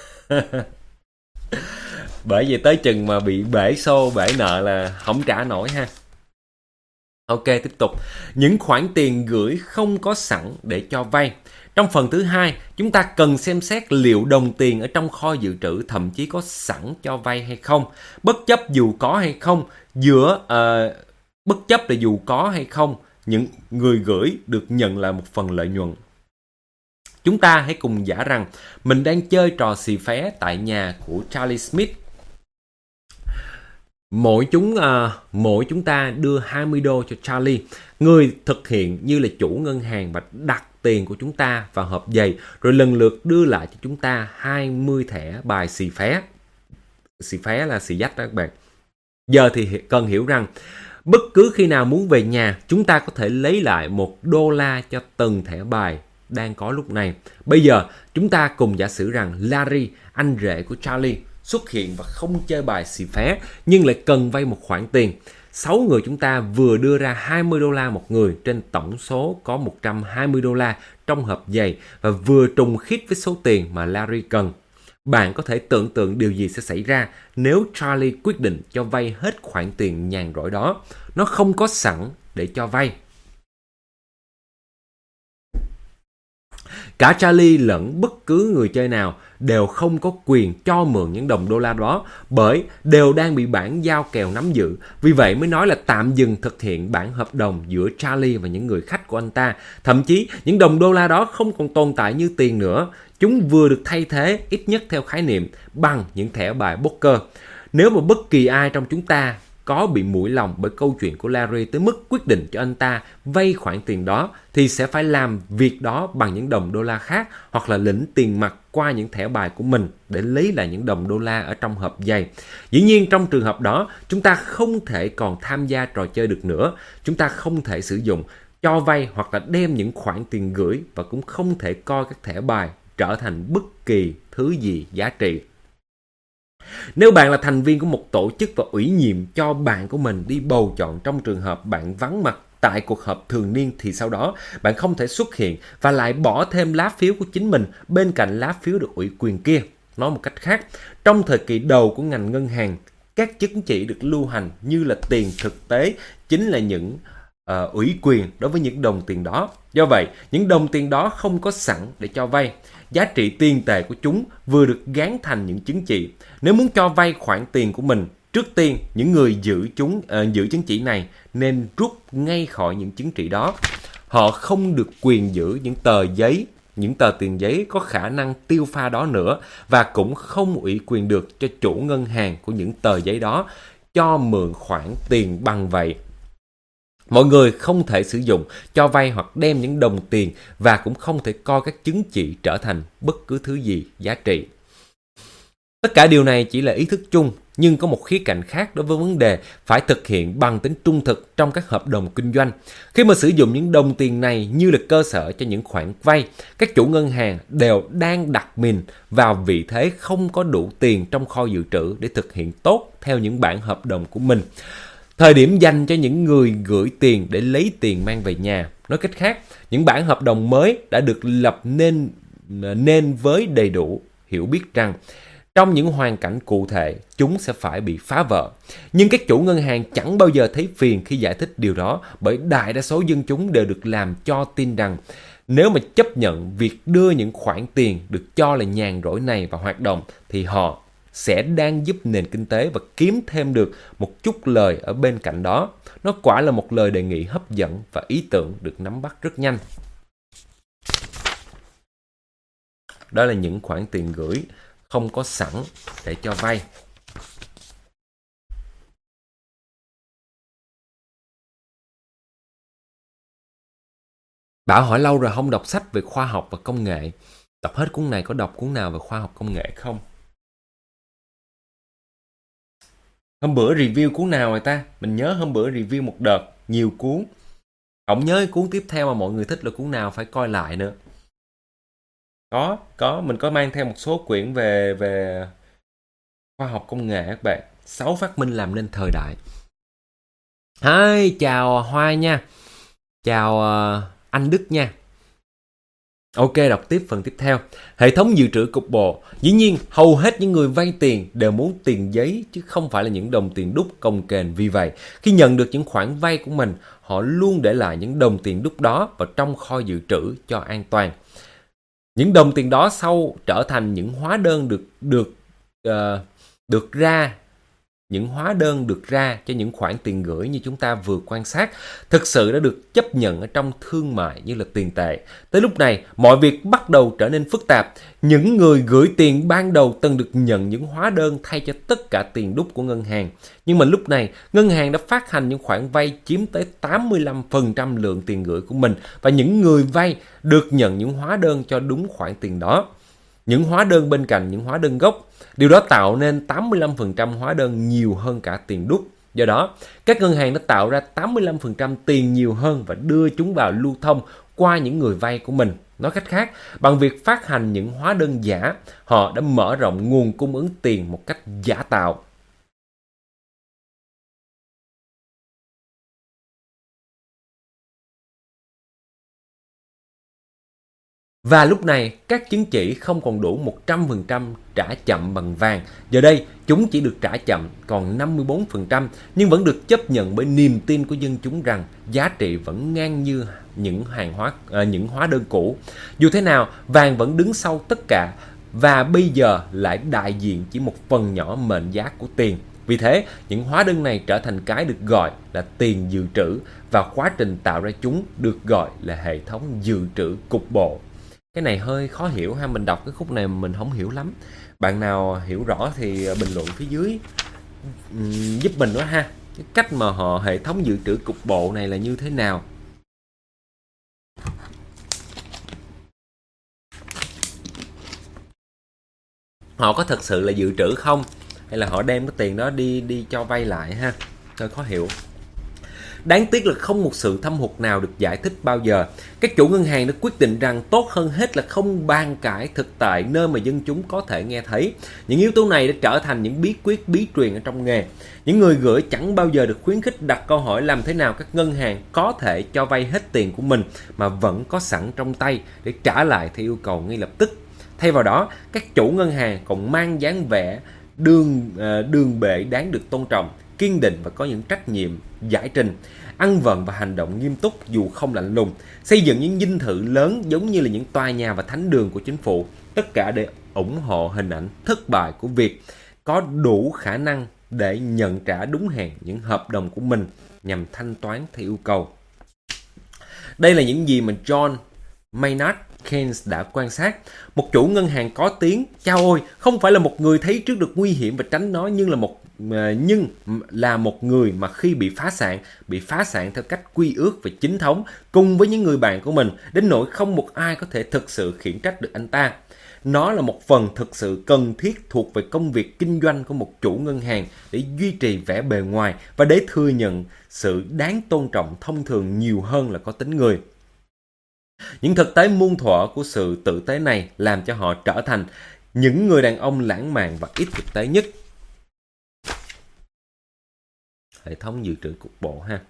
Bởi vì tới chừng mà bị bể xô bể nợ là không trả nổi ha. Ok, tiếp tục. Những khoản tiền gửi không có sẵn để cho vay. Trong phần thứ hai, chúng ta cần xem xét liệu đồng tiền ở trong kho dự trữ thậm chí có sẵn cho vay hay không. Bất chấp dù có hay không, bất chấp là dù có hay không, những người gửi được nhận lại một phần lợi nhuận. Chúng ta hãy cùng giả rằng mình đang chơi trò xì phé tại nhà của Charlie Smith. Mỗi chúng ta đưa 20 đô cho Charlie. Người thực hiện như là chủ ngân hàng và đặt tiền của chúng ta vào hộp giày, rồi lần lượt đưa lại cho chúng ta 20 thẻ bài xì phé. Xì phé là xì dách đó các bạn. Giờ thì cần hiểu rằng bất cứ khi nào muốn về nhà, chúng ta có thể lấy lại $1 cho từng thẻ bài đang có lúc này. Bây giờ chúng ta cùng giả sử rằng Larry, anh rể của Charlie, xuất hiện và không chơi bài xì phé nhưng lại cần vay một khoản tiền. 6 người chúng ta vừa đưa ra $20 một người trên tổng số có $120 trong hộp giày và vừa trùng khít với số tiền mà Larry cần. Bạn có thể tưởng tượng điều gì sẽ xảy ra nếu Charlie quyết định cho vay hết khoản tiền nhàn rỗi đó. Nó không có sẵn để cho vay. Cả Charlie lẫn bất cứ người chơi nào đều không có quyền cho mượn những đồng đô la đó, bởi đều đang bị bản giao kèo nắm giữ. Vì vậy mới nói là tạm dừng thực hiện bản hợp đồng giữa Charlie và những người khách của anh ta. Thậm chí những đồng đô la đó không còn tồn tại như tiền nữa. Chúng vừa được thay thế, ít nhất theo khái niệm, bằng những thẻ bài poker. Nếu mà bất kỳ ai trong chúng ta có bị mũi lòng bởi câu chuyện của Larry tới mức quyết định cho anh ta vay khoản tiền đó, thì sẽ phải làm việc đó bằng những đồng đô la khác, hoặc là lĩnh tiền mặt qua những thẻ bài của mình để lấy lại những đồng đô la ở trong hộp giày. Dĩ nhiên trong trường hợp đó, chúng ta không thể còn tham gia trò chơi được nữa. Chúng ta không thể sử dụng, cho vay hoặc là đem những khoản tiền gửi, và cũng không thể coi các thẻ bài trở thành bất kỳ thứ gì giá trị. Nếu bạn là thành viên của một tổ chức và ủy nhiệm cho bạn của mình đi bầu chọn trong trường hợp bạn vắng mặt tại cuộc họp thường niên, thì sau đó bạn không thể xuất hiện và lại bỏ thêm lá phiếu của chính mình bên cạnh lá phiếu được ủy quyền kia. Nói một cách khác, trong thời kỳ đầu của ngành ngân hàng, các chứng chỉ được lưu hành như là tiền thực tế chính là những ủy quyền đối với những đồng tiền đó. Do vậy, những đồng tiền đó không có sẵn để cho vay. Giá trị tiền tệ của chúng vừa được gán thành những chứng chỉ. Nếu muốn cho vay khoản tiền của mình, trước tiên những người giữ chứng chỉ này nên rút ngay khỏi những chứng chỉ đó. Họ không được quyền giữ những tờ tiền giấy có khả năng tiêu pha đó nữa, và cũng không ủy quyền được cho chủ ngân hàng của những tờ giấy đó cho mượn khoản tiền bằng vậy. Mọi người không thể sử dụng, cho vay hoặc đem những đồng tiền, và cũng không thể coi các chứng chỉ trở thành bất cứ thứ gì giá trị. Tất cả điều này chỉ là ý thức chung, nhưng có một khía cạnh khác đối với vấn đề phải thực hiện bằng tính trung thực trong các hợp đồng kinh doanh. Khi mà sử dụng những đồng tiền này như là cơ sở cho những khoản vay, các chủ ngân hàng đều đang đặt mình vào vị thế không có đủ tiền trong kho dự trữ để thực hiện tốt theo những bản hợp đồng của mình. Thời điểm dành cho những người gửi tiền để lấy tiền mang về nhà. Nói cách khác, những bản hợp đồng mới đã được lập nên với đầy đủ hiểu biết rằng trong những hoàn cảnh cụ thể, chúng sẽ phải bị phá vỡ. Nhưng các chủ ngân hàng chẳng bao giờ thấy phiền khi giải thích điều đó, bởi đại đa số dân chúng đều được làm cho tin rằng nếu mà chấp nhận việc đưa những khoản tiền được cho là nhàn rỗi này vào hoạt động, thì họ sẽ đang giúp nền kinh tế và kiếm thêm được một chút lời ở bên cạnh đó. Nó quả là một lời đề nghị hấp dẫn và ý tưởng được nắm bắt rất nhanh. Đó là những khoản tiền gửi không có sẵn để cho vay. Bảo hỏi lâu rồi không đọc sách về khoa học và công nghệ. Đọc hết cuốn này, có đọc cuốn nào về khoa học công nghệ không? Hôm bữa review cuốn nào rồi ta? Mình nhớ hôm bữa review một đợt, nhiều cuốn. Không nhớ cuốn tiếp theo mà mọi người thích là cuốn nào, phải coi lại nữa. Có, mình có mang theo một số quyển về khoa học công nghệ các bạn. 6 phát minh làm nên thời đại. Hi, chào Hoa nha. Chào anh Đức nha. Ok, đọc tiếp phần tiếp theo. Hệ thống dự trữ cục bộ. Dĩ nhiên, hầu hết những người vay tiền đều muốn tiền giấy chứ không phải là những đồng tiền đúc cồng kềnh. Vì vậy, khi nhận được những khoản vay của mình, họ luôn để lại những đồng tiền đúc đó vào trong kho dự trữ cho an toàn. Những đồng tiền đó sau trở thành những hóa đơn được ra cho những khoản tiền gửi như chúng ta vừa quan sát, thực sự đã được chấp nhận ở trong thương mại như là tiền tệ. Tới lúc này, mọi việc bắt đầu trở nên phức tạp. Những người gửi tiền ban đầu từng được nhận những hóa đơn thay cho tất cả tiền đúc của ngân hàng. Nhưng mà lúc này, ngân hàng đã phát hành những khoản vay chiếm tới 85% lượng tiền gửi của mình, và những người vay được nhận những hóa đơn cho đúng khoản tiền đó. Những hóa đơn bên cạnh những hóa đơn gốc. Điều đó tạo nên 85% hóa đơn nhiều hơn cả tiền đúc. Do đó, các ngân hàng đã tạo ra 85% tiền nhiều hơn và đưa chúng vào lưu thông qua những người vay của mình. Nói cách khác, bằng việc phát hành những hóa đơn giả, họ đã mở rộng nguồn cung ứng tiền một cách giả tạo. Và lúc này, các chứng chỉ không còn đủ 100% trả chậm bằng vàng. Giờ đây, chúng chỉ được trả chậm còn 54%, nhưng vẫn được chấp nhận bởi niềm tin của dân chúng rằng giá trị vẫn ngang như những hóa đơn cũ. Dù thế nào, vàng vẫn đứng sau tất cả và bây giờ lại đại diện chỉ một phần nhỏ mệnh giá của tiền. Vì thế, những hóa đơn này trở thành cái được gọi là tiền dự trữ, và quá trình tạo ra chúng được gọi là hệ thống dự trữ cục bộ. Cái này hơi khó hiểu ha, mình đọc cái khúc này mình không hiểu lắm. Bạn nào hiểu rõ thì bình luận phía dưới giúp mình đó ha. Cái cách mà hệ thống dự trữ cục bộ này là như thế nào? Họ có thật sự là dự trữ không? Hay là họ đem cái tiền đó đi cho vay lại ha? Hơi khó hiểu. Đáng tiếc là không một sự thâm hụt nào được giải thích bao giờ. Các chủ ngân hàng đã quyết định rằng tốt hơn hết là không bàn cãi thực tại nơi mà dân chúng có thể nghe thấy. Những yếu tố này đã trở thành những bí quyết bí truyền ở trong nghề. Những người gửi chẳng bao giờ được khuyến khích đặt câu hỏi làm thế nào các ngân hàng có thể cho vay hết tiền của mình mà vẫn có sẵn trong tay để trả lại theo yêu cầu ngay lập tức. Thay vào đó, các chủ ngân hàng còn mang dáng vẻ đường bệ đáng được tôn trọng, kiên định và có những trách nhiệm giải trình, ăn vận và hành động nghiêm túc dù không lạnh lùng, xây dựng những dinh thự lớn giống như là những tòa nhà và thánh đường của chính phủ, tất cả để ủng hộ hình ảnh thất bại của việc có đủ khả năng để nhận trả đúng hẹn những hợp đồng của mình nhằm thanh toán theo yêu cầu. Đây là những gì mà John Maynard Keynes đã quan sát. Một chủ ngân hàng có tiếng, chao ôi, không phải là một người thấy trước được nguy hiểm và tránh nó, nhưng là một người mà khi bị phá sản theo cách quy ước và chính thống cùng với những người bạn của mình, đến nỗi không một ai có thể thực sự khiển trách được anh ta. nó là một phần thực sự cần thiết thuộc về công việc kinh doanh của một chủ ngân hàng để duy trì vẻ bề ngoài và để thừa nhận sự đáng tôn trọng thông thường nhiều hơn là có tính người. Những thực tế muôn thuở của sự tử tế này làm cho họ trở thành những người đàn ông lãng mạn và ít thực tế nhất. Hệ thống dự trữ cục bộ ha.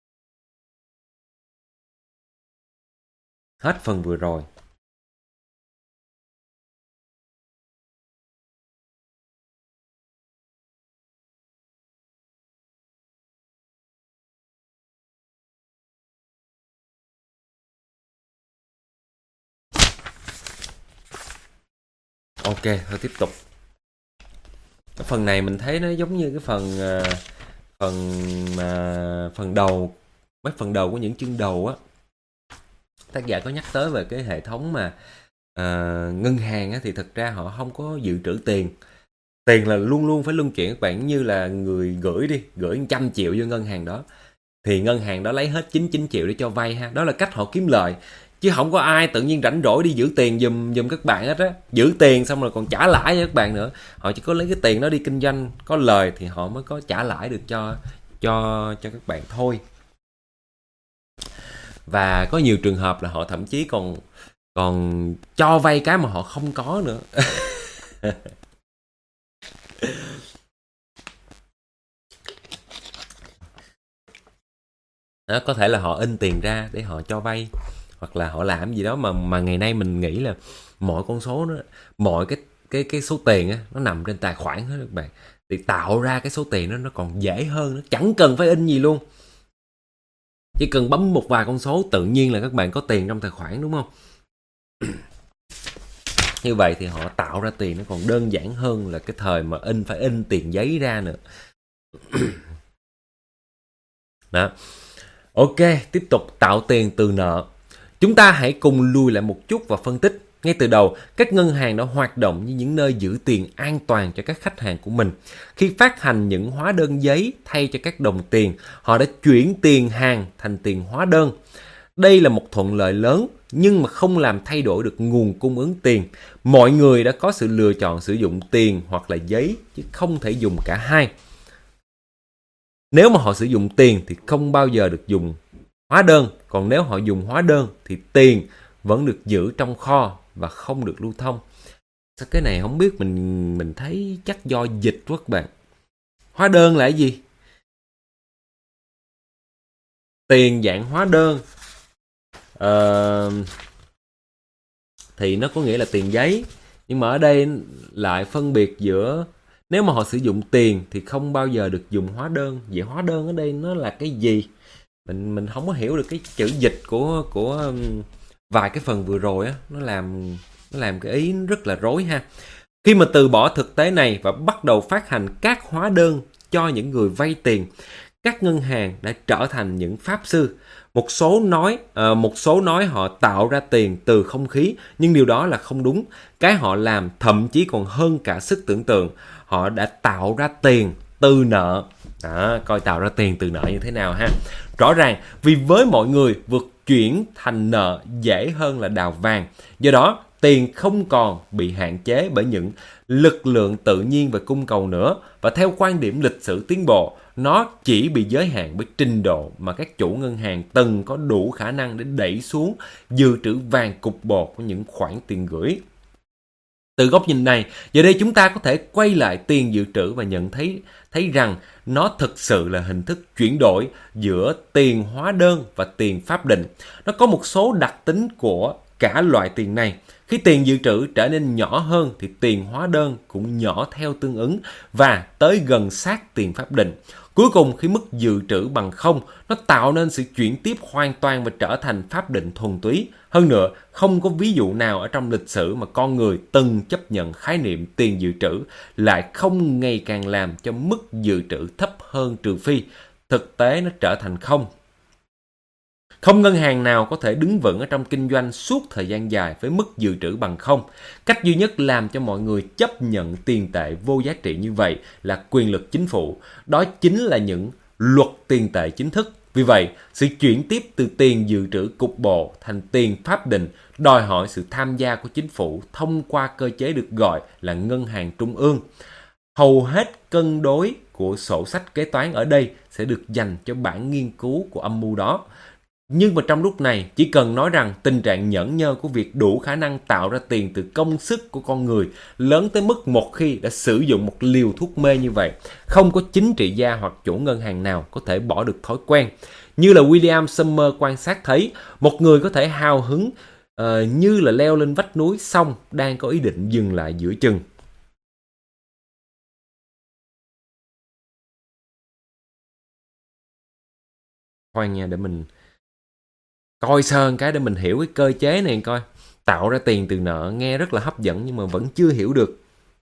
Hết phần vừa rồi. Ok, thôi tiếp tục. Cái phần này mình thấy nó giống như cái phần đầu, mấy phần đầu của những chương đầu á. Tác giả có nhắc tới về cái hệ thống mà ngân hàng á, thì thực ra họ không có dự trữ tiền. Tiền là luôn luôn phải luân chuyển các bạn, như là người gửi 100 triệu vô ngân hàng đó thì ngân hàng đó lấy hết 99 triệu để cho vay ha. Đó là cách họ kiếm lời. Chứ không có ai tự nhiên rảnh rỗi đi giữ tiền giùm các bạn hết á. Giữ tiền xong rồi còn trả lãi cho các bạn nữa. Họ chỉ có lấy cái tiền đó đi kinh doanh có lời thì họ mới có trả lãi được cho các bạn thôi. Và có nhiều trường hợp là họ thậm chí còn cho vay cái mà họ không có nữa. Đó, có thể là họ in tiền ra để họ cho vay, hoặc là họ làm gì đó mà ngày nay mình nghĩ là mọi con số nó, mọi cái số tiền á, nó nằm trên tài khoản hết các bạn. Thì tạo ra cái số tiền đó nó còn dễ hơn, nó chẳng cần phải in gì luôn. Chỉ cần bấm một vài con số tự nhiên là các bạn có tiền trong tài khoản, đúng không? Như vậy thì họ tạo ra tiền nó còn đơn giản hơn là cái thời mà phải in tiền giấy ra nữa. Đó. Ok, tiếp tục tạo tiền từ nợ. Chúng ta hãy cùng lùi lại một chút và phân tích. Ngay từ đầu, các ngân hàng đã hoạt động như những nơi giữ tiền an toàn cho các khách hàng của mình. Khi phát hành những hóa đơn giấy thay cho các đồng tiền, họ đã chuyển tiền hàng thành tiền hóa đơn. Đây là một thuận lợi lớn, nhưng mà không làm thay đổi được nguồn cung ứng tiền. Mọi người đã có sự lựa chọn sử dụng tiền hoặc là giấy, chứ không thể dùng cả hai. Nếu mà họ sử dụng tiền thì không bao giờ được dùng hóa đơn. Còn nếu họ dùng hóa đơn thì tiền vẫn được giữ trong kho và không được lưu thông. Sao cái này không biết, mình thấy chắc do dịch quá các bạn. Hóa đơn là cái gì? Tiền dạng hóa đơn thì nó có nghĩa là tiền giấy. Nhưng mà ở đây lại phân biệt giữa, nếu mà họ sử dụng tiền thì không bao giờ được dùng hóa đơn. Vậy hóa đơn ở đây nó là cái gì? Mình không có hiểu được cái chữ dịch của vài cái phần vừa rồi á. Nó làm cái ý rất là rối ha. Khi mà từ bỏ thực tế này và bắt đầu phát hành các hóa đơn cho những người vay tiền, các ngân hàng đã trở thành những pháp sư. Một số nói họ tạo ra tiền từ không khí, nhưng điều đó là không đúng. Cái họ làm thậm chí còn hơn cả sức tưởng tượng. Họ đã tạo ra tiền từ nợ. Đó, coi tạo ra tiền từ nợ như thế nào ha. Rõ ràng vì với mọi người, vượt chuyển thành nợ dễ hơn là đào vàng. Do đó, tiền không còn bị hạn chế bởi những lực lượng tự nhiên về cung cầu nữa. Và theo quan điểm lịch sử tiến bộ, nó chỉ bị giới hạn bởi trình độ mà các chủ ngân hàng từng có đủ khả năng để đẩy xuống dự trữ vàng cục bộ của những khoản tiền gửi. Từ góc nhìn này, giờ đây chúng ta có thể quay lại tiền dự trữ và nhận thấy rằng nó thực sự là hình thức chuyển đổi giữa tiền hóa đơn và tiền pháp định. Nó có một số đặc tính của cả loại tiền này. Khi tiền dự trữ trở nên nhỏ hơn thì tiền hóa đơn cũng nhỏ theo tương ứng và tới gần sát tiền pháp định. Cuối cùng, khi mức dự trữ bằng không, nó tạo nên sự chuyển tiếp hoàn toàn và trở thành pháp định thuần túy. Hơn nữa, không có ví dụ nào ở trong lịch sử mà con người từng chấp nhận khái niệm tiền dự trữ lại không ngày càng làm cho mức dự trữ thấp hơn, trừ phi thực tế nó trở thành không. Không ngân hàng nào có thể đứng vững ở trong kinh doanh suốt thời gian dài với mức dự trữ bằng không. Cách duy nhất làm cho mọi người chấp nhận tiền tệ vô giá trị như vậy là quyền lực chính phủ. Đó chính là những luật tiền tệ chính thức. Vì vậy, sự chuyển tiếp từ tiền dự trữ cục bộ thành tiền pháp định đòi hỏi sự tham gia của chính phủ thông qua cơ chế được gọi là ngân hàng trung ương. Hầu hết cân đối của sổ sách kế toán ở đây sẽ được dành cho bản nghiên cứu của âm mưu đó. Nhưng mà trong lúc này, chỉ cần nói rằng tình trạng nhởn nhơ của việc đủ khả năng tạo ra tiền từ công sức của con người lớn tới mức một khi đã sử dụng một liều thuốc mê như vậy, không có chính trị gia hoặc chủ ngân hàng nào có thể bỏ được thói quen. Như là William Summer quan sát thấy, một người có thể hào hứng như là leo lên vách núi xong đang có ý định dừng lại giữa chừng. Khoan nha, để mình coi sơ cái để mình hiểu cái cơ chế này coi. Tạo ra tiền từ nợ nghe rất là hấp dẫn nhưng mà vẫn chưa hiểu được.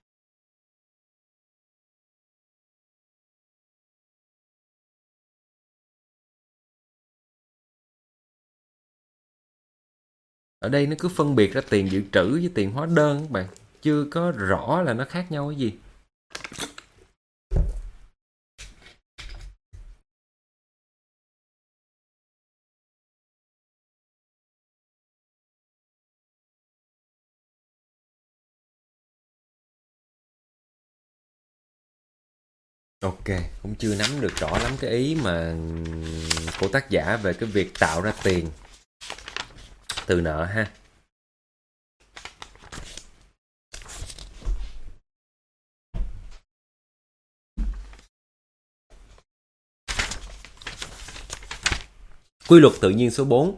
Ở đây nó cứ phân biệt ra tiền dự trữ với tiền hóa đơn các bạn. Chưa có rõ là nó khác nhau cái gì. Ok, cũng chưa nắm được rõ lắm cái ý mà của tác giả về cái việc tạo ra tiền từ nợ ha. Quy luật tự nhiên số 4.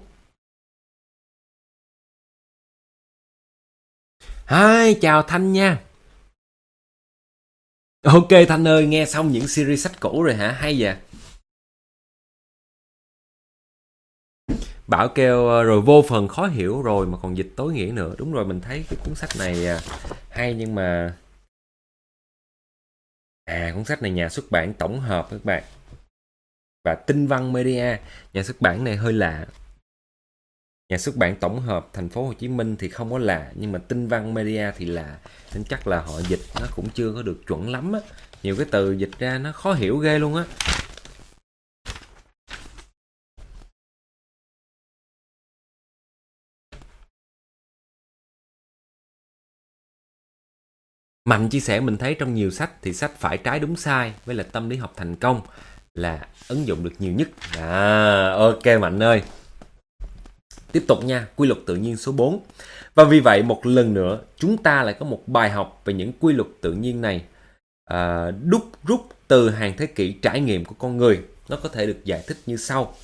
Hi, chào Thanh nha. Ok Thanh ơi, nghe xong những series sách cũ rồi hả? Hay vậy. Bảo kêu rồi vô phần khó hiểu rồi mà còn dịch tối nghĩa nữa. Đúng rồi, mình thấy cái cuốn sách này hay nhưng mà cuốn sách này nhà xuất bản tổng hợp các bạn. Và Tinh Văn Media, nhà xuất bản này hơi lạ. Nhà xuất bản tổng hợp thành phố Hồ Chí Minh thì không có lạ, nhưng mà Tinh Văn Media thì lạ. Nên chắc là họ dịch nó cũng chưa có được chuẩn lắm á. Nhiều cái từ dịch ra nó khó hiểu ghê luôn á. Mạnh chia sẻ mình thấy trong nhiều sách thì sách Phải Trái Đúng Sai với là Tâm Lý Học Thành Công là ứng dụng được nhiều nhất. Ok Mạnh ơi. Tiếp tục nha, quy luật tự nhiên số 4. Và vì vậy một lần nữa chúng ta lại có một bài học về những quy luật tự nhiên này đúc rút từ hàng thế kỷ trải nghiệm của con người. Nó có thể được giải thích như sau.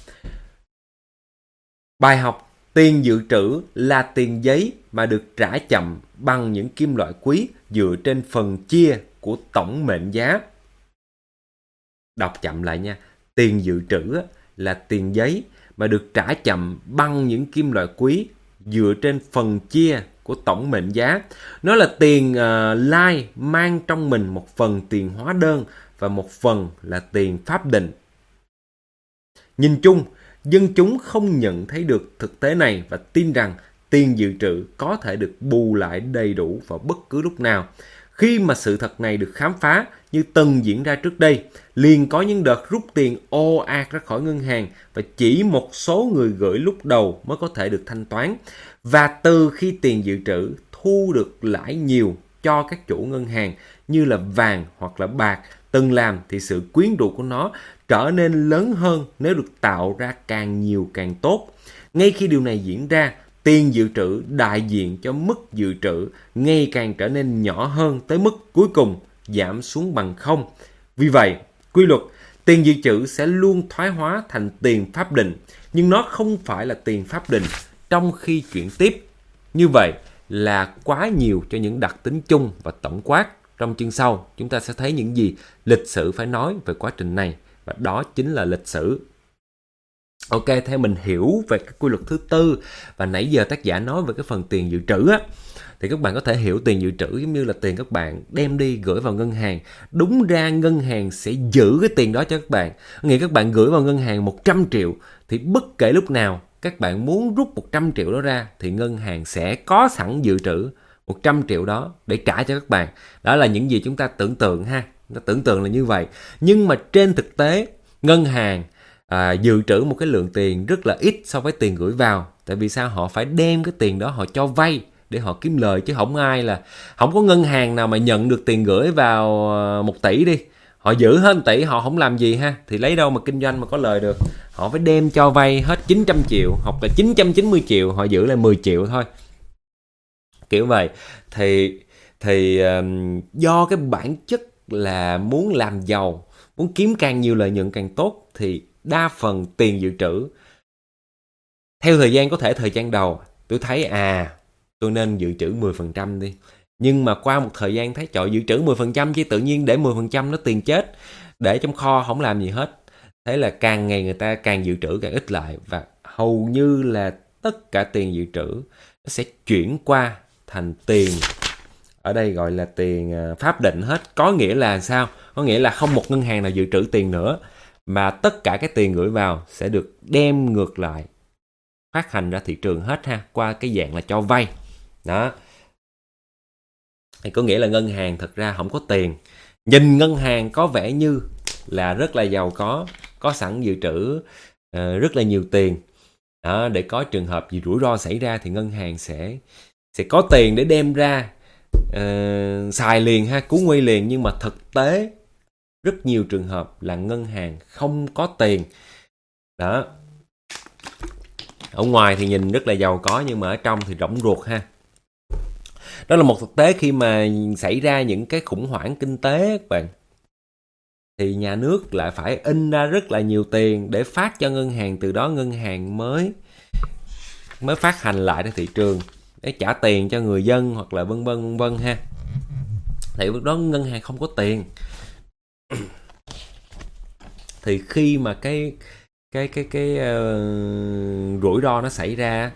Bài học: tiền dự trữ là tiền giấy mà được trả chậm bằng những kim loại quý dựa trên phần chia của tổng mệnh giá. Đọc chậm lại nha. Tiền dự trữ là tiền giấy mà được trả chậm bằng những kim loại quý dựa trên phần chia của tổng mệnh giá. Nó là tiền lai mang trong mình một phần tiền hóa đơn và một phần là tiền pháp định. Nhìn chung, dân chúng không nhận thấy được thực tế này và tin rằng tiền dự trữ có thể được bù lại đầy đủ vào bất cứ lúc nào. Khi mà sự thật này được khám phá như từng diễn ra trước đây, liền có những đợt rút tiền ồ ạt ra khỏi ngân hàng và chỉ một số người gửi lúc đầu mới có thể được thanh toán. Và từ khi tiền dự trữ thu được lãi nhiều cho các chủ ngân hàng như là vàng hoặc là bạc từng làm thì sự quyến rũ của nó trở nên lớn hơn nếu được tạo ra càng nhiều càng tốt. Ngay khi điều này diễn ra, tiền dự trữ đại diện cho mức dự trữ ngày càng trở nên nhỏ hơn tới mức cuối cùng giảm xuống bằng không. Vì vậy, quy luật tiền dự trữ sẽ luôn thoái hóa thành tiền pháp định, nhưng nó không phải là tiền pháp định trong khi chuyển tiếp. Như vậy là quá nhiều cho những đặc tính chung và tổng quát. Trong chương sau, chúng ta sẽ thấy những gì lịch sử phải nói về quá trình này, và đó chính là lịch sử. Ok, theo mình hiểu về cái quy luật thứ tư và nãy giờ tác giả nói về cái phần tiền dự trữ á, thì các bạn có thể hiểu tiền dự trữ giống như là tiền các bạn đem đi gửi vào ngân hàng. Đúng ra ngân hàng sẽ giữ cái tiền đó cho các bạn. Nghĩa các bạn gửi vào ngân hàng 100 triệu thì bất kể lúc nào các bạn muốn rút 100 triệu đó ra thì ngân hàng sẽ có sẵn dự trữ 100 triệu đó để trả cho các bạn. Đó là những gì chúng ta tưởng tượng ha. Nó tưởng tượng là như vậy. Nhưng mà trên thực tế, ngân hàng dự trữ một cái lượng tiền rất là ít so với tiền gửi vào. Tại vì sao? Họ phải đem cái tiền đó họ cho vay để họ kiếm lời, chứ không có ngân hàng nào mà nhận được tiền gửi vào 1 tỷ đi, họ giữ hết 1 tỷ họ không làm gì ha, thì lấy đâu mà kinh doanh mà có lời được. Họ phải đem cho vay hết 900 triệu hoặc là 990 triệu, họ giữ lại 10 triệu thôi, kiểu vậy. Thì do cái bản chất là muốn làm giàu, muốn kiếm càng nhiều lợi nhuận càng tốt, thì đa phần tiền dự trữ theo thời gian, có thể thời gian đầu tôi thấy tôi nên dự trữ 10% đi, nhưng mà qua một thời gian thấy trời, dự trữ 10% chứ tự nhiên để 10% nó tiền chết, để trong kho không làm gì hết. Thế là càng ngày người ta càng dự trữ càng ít lại, và hầu như là tất cả tiền dự trữ nó sẽ chuyển qua thành tiền, ở đây gọi là tiền pháp định hết. Có nghĩa là sao? Có nghĩa là không một ngân hàng nào dự trữ tiền nữa, mà tất cả cái tiền gửi vào sẽ được đem ngược lại, phát hành ra thị trường hết ha, qua cái dạng là cho vay. Đó. Thì có nghĩa là ngân hàng thật ra không có tiền. Nhìn ngân hàng có vẻ như là rất là giàu có sẵn dự trữ rất là nhiều tiền. Đó, để có trường hợp gì rủi ro xảy ra thì ngân hàng sẽ có tiền để đem ra xài liền ha, cứu nguy liền. Nhưng mà thực tế rất nhiều trường hợp là ngân hàng không có tiền. Đó. Ở ngoài thì nhìn rất là giàu có, nhưng mà ở trong thì rỗng ruột ha. Đó là một thực tế khi mà xảy ra những cái khủng hoảng kinh tế các bạn, thì nhà nước lại phải in ra rất là nhiều tiền để phát cho ngân hàng, từ đó ngân hàng mới phát hành lại ra thị trường để trả tiền cho người dân, hoặc là vân vân ha. Thì lúc đó ngân hàng không có tiền. Thì khi mà cái rủi ro nó xảy ra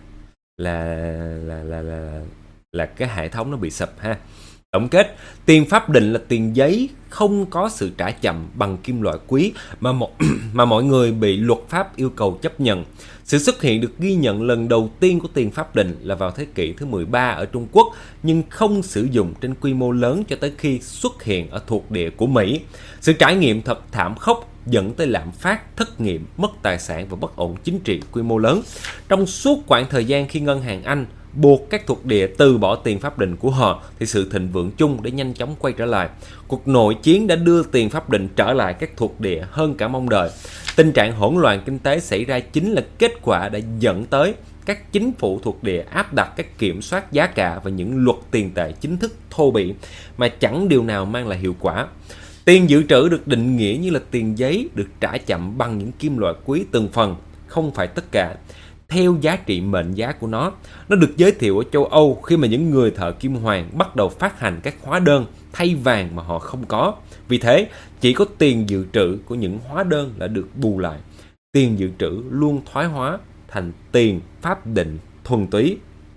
là cái hệ thống nó bị sụp ha. Tổng kết, tiền pháp định là tiền giấy không có sự trả chậm bằng kim loại quý mà mọi người bị luật pháp yêu cầu chấp nhận. Sự xuất hiện được ghi nhận lần đầu tiên của tiền pháp định là vào thế kỷ thứ 13 ở Trung Quốc, nhưng không sử dụng trên quy mô lớn cho tới khi xuất hiện ở thuộc địa của Mỹ. Sự trải nghiệm thật thảm khốc dẫn tới lạm phát, thất nghiệp, mất tài sản và bất ổn chính trị quy mô lớn. Trong suốt quãng thời gian khi ngân hàng Anh buộc các thuộc địa từ bỏ tiền pháp định của họ, thì sự thịnh vượng chung đã nhanh chóng quay trở lại. Cuộc nội chiến đã đưa tiền pháp định trở lại các thuộc địa hơn cả mong đợi. Tình trạng hỗn loạn kinh tế xảy ra chính là kết quả đã dẫn tới các chính phủ thuộc địa áp đặt các kiểm soát giá cả và những luật tiền tệ chính thức thô bỉ mà chẳng điều nào mang lại hiệu quả. Tiền dự trữ được định nghĩa như là tiền giấy được trả chậm bằng những kim loại quý từng phần, không phải tất cả, theo giá trị mệnh giá của nó. Nó được giới thiệu ở châu Âu khi mà những người thợ kim hoàn bắt đầu phát hành các hóa đơn thay vàng mà họ không có. Vì thế, chỉ có tiền dự trữ của những hóa đơn là được bù lại. Tiền dự trữ luôn thoái hóa thành tiền pháp định thuần túy.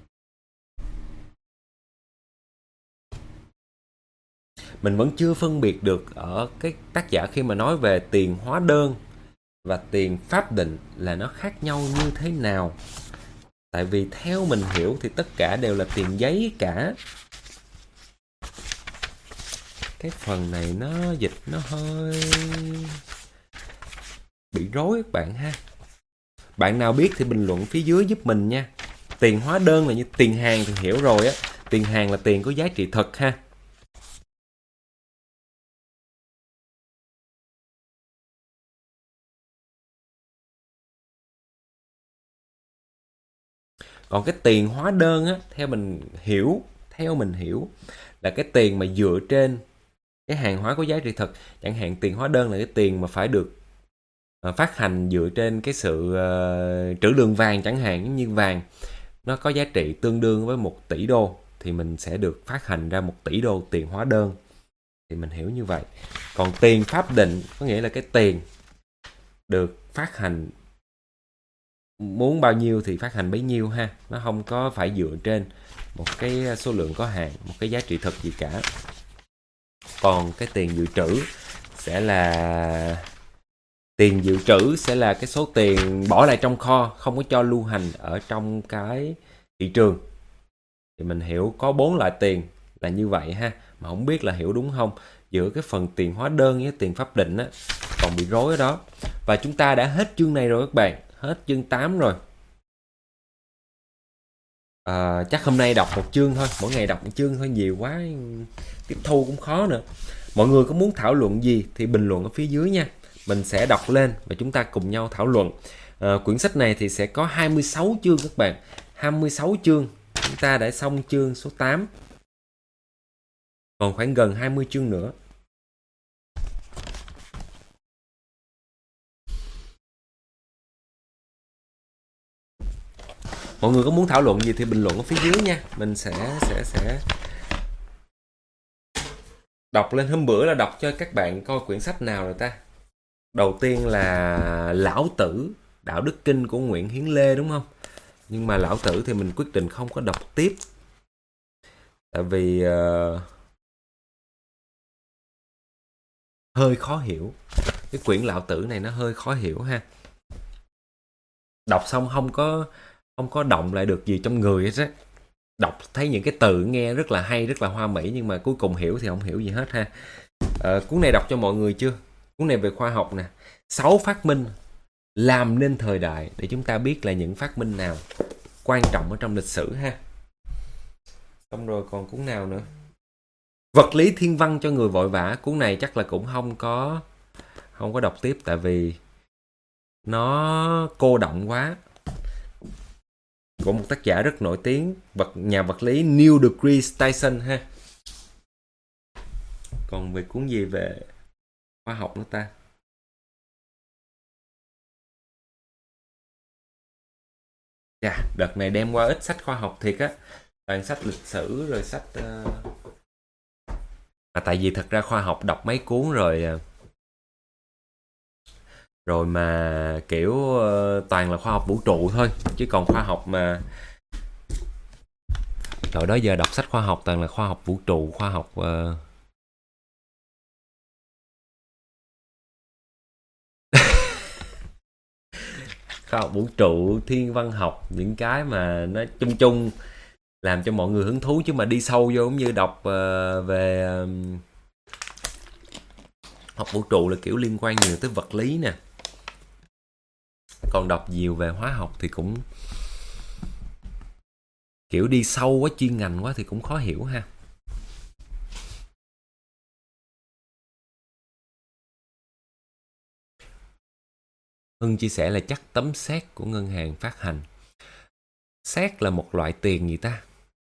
Mình vẫn chưa phân biệt được ở cái tác giả khi mà nói về tiền hóa đơn và tiền pháp định là nó khác nhau như thế nào. Tại vì theo mình hiểu thì tất cả đều là tiền giấy cả. Cái phần này nó dịch nó hơi bị rối các bạn ha. Bạn nào biết thì bình luận phía dưới giúp mình nha. Tiền hóa đơn là như tiền hàng thì hiểu rồi á. Tiền hàng là tiền có giá trị thật ha. Còn cái tiền hóa đơn á, theo mình hiểu là cái tiền mà dựa trên cái hàng hóa có giá trị thật. Chẳng hạn tiền hóa đơn là cái tiền mà phải được phát hành dựa trên cái sự trữ lượng vàng, chẳng hạn như vàng nó có giá trị tương đương với 1 tỷ đô thì mình sẽ được phát hành ra 1 tỷ đô tiền hóa đơn. Thì mình hiểu như vậy. Còn tiền pháp định có nghĩa là cái tiền được phát hành, muốn bao nhiêu thì phát hành bấy nhiêu ha. Nó không có phải dựa trên một cái số lượng có hạn, một cái giá trị thật gì cả. Còn cái tiền dự trữ sẽ là cái số tiền bỏ lại trong kho, không có cho lưu hành ở trong cái thị trường. Thì mình hiểu có 4 loại tiền là như vậy ha. Mà không biết là hiểu đúng không. Giữa cái phần tiền hóa đơn với tiền pháp định á, còn bị rối ở đó. Và chúng ta đã hết chương này rồi các bạn, hết chương 8 rồi. Chắc hôm nay đọc một chương thôi, mỗi ngày đọc một chương thôi, nhiều quá tiếp thu cũng khó nữa. Mọi người có muốn thảo luận gì thì bình luận ở phía dưới nha, mình sẽ đọc lên và chúng ta cùng nhau thảo luận. Quyển sách này thì sẽ có 26 chương các bạn, 26 chương. Chúng ta đã xong chương số 8, còn khoảng gần 20 chương nữa. Mọi người có muốn thảo luận gì thì bình luận ở phía dưới nha, mình sẽ đọc lên. Hôm bữa là đọc cho các bạn coi quyển sách nào rồi ta? Đầu tiên là Lão Tử, Đạo Đức Kinh của Nguyễn Hiến Lê đúng không? Nhưng mà Lão Tử thì mình quyết định không có đọc tiếp. Tại vì hơi khó hiểu. Cái quyển Lão Tử này nó hơi khó hiểu ha. Đọc xong không có động lại được gì trong người hết á. Đọc thấy những cái từ nghe rất là hay, rất là hoa mỹ, nhưng mà cuối cùng hiểu thì không hiểu gì hết ha. Cuốn này đọc cho mọi người chưa? Cuốn này về khoa học nè. 6 phát minh làm nên thời đại, để chúng ta biết là những phát minh nào quan trọng ở trong lịch sử ha. Xong rồi còn cuốn nào nữa? Vật lý thiên văn cho người vội vã. Cuốn này chắc là cũng không có đọc tiếp, tại vì nó cô động quá. Của một tác giả rất nổi tiếng, nhà vật lý Neil deGrasse Tyson ha. Còn về cuốn gì về khoa học nữa ta? Đợt này đem qua ít sách khoa học thiệt á, toàn sách lịch sử rồi sách tại vì thật ra khoa học đọc mấy cuốn rồi mà kiểu toàn là khoa học vũ trụ thôi, chứ còn khoa học mà rồi đó giờ đọc sách khoa học toàn là khoa học vũ trụ, khoa học khoa học vũ trụ, thiên văn học, những cái mà nó chung chung làm cho mọi người hứng thú, chứ mà đi sâu vô giống như đọc về học vũ trụ là kiểu liên quan nhiều tới vật lý nè. Còn đọc nhiều về hóa học thì cũng kiểu đi sâu quá, chuyên ngành quá thì cũng khó hiểu ha. Hưng chia sẻ là chắc tấm séc của ngân hàng phát hành. Séc là một loại tiền gì ta?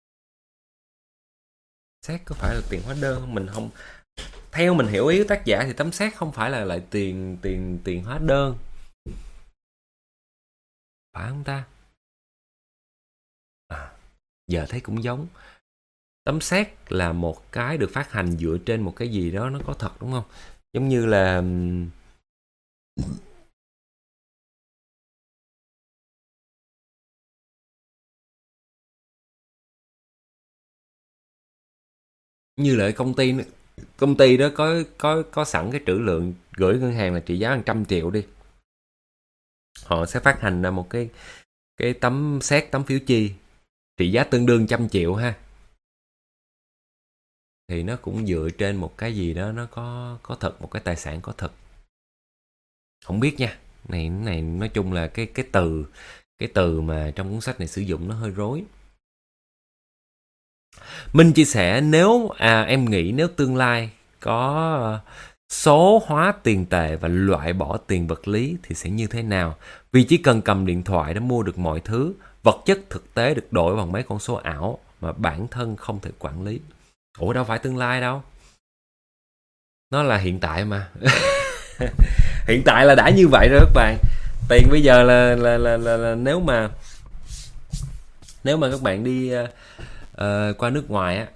Séc có phải là tiền hóa đơn không? Mình không, theo mình hiểu ý tác giả thì tấm séc không phải là loại tiền hóa đơn, phải không ta? Giờ thấy cũng giống. Tấm séc là một cái được phát hành dựa trên một cái gì đó nó có thật đúng không? Giống như là công ty đó có sẵn cái trữ lượng gửi ngân hàng là trị giá 100 triệu đi, họ sẽ phát hành ra một cái tấm séc, tấm phiếu chi trị giá tương đương 100 triệu ha, thì nó cũng dựa trên một cái gì đó nó có thật, một cái tài sản có thật. Không biết nha, này nói chung là cái từ mà trong cuốn sách này sử dụng nó hơi rối. Minh chia sẻ nếu em nghĩ nếu tương lai có số hóa tiền tệ và loại bỏ tiền vật lý thì sẽ như thế nào? Vì chỉ cần cầm điện thoại đã mua được mọi thứ, vật chất thực tế được đổi bằng mấy con số ảo mà bản thân không thể quản lý. Ủa đâu phải tương lai đâu, nó là hiện tại mà. Hiện tại là đã như vậy rồi các bạn. Tiền bây giờ là nếu mà các bạn đi qua nước ngoài á,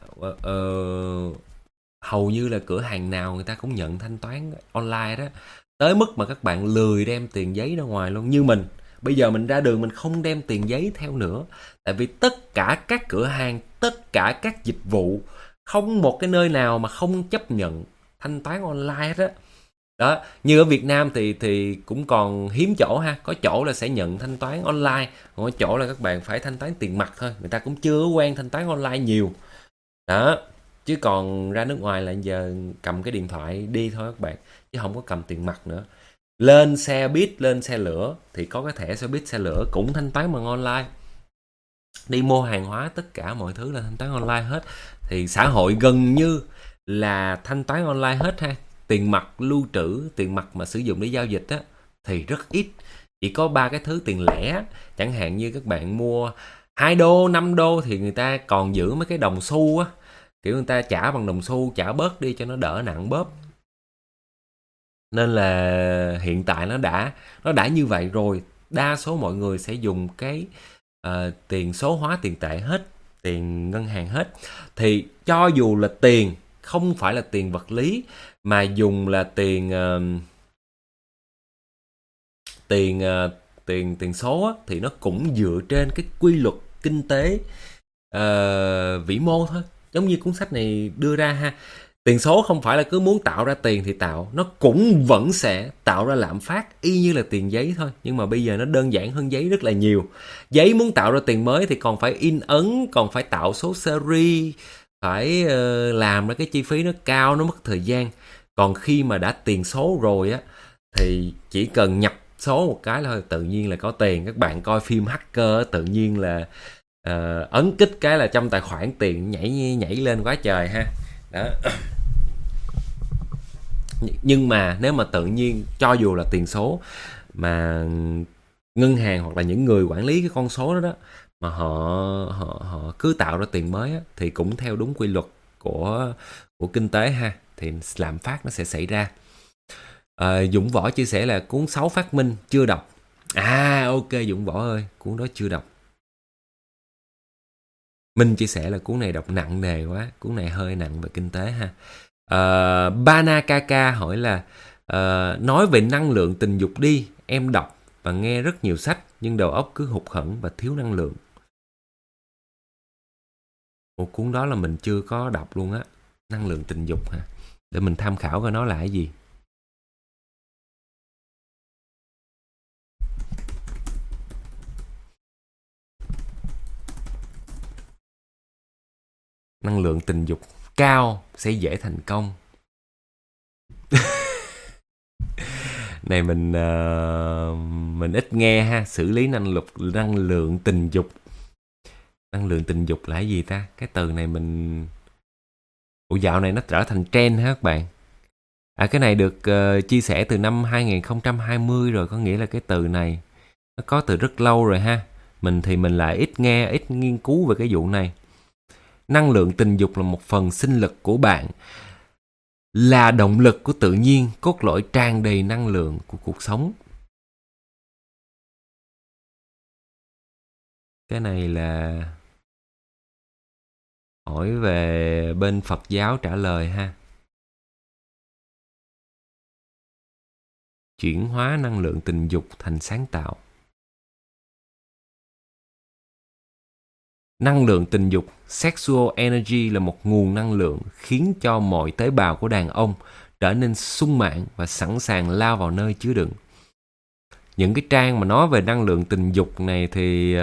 hầu như là cửa hàng nào người ta cũng nhận thanh toán online đó, tới mức mà các bạn lười đem tiền giấy ra ngoài luôn. Như mình bây giờ mình ra đường mình không đem tiền giấy theo nữa, tại vì tất cả các cửa hàng, tất cả các dịch vụ, không một cái nơi nào mà không chấp nhận thanh toán online hết á. Đó, như ở Việt Nam thì cũng còn hiếm chỗ ha, có chỗ là sẽ nhận thanh toán online, còn có chỗ là các bạn phải thanh toán tiền mặt thôi, người ta cũng chưa quen thanh toán online nhiều. Đó, chứ còn ra nước ngoài là giờ cầm cái điện thoại đi thôi các bạn, chứ không có cầm tiền mặt nữa. lên xe buýt, lên xe lửa thì có cái thẻ xe buýt xe lửa cũng thanh toán bằng online. Đi mua hàng hóa tất cả mọi thứ là thanh toán online hết. Thì xã hội gần như là thanh toán online hết ha. Tiền mặt lưu trữ, tiền mặt mà sử dụng để giao dịch á thì rất ít. Chỉ có 3 cái thứ tiền lẻ, chẳng hạn như các bạn mua 2 đô, 5 đô thì người ta còn giữ mấy cái đồng xu á, kiểu người ta trả bằng đồng xu, trả bớt đi cho nó đỡ nặng bóp. Nên là hiện tại nó đã như vậy rồi, đa số mọi người sẽ dùng cái tiền số hóa tiền tệ hết, tiền ngân hàng hết. Thì cho dù là tiền không phải là tiền vật lý mà dùng là tiền số á, thì nó cũng dựa trên cái quy luật kinh tế vĩ mô thôi, giống như cuốn sách này đưa ra ha. Tiền số không phải là cứ muốn tạo ra tiền thì tạo, nó cũng vẫn sẽ tạo ra lạm phát y như là tiền giấy thôi, nhưng mà bây giờ nó đơn giản hơn giấy rất là nhiều. Giấy muốn tạo ra tiền mới thì còn phải in ấn, còn phải tạo số series, phải làm ra cái chi phí nó cao, nó mất thời gian. Còn khi mà đã tiền số rồi á thì chỉ cần nhập số một cái thôi, tự nhiên là có tiền. Các bạn coi phim hacker tự nhiên là ấn kích cái là trong tài khoản tiền nhảy lên quá trời ha. Đó. Nhưng mà nếu mà tự nhiên cho dù là tiền số mà ngân hàng hoặc là những người quản lý cái con số đó mà họ cứ tạo ra tiền mới á, thì cũng theo đúng quy luật của kinh tế ha, thì lạm phát nó sẽ xảy ra. Dũng Võ chia sẻ là cuốn 6 phát minh chưa đọc. Ok Dũng Võ ơi, cuốn đó chưa đọc. Minh chia sẻ là cuốn này đọc nặng nề quá, cuốn này hơi nặng về kinh tế ha. Bana Kaka hỏi là nói về năng lượng tình dục đi, em đọc và nghe rất nhiều sách nhưng đầu óc cứ hụt hẫng và thiếu năng lượng. Một cuốn đó là mình chưa có đọc luôn á, năng lượng tình dục ha, để mình tham khảo coi nó là cái gì. Năng lượng tình dục cao sẽ dễ thành công. Này mình ít nghe ha, xử lý năng lượng tình dục. Năng lượng tình dục là cái gì ta? Cái từ này mình dạo này nó trở thành trend ha các bạn. Cái này được chia sẻ từ năm 2020 rồi, có nghĩa là cái từ này nó có từ rất lâu rồi ha. Mình thì mình lại ít nghe, ít nghiên cứu về cái vụ này. Năng lượng tình dục là một phần sinh lực của bạn, là động lực của tự nhiên, cốt lõi tràn đầy năng lượng của cuộc sống. Cái này là hỏi về bên Phật giáo trả lời ha. Chuyển hóa năng lượng tình dục thành sáng tạo. Năng lượng tình dục, sexual energy, là một nguồn năng lượng khiến cho mọi tế bào của đàn ông trở nên sung mãn và sẵn sàng lao vào nơi chứa đựng. Những cái trang mà nói về năng lượng tình dục này thì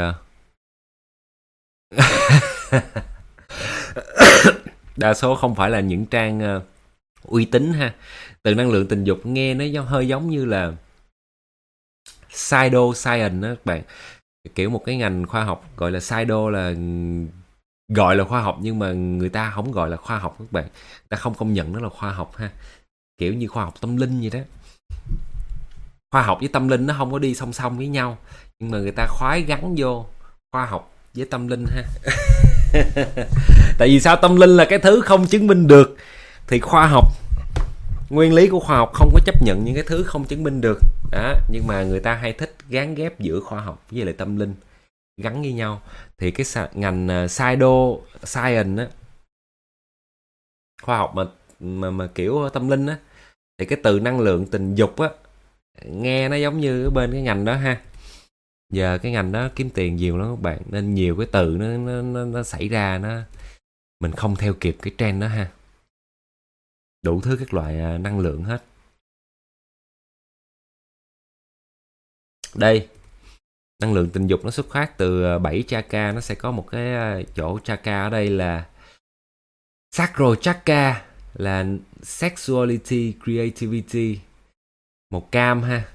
đa số không phải là những trang uy tín ha. Từ năng lượng tình dục nghe nó hơi giống như là pseudoscience đó các bạn. Kiểu một cái ngành khoa học gọi là pseudo, là gọi là khoa học nhưng mà người ta không gọi là khoa học các bạn. Người ta không công nhận nó là khoa học ha. Kiểu như khoa học tâm linh vậy đó. Khoa học với tâm linh nó không có đi song song với nhau, nhưng mà người ta khoái gắn vô khoa học với tâm linh ha. Tại vì sao? Tâm linh là cái thứ không chứng minh được, thì khoa học, nguyên lý của khoa học không có chấp nhận những cái thứ không chứng minh được đó. Nhưng mà người ta hay thích gán ghép giữa khoa học với lại tâm linh gắn với nhau. Thì cái ngành pseudoscience á, khoa học mà kiểu tâm linh á, thì cái từ năng lượng tình dục á nghe nó giống như bên cái ngành đó ha. Giờ cái ngành đó kiếm tiền nhiều lắm các bạn, nên nhiều cái từ nó xảy ra, mình không theo kịp cái trend đó ha. Đủ thứ các loại năng lượng hết. Đây, năng lượng tình dục nó xuất phát từ 7 chakra. Nó sẽ có một cái chỗ chakra ở đây là Sacral chakra, là sexuality, creativity, Màu cam ha.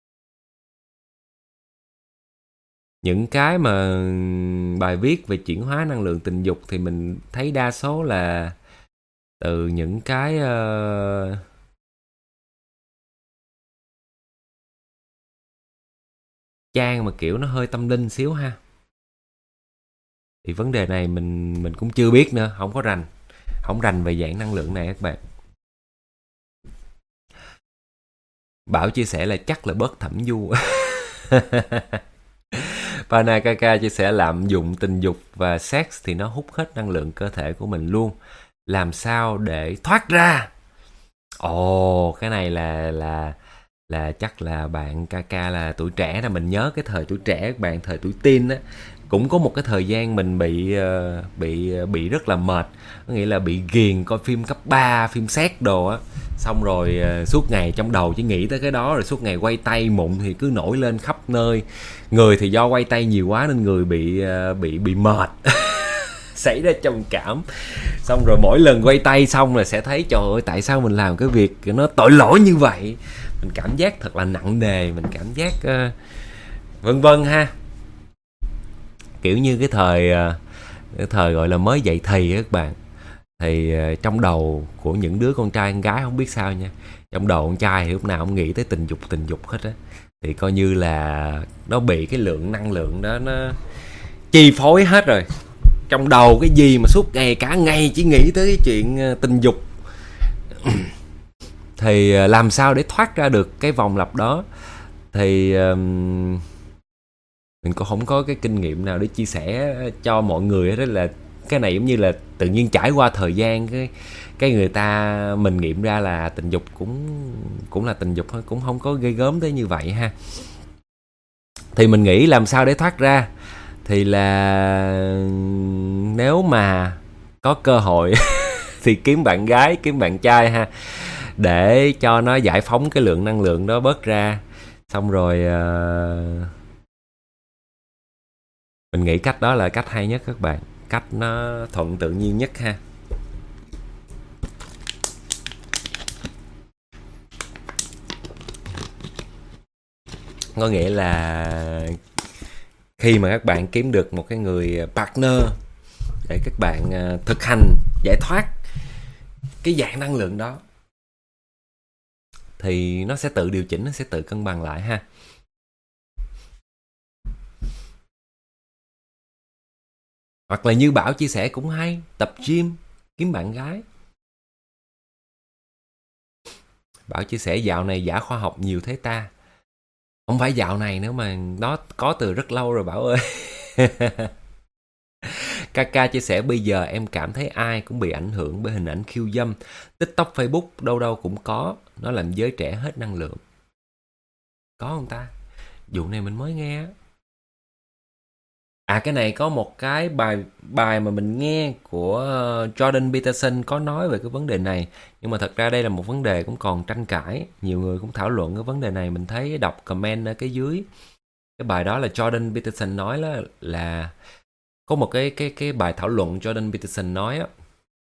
Những cái mà bài viết về chuyển hóa năng lượng tình dục thì mình thấy đa số là từ những cái trang mà kiểu nó hơi tâm linh xíu ha. Thì vấn đề này mình cũng chưa biết nữa, không rành về dạng năng lượng này các bạn. Bảo chia sẻ là chắc là bớt thẩm du. Panakaka chia sẻ lạm dụng tình dục và sex thì nó hút hết năng lượng cơ thể của mình luôn. Làm sao để thoát ra? Ồ, cái này là chắc là bạn Kaka là tuổi trẻ, là mình nhớ cái thời tuổi trẻ các bạn, thời tuổi teen á, cũng có một cái thời gian mình bị rất là mệt, có nghĩa là bị ghiền coi phim cấp 3, phim sex đồ á, xong rồi suốt ngày trong đầu chỉ nghĩ tới cái đó, rồi suốt ngày quay tay, mụn thì cứ nổi lên khắp nơi, người thì do quay tay nhiều quá nên người bị mệt. Xảy ra trầm cảm, xong rồi mỗi lần quay tay xong là sẽ thấy trời ơi tại sao mình làm cái việc nó tội lỗi như vậy, mình cảm giác thật là nặng nề, mình cảm giác vân vân ha, kiểu như cái thời gọi là mới dậy thì các bạn, thì trong đầu của những đứa con trai con gái không biết sao nha, trong đầu con trai thì lúc nào cũng nghĩ tới tình dục hết á, thì coi như là nó bị cái lượng năng lượng đó nó chi phối hết rồi. Trong đầu cái gì mà suốt ngày cả ngày chỉ nghĩ tới cái chuyện tình dục. Thì làm sao để thoát ra được cái vòng lặp đó? Thì mình cũng không có cái kinh nghiệm nào để chia sẻ cho mọi người hết. Đó là cái này giống như là tự nhiên trải qua thời gian cái người ta mình nghiệm ra là tình dục cũng là tình dục thôi, cũng không có ghê gớm tới như vậy ha. Thì mình nghĩ làm sao để thoát ra thì là nếu mà có cơ hội thì kiếm bạn gái, kiếm bạn trai ha, để cho nó giải phóng cái lượng năng lượng đó bớt ra. Xong rồi mình nghĩ cách đó là cách hay nhất các bạn, cách nó thuận tự nhiên nhất ha. Có nghĩa là khi mà các bạn kiếm được một cái người partner để các bạn thực hành giải thoát cái dạng năng lượng đó thì nó sẽ tự điều chỉnh, nó sẽ tự cân bằng lại ha. Hoặc là như Bảo chia sẻ cũng hay, tập gym, kiếm bạn gái. Bảo chia sẻ dạo này giả khoa học nhiều thế ta. Không phải dạo này nữa mà nó có từ rất lâu rồi Bảo ơi. Kaka chia sẻ bây giờ em cảm thấy ai cũng bị ảnh hưởng bởi hình ảnh khiêu dâm. TikTok, Facebook đâu đâu cũng có. Nó làm giới trẻ hết năng lượng. Có không ta? Vụ này mình mới nghe. À, cái này có một cái bài mà mình nghe của Jordan Peterson có nói về cái vấn đề này. Nhưng mà thật ra đây là một vấn đề cũng còn tranh cãi. Nhiều người cũng thảo luận cái vấn đề này. Mình thấy đọc comment ở cái dưới cái bài đó là Jordan Peterson nói là có một cái bài thảo luận Jordan Peterson nói á,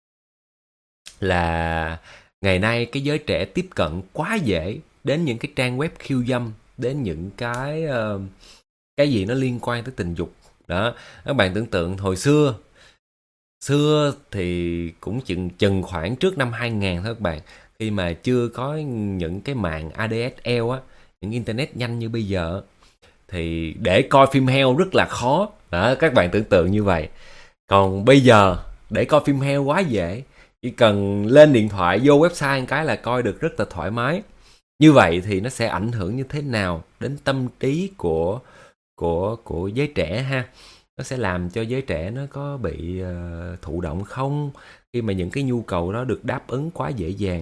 là ngày nay cái giới trẻ tiếp cận quá dễ đến những cái trang web khiêu dâm, đến những cái gì nó liên quan tới tình dục đó. Các bạn tưởng tượng hồi xưa thì cũng chừng khoảng trước năm 2000 thôi các bạn, khi mà chưa có những cái mạng ADSL á, những internet nhanh như bây giờ, thì để coi phim heo rất là khó đó, các bạn tưởng tượng như vậy. Còn bây giờ để coi phim heo quá dễ, chỉ cần lên điện thoại vô website một cái là coi được rất là thoải mái. Như vậy thì nó sẽ ảnh hưởng như thế nào đến tâm trí của giới trẻ ha? Nó sẽ làm cho giới trẻ nó có bị thụ động không, khi mà những cái nhu cầu đó được đáp ứng quá dễ dàng?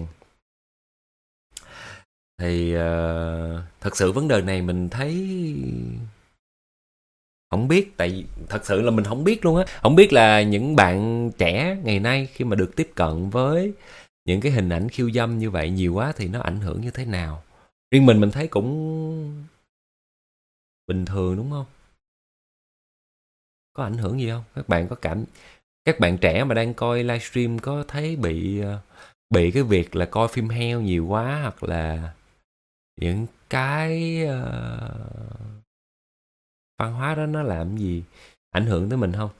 Thì thật sự vấn đề này mình thấy không biết, tại thật sự là mình không biết luôn á. Không biết là những bạn trẻ ngày nay khi mà được tiếp cận với những cái hình ảnh khiêu dâm như vậy nhiều quá thì nó ảnh hưởng như thế nào. Riêng mình thấy cũng bình thường đúng không? Có ảnh hưởng gì không? Các bạn trẻ mà đang coi livestream có thấy bị cái việc là coi phim heo nhiều quá, hoặc là những cái văn hóa đó nó làm gì ảnh hưởng tới mình không?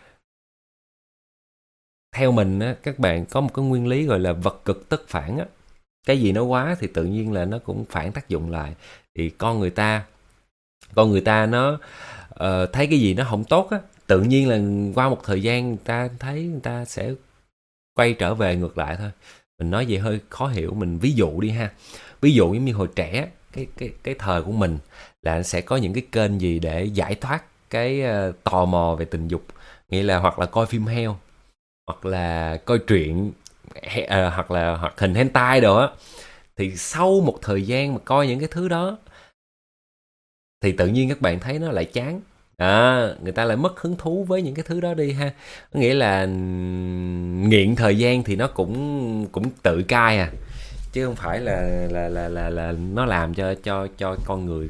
Theo mình á, các bạn có một cái nguyên lý gọi là vật cực tất phản á. Cái gì nó quá thì tự nhiên là nó cũng phản tác dụng lại. Thì con người ta nó thấy cái gì nó không tốt á, tự nhiên là qua một thời gian người ta thấy người ta sẽ quay trở về ngược lại thôi. Mình nói vậy hơi khó hiểu, mình ví dụ đi ha. Ví dụ giống như hồi trẻ, cái thời của mình là sẽ có những cái kênh gì để giải thoát cái tò mò về tình dục, nghĩa là hoặc là coi phim heo, hoặc là coi truyện, hoặc là hoạt hình hentai đồ á. Thì sau một thời gian mà coi những cái thứ đó thì tự nhiên các bạn thấy nó lại chán. Người ta lại mất hứng thú với những cái thứ đó đi ha. Có nghĩa là nghiện thời gian thì nó cũng cũng tự cai à, chứ không phải là nó làm cho con người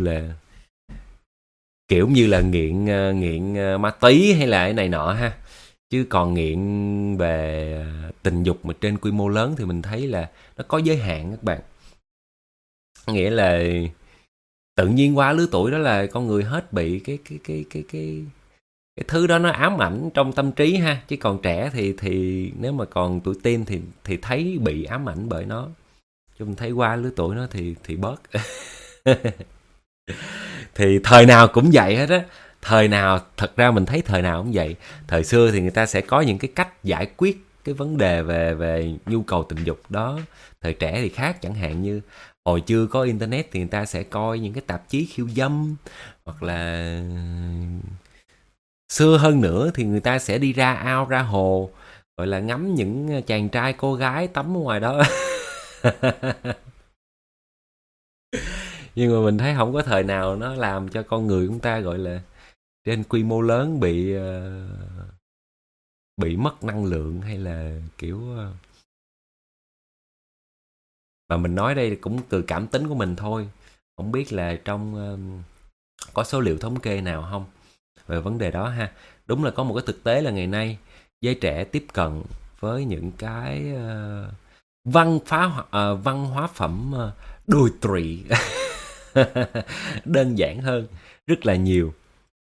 kiểu như là nghiện ma túy hay là cái này nọ ha. Chứ còn nghiện về tình dục mà trên quy mô lớn thì mình thấy là nó có giới hạn các bạn. Nghĩa là tự nhiên qua lứa tuổi đó là con người hết bị cái thứ đó nó ám ảnh trong tâm trí ha. Chứ còn trẻ thì nếu mà còn tuổi teen thì thấy bị ám ảnh bởi nó. Chứ mình thấy qua lứa tuổi nó thì bớt. Thì thời nào cũng vậy hết á. Thời nào, thật ra mình thấy thời nào cũng vậy. Thời xưa thì người ta sẽ có những cái cách giải quyết cái vấn đề về nhu cầu tình dục đó. Thời trẻ thì khác, chẳng hạn như hồi chưa có internet thì người ta sẽ coi những cái tạp chí khiêu dâm, hoặc là xưa hơn nữa thì người ta sẽ đi ra ao ra hồ, gọi là ngắm những chàng trai cô gái tắm ở ngoài đó. Nhưng mà mình thấy không có thời nào nó làm cho con người chúng ta gọi là trên quy mô lớn bị mất năng lượng, hay là kiểu mà mình nói đây cũng từ cảm tính của mình thôi. Không biết là trong có số liệu thống kê nào không về vấn đề đó ha. Đúng là có một cái thực tế là ngày nay giới trẻ tiếp cận với những cái văn hóa phẩm đồi trụy đơn giản hơn rất là nhiều.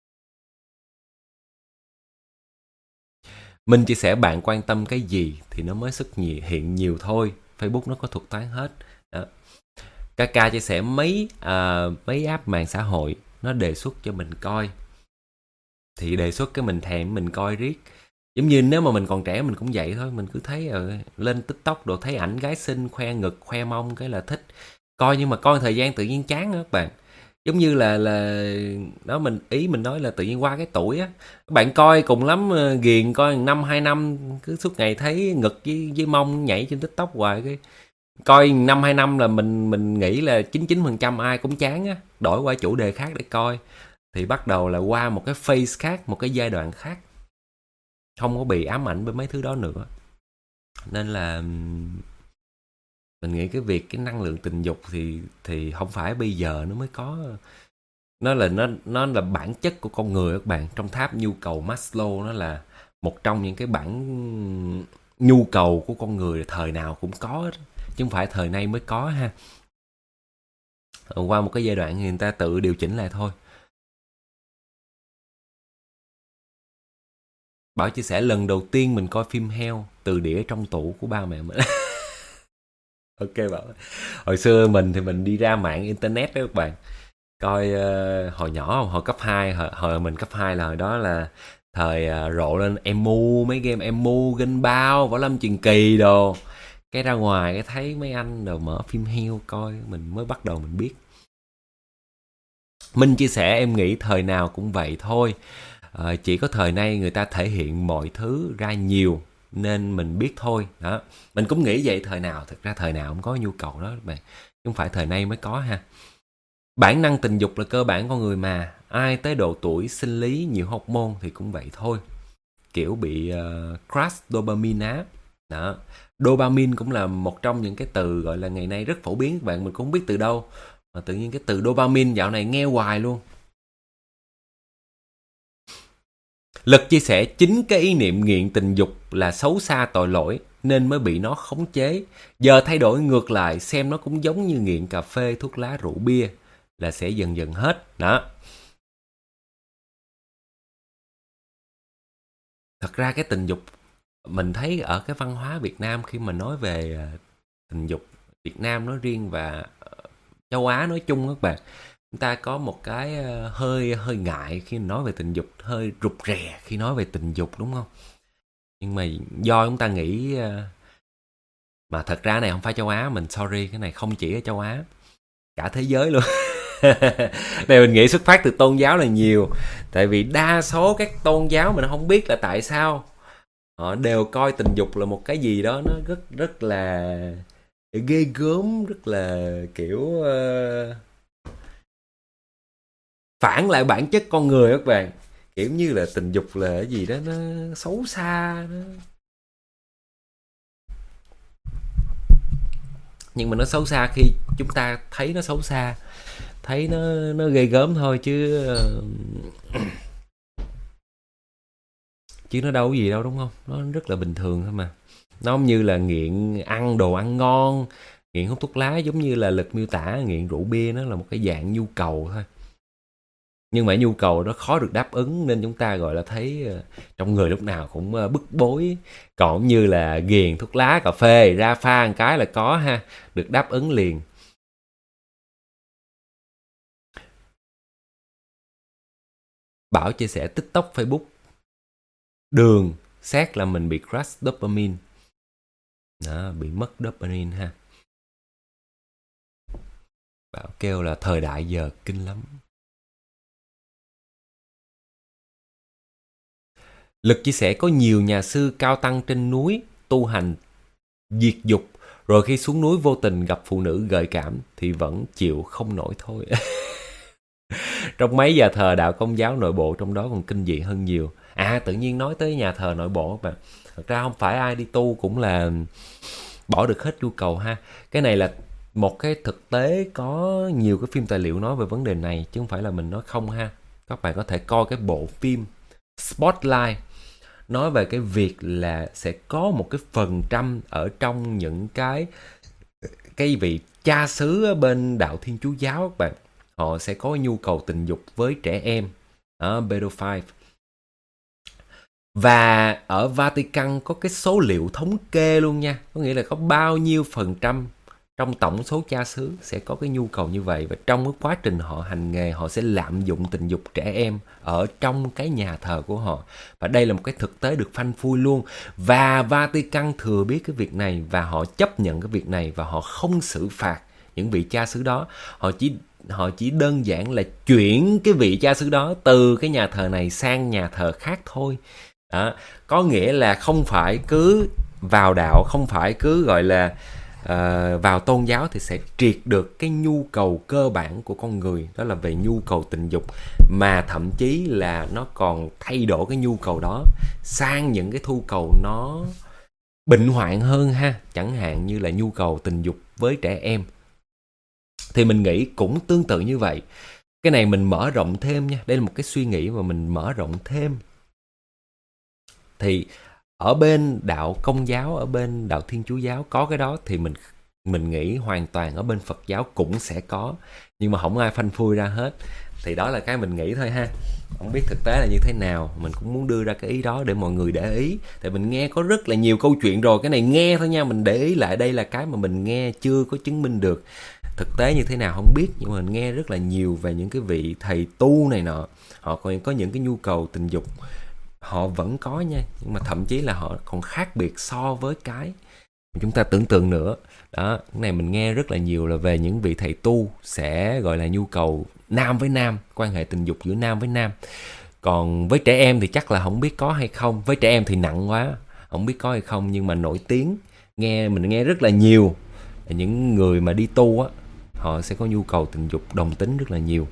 Mình chia sẻ bạn quan tâm cái gì thì nó mới hiện nhiều thôi. Facebook nó có thuật toán hết đó. Kaka chia sẻ mấy app mạng xã hội nó đề xuất cho mình coi, thì đề xuất cái mình thèm mình coi riết. Giống như nếu mà mình còn trẻ mình cũng vậy thôi, mình cứ thấy lên TikTok đồ thấy ảnh gái xinh khoe ngực khoe mông cái là thích coi, nhưng mà coi thời gian tự nhiên chán đó các bạn. Giống như là đó, mình nói là tự nhiên qua cái tuổi á, các bạn coi cùng lắm ghiền coi 1-2 năm, cứ suốt ngày thấy ngực với mông nhảy trên TikTok hoài, cái coi 1-2 năm là mình nghĩ là 99% ai cũng chán á, đổi qua chủ đề khác để coi, thì bắt đầu là qua một cái phase khác, một cái giai đoạn khác, không có bị ám ảnh bởi mấy thứ đó nữa. Nên là mình nghĩ cái năng lượng tình dục thì không phải bây giờ nó mới có. Nó là bản chất của con người các bạn. Trong tháp nhu cầu Maslow, nó là một trong những cái bản nhu cầu của con người, thời nào cũng có hết, chứ không phải thời nay mới có ha. Qua một cái giai đoạn thì người ta tự điều chỉnh lại thôi. Bảo chia sẻ lần đầu tiên mình coi phim heo từ đĩa trong tủ của ba mẹ mình. Ok Bảo. Hồi xưa mình thì mình đi ra mạng internet đó các bạn. Coi hồi nhỏ, hồi cấp 2, hồi mình cấp 2 là hồi đó là thời rộ lên emu, mấy game emu, Ginh Bao, Võ Lâm Truyền Kỳ đồ. Cái ra ngoài cái thấy mấy anh đồ mở phim heo coi, mình mới bắt đầu mình biết. Minh chia sẻ em nghĩ thời nào cũng vậy thôi. Chỉ có thời nay người ta thể hiện mọi thứ ra nhiều nên mình biết thôi đó. Mình cũng nghĩ vậy, thời nào, thực ra thời nào cũng có nhu cầu đó các bạn, chứ không phải thời nay mới có ha. Bản năng tình dục là cơ bản con người mà, ai tới độ tuổi sinh lý nhiều hormone thì cũng vậy thôi, kiểu bị crash dopamine á đó. Dopamine cũng là một trong những cái từ gọi là ngày nay rất phổ biến các bạn, mình cũng không biết từ đâu mà tự nhiên cái từ dopamine dạo này nghe hoài luôn. Lực chia sẻ chính cái ý niệm nghiện tình dục là xấu xa tội lỗi nên mới bị nó khống chế. Giờ thay đổi ngược lại, xem nó cũng giống như nghiện cà phê, thuốc lá, rượu bia là sẽ dần dần hết. Đó. Thật ra cái tình dục, mình thấy ở cái văn hóa Việt Nam khi mà nói về tình dục Việt Nam nói riêng và châu Á nói chung các bạn, chúng ta có một cái hơi ngại khi nói về tình dục, hơi rụt rè khi nói về tình dục, đúng không? Nhưng mà do chúng ta nghĩ mà thật ra này không phải châu Á, mình sorry, cái này không chỉ ở châu Á, cả thế giới luôn. Này mình nghĩ xuất phát từ tôn giáo là nhiều. Tại vì đa số các tôn giáo mình không biết là tại sao họ đều coi tình dục là một cái gì đó nó rất là ghê gớm, rất là kiểu phản lại bản chất con người các bạn. Kiểu như là tình dục là cái gì đó nó xấu xa đó. Nhưng mà nó xấu xa khi chúng ta thấy nó xấu xa, thấy nó ghê gớm thôi, chứ nó đâu có gì đâu, đúng không? Nó rất là bình thường thôi mà. Nó không như là nghiện ăn đồ ăn ngon, nghiện hút thuốc lá, giống như là Lực miêu tả nghiện rượu bia, nó là một cái dạng nhu cầu thôi. Nhưng mà nhu cầu đó khó được đáp ứng nên chúng ta gọi là thấy trong người lúc nào cũng bức bối. Còn như là ghiền thuốc lá, cà phê, ra pha một cái là có ha, được đáp ứng liền. Bảo chia sẻ TikTok, Facebook, đường, xét là mình bị crash dopamine. Đó, bị mất dopamine ha. Bảo kêu là thời đại giờ kinh lắm. Lực chia sẻ có nhiều nhà sư cao tăng trên núi tu hành diệt dục, rồi khi xuống núi vô tình gặp phụ nữ gợi cảm thì vẫn chịu không nổi thôi. Trong mấy nhà thờ đạo Công giáo nội bộ, trong đó còn kinh dị hơn nhiều. Tự nhiên nói tới nhà thờ nội bộ các bạn, thật ra không phải ai đi tu cũng là bỏ được hết nhu cầu ha. Cái này là một cái thực tế, có nhiều cái phim tài liệu nói về vấn đề này, chứ không phải là mình nói không ha. Các bạn có thể coi cái bộ phim Spotlight, nói về cái việc là sẽ có một cái phần trăm ở trong những cái vị cha xứ ở bên đạo Thiên Chúa giáo các bạn, họ sẽ có nhu cầu tình dục với trẻ em, pedophile. Và ở Vatican có cái số liệu thống kê luôn nha, có nghĩa là có bao nhiêu phần trăm trong tổng số cha xứ sẽ có cái nhu cầu như vậy. Và trong cái quá trình họ hành nghề, họ sẽ lạm dụng tình dục trẻ em ở trong cái nhà thờ của họ. Và đây là một cái thực tế được phanh phui luôn. Và Vatican thừa biết cái việc này và họ chấp nhận cái việc này, và họ không xử phạt những vị cha xứ đó. Họ chỉ đơn giản là chuyển cái vị cha xứ đó từ cái nhà thờ này sang nhà thờ khác thôi. Đó, có nghĩa là không phải cứ vào đạo, không phải cứ gọi là vào tôn giáo thì sẽ triệt được cái nhu cầu cơ bản của con người, đó là về nhu cầu tình dục, mà thậm chí là nó còn thay đổi cái nhu cầu đó sang những cái nhu cầu nó bệnh hoạn hơn ha, chẳng hạn như là nhu cầu tình dục với trẻ em. Thì mình nghĩ cũng tương tự như vậy. Cái này mình mở rộng thêm nha, đây là một cái suy nghĩ mà mình mở rộng thêm. Thì ở bên đạo Công giáo, ở bên đạo Thiên Chúa giáo có cái đó, thì mình nghĩ hoàn toàn ở bên Phật giáo cũng sẽ có, nhưng mà không ai phanh phui ra hết. Thì đó là cái mình nghĩ thôi ha, không biết thực tế là như thế nào. Mình cũng muốn đưa ra cái ý đó để mọi người để ý, tại mình nghe có rất là nhiều câu chuyện rồi. Cái này nghe thôi nha, mình để ý lại, đây là cái mà mình nghe, chưa có chứng minh được thực tế như thế nào không biết, nhưng mà mình nghe rất là nhiều về những cái vị thầy tu này nọ, họ còn có những cái nhu cầu tình dục họ vẫn có nha, nhưng mà thậm chí là họ còn khác biệt so với cái chúng ta tưởng tượng nữa. Đó, cái này mình nghe rất là nhiều là về những vị thầy tu sẽ gọi là nhu cầu nam với nam, quan hệ tình dục giữa nam với nam. Còn với trẻ em thì chắc là không biết có hay không. Với trẻ em thì nặng quá, không biết có hay không, nhưng mà nổi tiếng, mình nghe rất là nhiều những người mà đi tu á, họ sẽ có nhu cầu tình dục đồng tính rất là nhiều.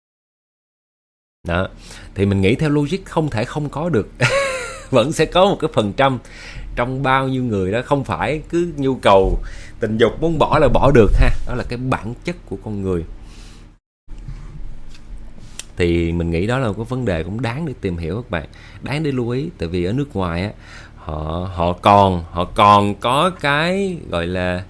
Đó, thì mình nghĩ theo logic không thể không có được. Vẫn sẽ có một cái phần trăm trong bao nhiêu người đó, không phải cứ nhu cầu tình dục muốn bỏ là bỏ được ha. Đó là cái bản chất của con người. Thì mình nghĩ đó là một cái vấn đề cũng đáng để tìm hiểu các bạn, đáng để lưu ý. Tại vì ở nước ngoài á, họ còn có cái gọi là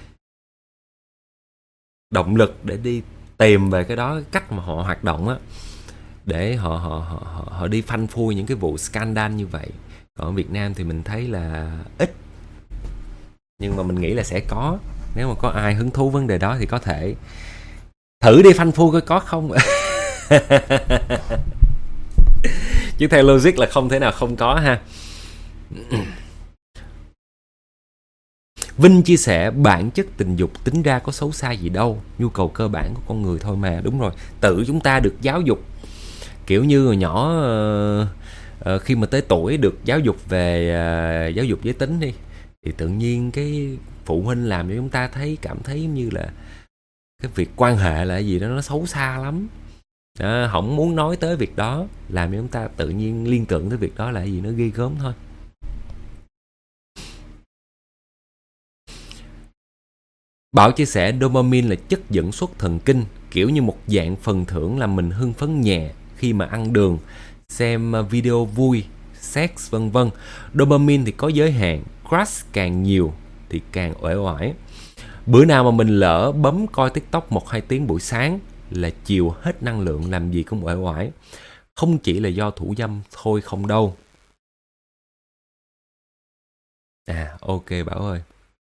động lực để đi tìm về cái đó, cái cách mà họ hoạt động á, để họ đi phanh phui những cái vụ scandal như vậy. Còn ở Việt Nam thì mình thấy là ít, nhưng mà mình nghĩ là sẽ có. Nếu mà có ai hứng thú vấn đề đó thì có thể thử đi phanh phui coi có không. Chứ theo logic là không thể nào không có ha. Vinh chia sẻ bản chất tình dục tính ra có xấu xa gì đâu, nhu cầu cơ bản của con người thôi mà. Đúng rồi, tự chúng ta được giáo dục kiểu như hồi nhỏ, khi mà tới tuổi được giáo dục về giáo dục giới tính đi, thì tự nhiên cái phụ huynh làm cho chúng ta cảm thấy như là cái việc quan hệ là gì đó nó xấu xa lắm. Không muốn nói tới việc đó, làm cho chúng ta tự nhiên liên tưởng tới việc đó là gì nó ghê gớm thôi. Bảo chia sẻ dopamine là chất dẫn xuất thần kinh, kiểu như một dạng phần thưởng làm mình hưng phấn nhẹ khi mà ăn đường, xem video vui, sex vân vân. Dopamine thì có giới hạn, crush càng nhiều thì càng uể oải. Bữa nào mà mình lỡ bấm coi TikTok 1-2 tiếng buổi sáng là chiều hết năng lượng, làm gì cũng uể oải. Không chỉ là do thủ dâm thôi không đâu. Ok Bảo ơi.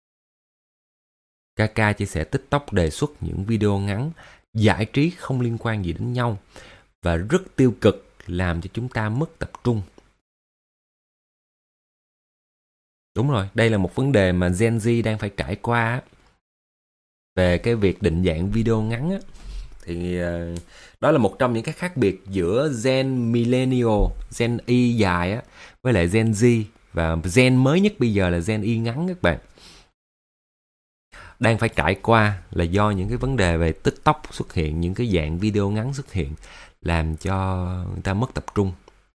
Kaka chia sẻ TikTok đề xuất những video ngắn giải trí không liên quan gì đến nhau và rất tiêu cực, làm cho chúng ta mất tập trung. Đúng rồi, đây là một vấn đề mà Gen Z đang phải trải qua về cái việc định dạng video ngắn á. Thì đó là một trong những cái khác biệt giữa Gen Millennial, Gen Y dài á, với lại Gen Z. Và Gen mới nhất bây giờ là Gen Y ngắn các bạn. Đang phải trải qua là do những cái vấn đề về TikTok xuất hiện, những cái dạng video ngắn xuất hiện, làm cho người ta mất tập trung.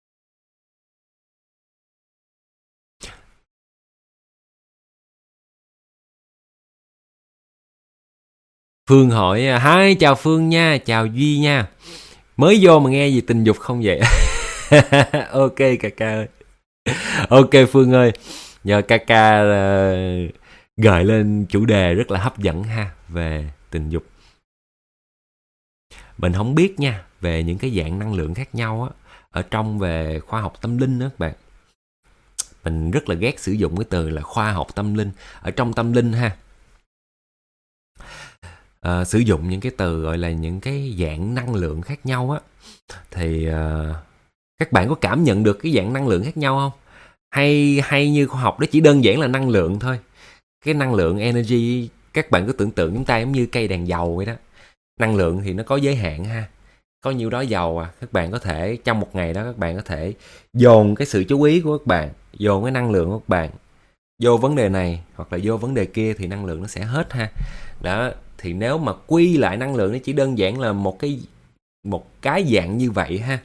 Phương hỏi, hi chào Phương nha, chào Duy nha. Mới vô mà nghe gì tình dục không vậy? Ok Kaka ơi. Ok Phương ơi, nhờ Kaka gợi lên chủ đề rất là hấp dẫn ha, về tình dục. Mình không biết nha, về những cái dạng năng lượng khác nhau á, ở trong về khoa học tâm linh đó các bạn. Mình rất là ghét sử dụng cái từ là khoa học tâm linh. Ở trong tâm linh ha, sử dụng những cái từ gọi là những cái dạng năng lượng khác nhau á, thì các bạn có cảm nhận được cái dạng năng lượng khác nhau không? Hay như khoa học đó chỉ đơn giản là năng lượng thôi. Cái năng lượng energy, các bạn cứ tưởng tượng chúng ta giống như cây đèn dầu vậy đó. Năng lượng thì nó có giới hạn ha, có nhiêu đó dầu các bạn có thể trong một ngày đó các bạn có thể dồn cái sự chú ý của các bạn, dồn cái năng lượng của các bạn vô vấn đề này hoặc là vô vấn đề kia thì năng lượng nó sẽ hết ha. Đó, thì nếu mà quy lại năng lượng nó chỉ đơn giản là một cái dạng như vậy ha,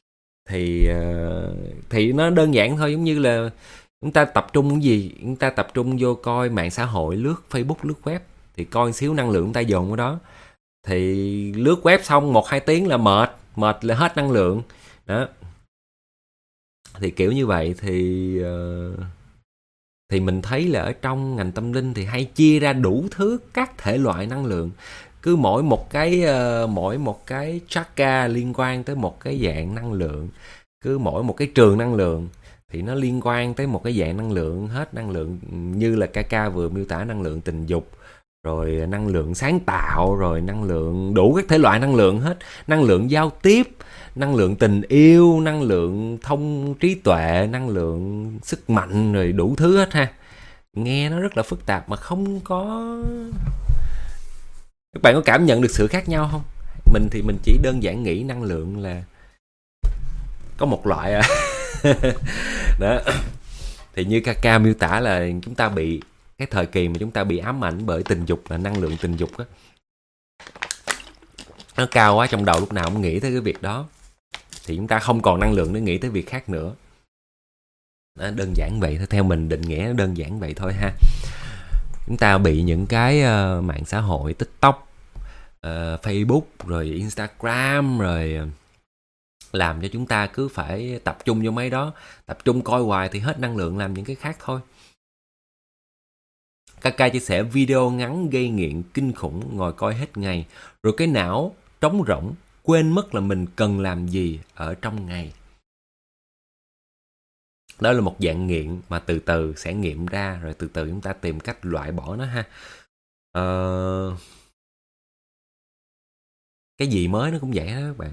thì nó đơn giản thôi. Giống như là chúng ta tập trung cái gì, chúng ta tập trung vô coi mạng xã hội, lướt Facebook, lướt web, thì coi xíu năng lượng chúng ta dồn vào đó, thì lướt web xong 1-2 tiếng là mệt là hết năng lượng đó. Thì kiểu như vậy thì mình thấy là ở trong ngành tâm linh thì hay chia ra đủ thứ các thể loại năng lượng. Cứ mỗi một cái chakra liên quan tới một cái dạng năng lượng, cứ mỗi một cái trường năng lượng thì nó liên quan tới một cái dạng năng lượng hết. Năng lượng như là Kaka vừa miêu tả, năng lượng tình dục, rồi năng lượng sáng tạo, rồi năng lượng đủ các thể loại năng lượng hết. Năng lượng giao tiếp, năng lượng tình yêu, năng lượng trí tuệ, năng lượng sức mạnh, rồi đủ thứ hết ha. Nghe nó rất là phức tạp mà không có... Các bạn có cảm nhận được sự khác nhau không? Mình thì mình chỉ đơn giản nghĩ năng lượng là có một loại đó. Thì như Kaka miêu tả là chúng ta bị cái thời kỳ mà chúng ta bị ám ảnh bởi tình dục, là năng lượng tình dục á, nó cao quá, trong đầu lúc nào cũng nghĩ tới cái việc đó, thì chúng ta không còn năng lượng để nghĩ tới việc khác nữa. Đó, đơn giản vậy thôi, theo mình định nghĩa nó đơn giản vậy thôi ha. Chúng ta bị những cái mạng xã hội, TikTok, Facebook, rồi Instagram, rồi làm cho chúng ta cứ phải tập trung vô mấy đó, tập trung coi hoài thì hết năng lượng làm những cái khác thôi. Kaka chia sẻ video ngắn gây nghiện kinh khủng, ngồi coi hết ngày, rồi cái não trống rỗng, quên mất là mình cần làm gì ở trong ngày. Đó là một dạng nghiện mà từ từ sẽ nghiệm ra, rồi từ từ chúng ta tìm cách loại bỏ nó ha. Cái gì mới nó cũng vậy đó các bạn.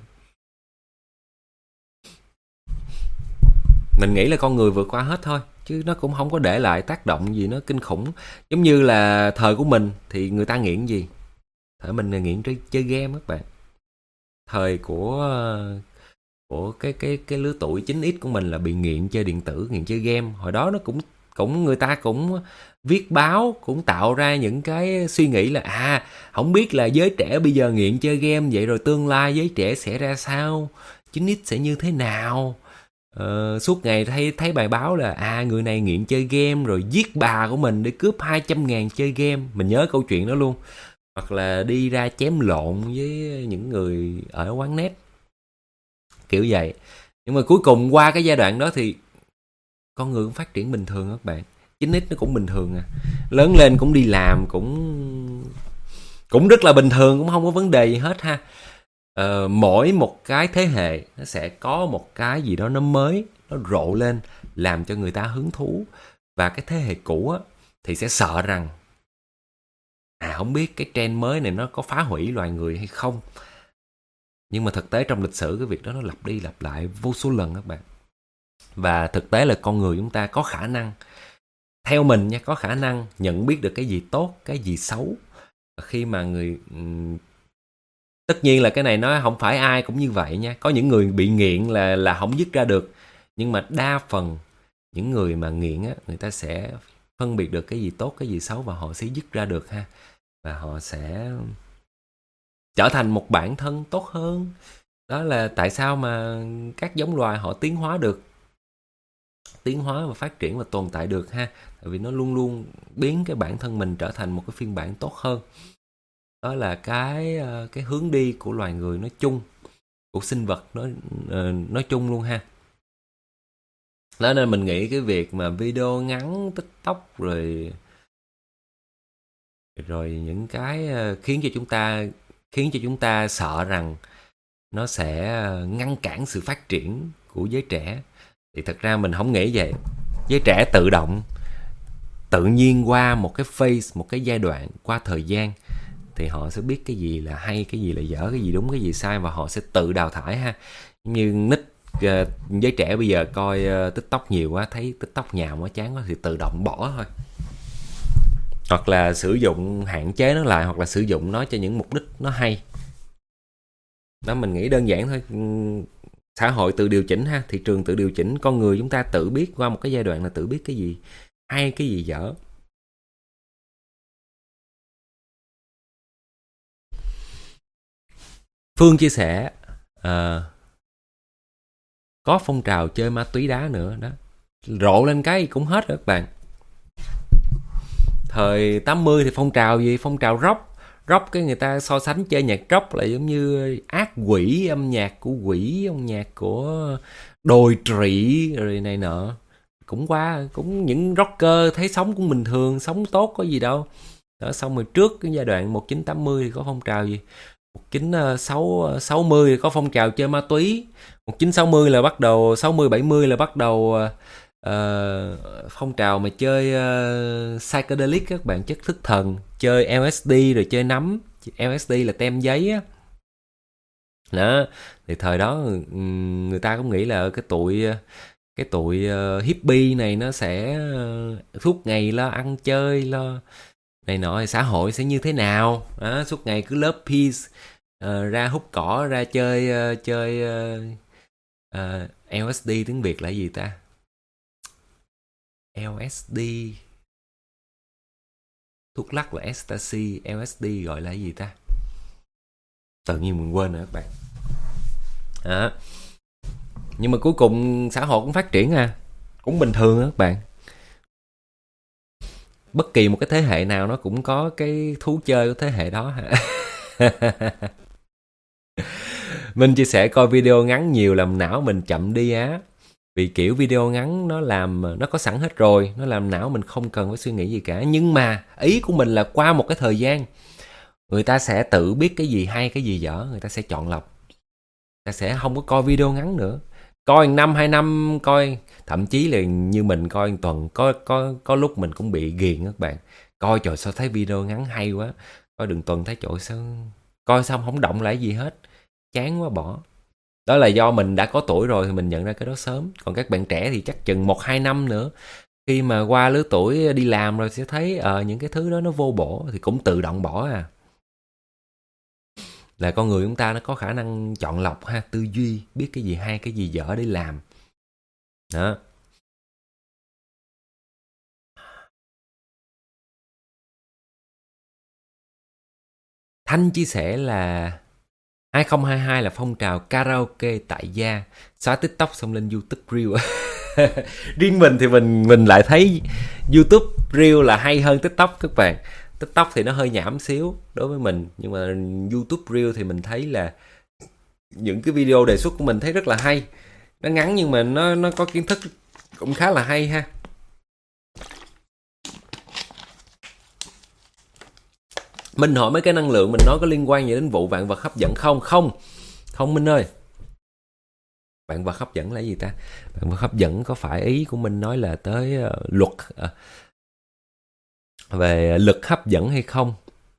Mình nghĩ là con người vượt qua hết thôi, chứ nó cũng không có để lại tác động gì nó kinh khủng. Giống như là thời của mình thì người ta nghiện gì? Thời mình là nghiện chơi game các bạn. Thời của cái lứa tuổi 9X của mình là bị nghiện chơi điện tử, nghiện chơi game. Hồi đó nó cũng người ta cũng viết báo, cũng tạo ra những cái suy nghĩ là không biết là giới trẻ bây giờ nghiện chơi game, vậy rồi tương lai giới trẻ sẽ ra sao, 9X sẽ như thế nào. Suốt ngày thấy bài báo là người này nghiện chơi game rồi giết bà của mình để cướp 200.000 chơi game. Mình nhớ câu chuyện đó luôn. Hoặc là đi ra chém lộn với những người ở quán net, kiểu vậy. Nhưng mà cuối cùng qua cái giai đoạn đó thì con người cũng phát triển bình thường các bạn. 9X nó cũng bình thường lớn lên cũng đi làm, cũng rất là bình thường, cũng không có vấn đề gì hết ha. Mỗi một cái thế hệ nó sẽ có một cái gì đó nó mới, nó rộ lên làm cho người ta hứng thú. Và cái thế hệ cũ thì sẽ sợ rằng không biết cái trend mới này nó có phá hủy loài người hay không. Nhưng mà thực tế trong lịch sử cái việc đó nó lặp đi lặp lại vô số lần các bạn. Và thực tế là con người chúng ta có khả năng, theo mình nha, có khả năng nhận biết được cái gì tốt, cái gì xấu. Khi mà tất nhiên là cái này nó không phải ai cũng như vậy nha. Có những người bị nghiện là không dứt ra được. Nhưng mà đa phần những người mà nghiện người ta sẽ phân biệt được cái gì tốt, cái gì xấu, và họ sẽ dứt ra được ha. Và họ sẽ trở thành một bản thân tốt hơn. Đó là tại sao mà các giống loài họ tiến hóa được, tiến hóa và phát triển và tồn tại được ha. Tại vì nó luôn luôn biến cái bản thân mình trở thành một cái phiên bản tốt hơn. Đó là cái hướng đi của loài người nói chung, của sinh vật nói chung luôn ha. Đó nên mình nghĩ cái việc mà video ngắn, TikTok rồi những cái khiến cho chúng ta sợ rằng nó sẽ ngăn cản sự phát triển của giới trẻ, thì thật ra mình không nghĩ vậy. Giới trẻ tự động, tự nhiên qua một cái phase, một cái giai đoạn, qua thời gian thì họ sẽ biết cái gì là hay, cái gì là dở, cái gì đúng, cái gì sai, và họ sẽ tự đào thải ha. Như giới trẻ bây giờ coi TikTok nhiều quá, thấy TikTok nhàm quá, chán quá thì tự động bỏ thôi. Hoặc là sử dụng, hạn chế nó lại, hoặc là sử dụng nó cho những mục đích nó hay. Đó, mình nghĩ đơn giản thôi. Xã hội tự điều chỉnh ha, thị trường tự điều chỉnh, con người chúng ta tự biết qua một cái giai đoạn là tự biết cái gì hay, cái gì dở. Phương chia sẻ có phong trào chơi ma túy đá nữa đó, rộ lên cái cũng hết rồi các bạn. Thời 80 thì phong trào gì? Phong trào rock cái người ta so sánh chơi nhạc rock là giống như ác quỷ, âm nhạc của quỷ, âm nhạc của đồi trụy rồi này nọ. Cũng những rocker thấy sống cũng bình thường, sống tốt có gì đâu. Đó, xong rồi trước cái giai đoạn 1980 thì có phong trào gì? 1960 thì có phong trào chơi ma túy. 1960 là bắt đầu, 60 70 là bắt đầu phong trào mà chơi psychedelic, các bạn, chất thức thần, chơi LSD rồi chơi nấm. LSD là tem giấy á. Đó, thì thời đó người ta cũng nghĩ là cái tụi hippie này nó sẽ suốt ngày lo ăn chơi, lo này nọ, thì xã hội sẽ như thế nào đó, suốt ngày cứ love peace, ra hút cỏ, ra chơi LSD tiếng Việt là gì ta? LSD, thuốc lắc là ecstasy, LSD gọi là gì ta? Tự nhiên mình quên rồi các bạn. Đó. Nhưng mà cuối cùng xã hội cũng phát triển cũng bình thường các bạn. Bất kỳ một cái thế hệ nào nó cũng có cái thú chơi của thế hệ đó. Minh chia sẻ coi video ngắn nhiều làm não mình chậm đi á. Vì kiểu video ngắn nó làm, nó có sẵn hết rồi, nó làm não mình không cần phải suy nghĩ gì cả. Nhưng mà ý của mình là qua một cái thời gian, người ta sẽ tự biết cái gì hay cái gì dở, người ta sẽ chọn lọc. Ta sẽ không có coi video ngắn nữa. Coi 1 năm 2 năm coi, thậm chí là như mình coi 1 tuần, có lúc mình cũng bị ghiền các bạn. Coi trời sao thấy video ngắn hay quá, coi đường tuần thấy trời sao coi xong không động lại gì hết, chán quá bỏ. Đó là do mình đã có tuổi rồi thì mình nhận ra cái đó sớm. Còn các bạn trẻ thì chắc chừng 1-2 năm nữa, khi mà qua lứa tuổi đi làm rồi sẽ thấy những cái thứ đó nó vô bổ thì cũng tự động bỏ à. Là con người chúng ta nó có khả năng chọn lọc ha, tư duy, biết cái gì hay cái gì dở để làm. Đó. Thanh chia sẻ là 2022 là phong trào karaoke tại gia, xóa TikTok xong lên YouTube Reel. Riêng mình thì mình lại thấy YouTube Reel là hay hơn TikTok các bạn. TikTok thì nó hơi nhảm xíu đối với mình, nhưng mà YouTube Reel thì mình thấy là những cái video đề xuất của mình thấy rất là hay. Nó ngắn nhưng mà nó có kiến thức cũng khá là hay ha. Minh hỏi mấy cái năng lượng mình nói có liên quan gì đến vụ vạn vật hấp dẫn không? Không Minh ơi. Vạn vật hấp dẫn là gì ta? Vạn vật hấp dẫn có phải ý của mình nói là tới luật về lực hấp dẫn hay không?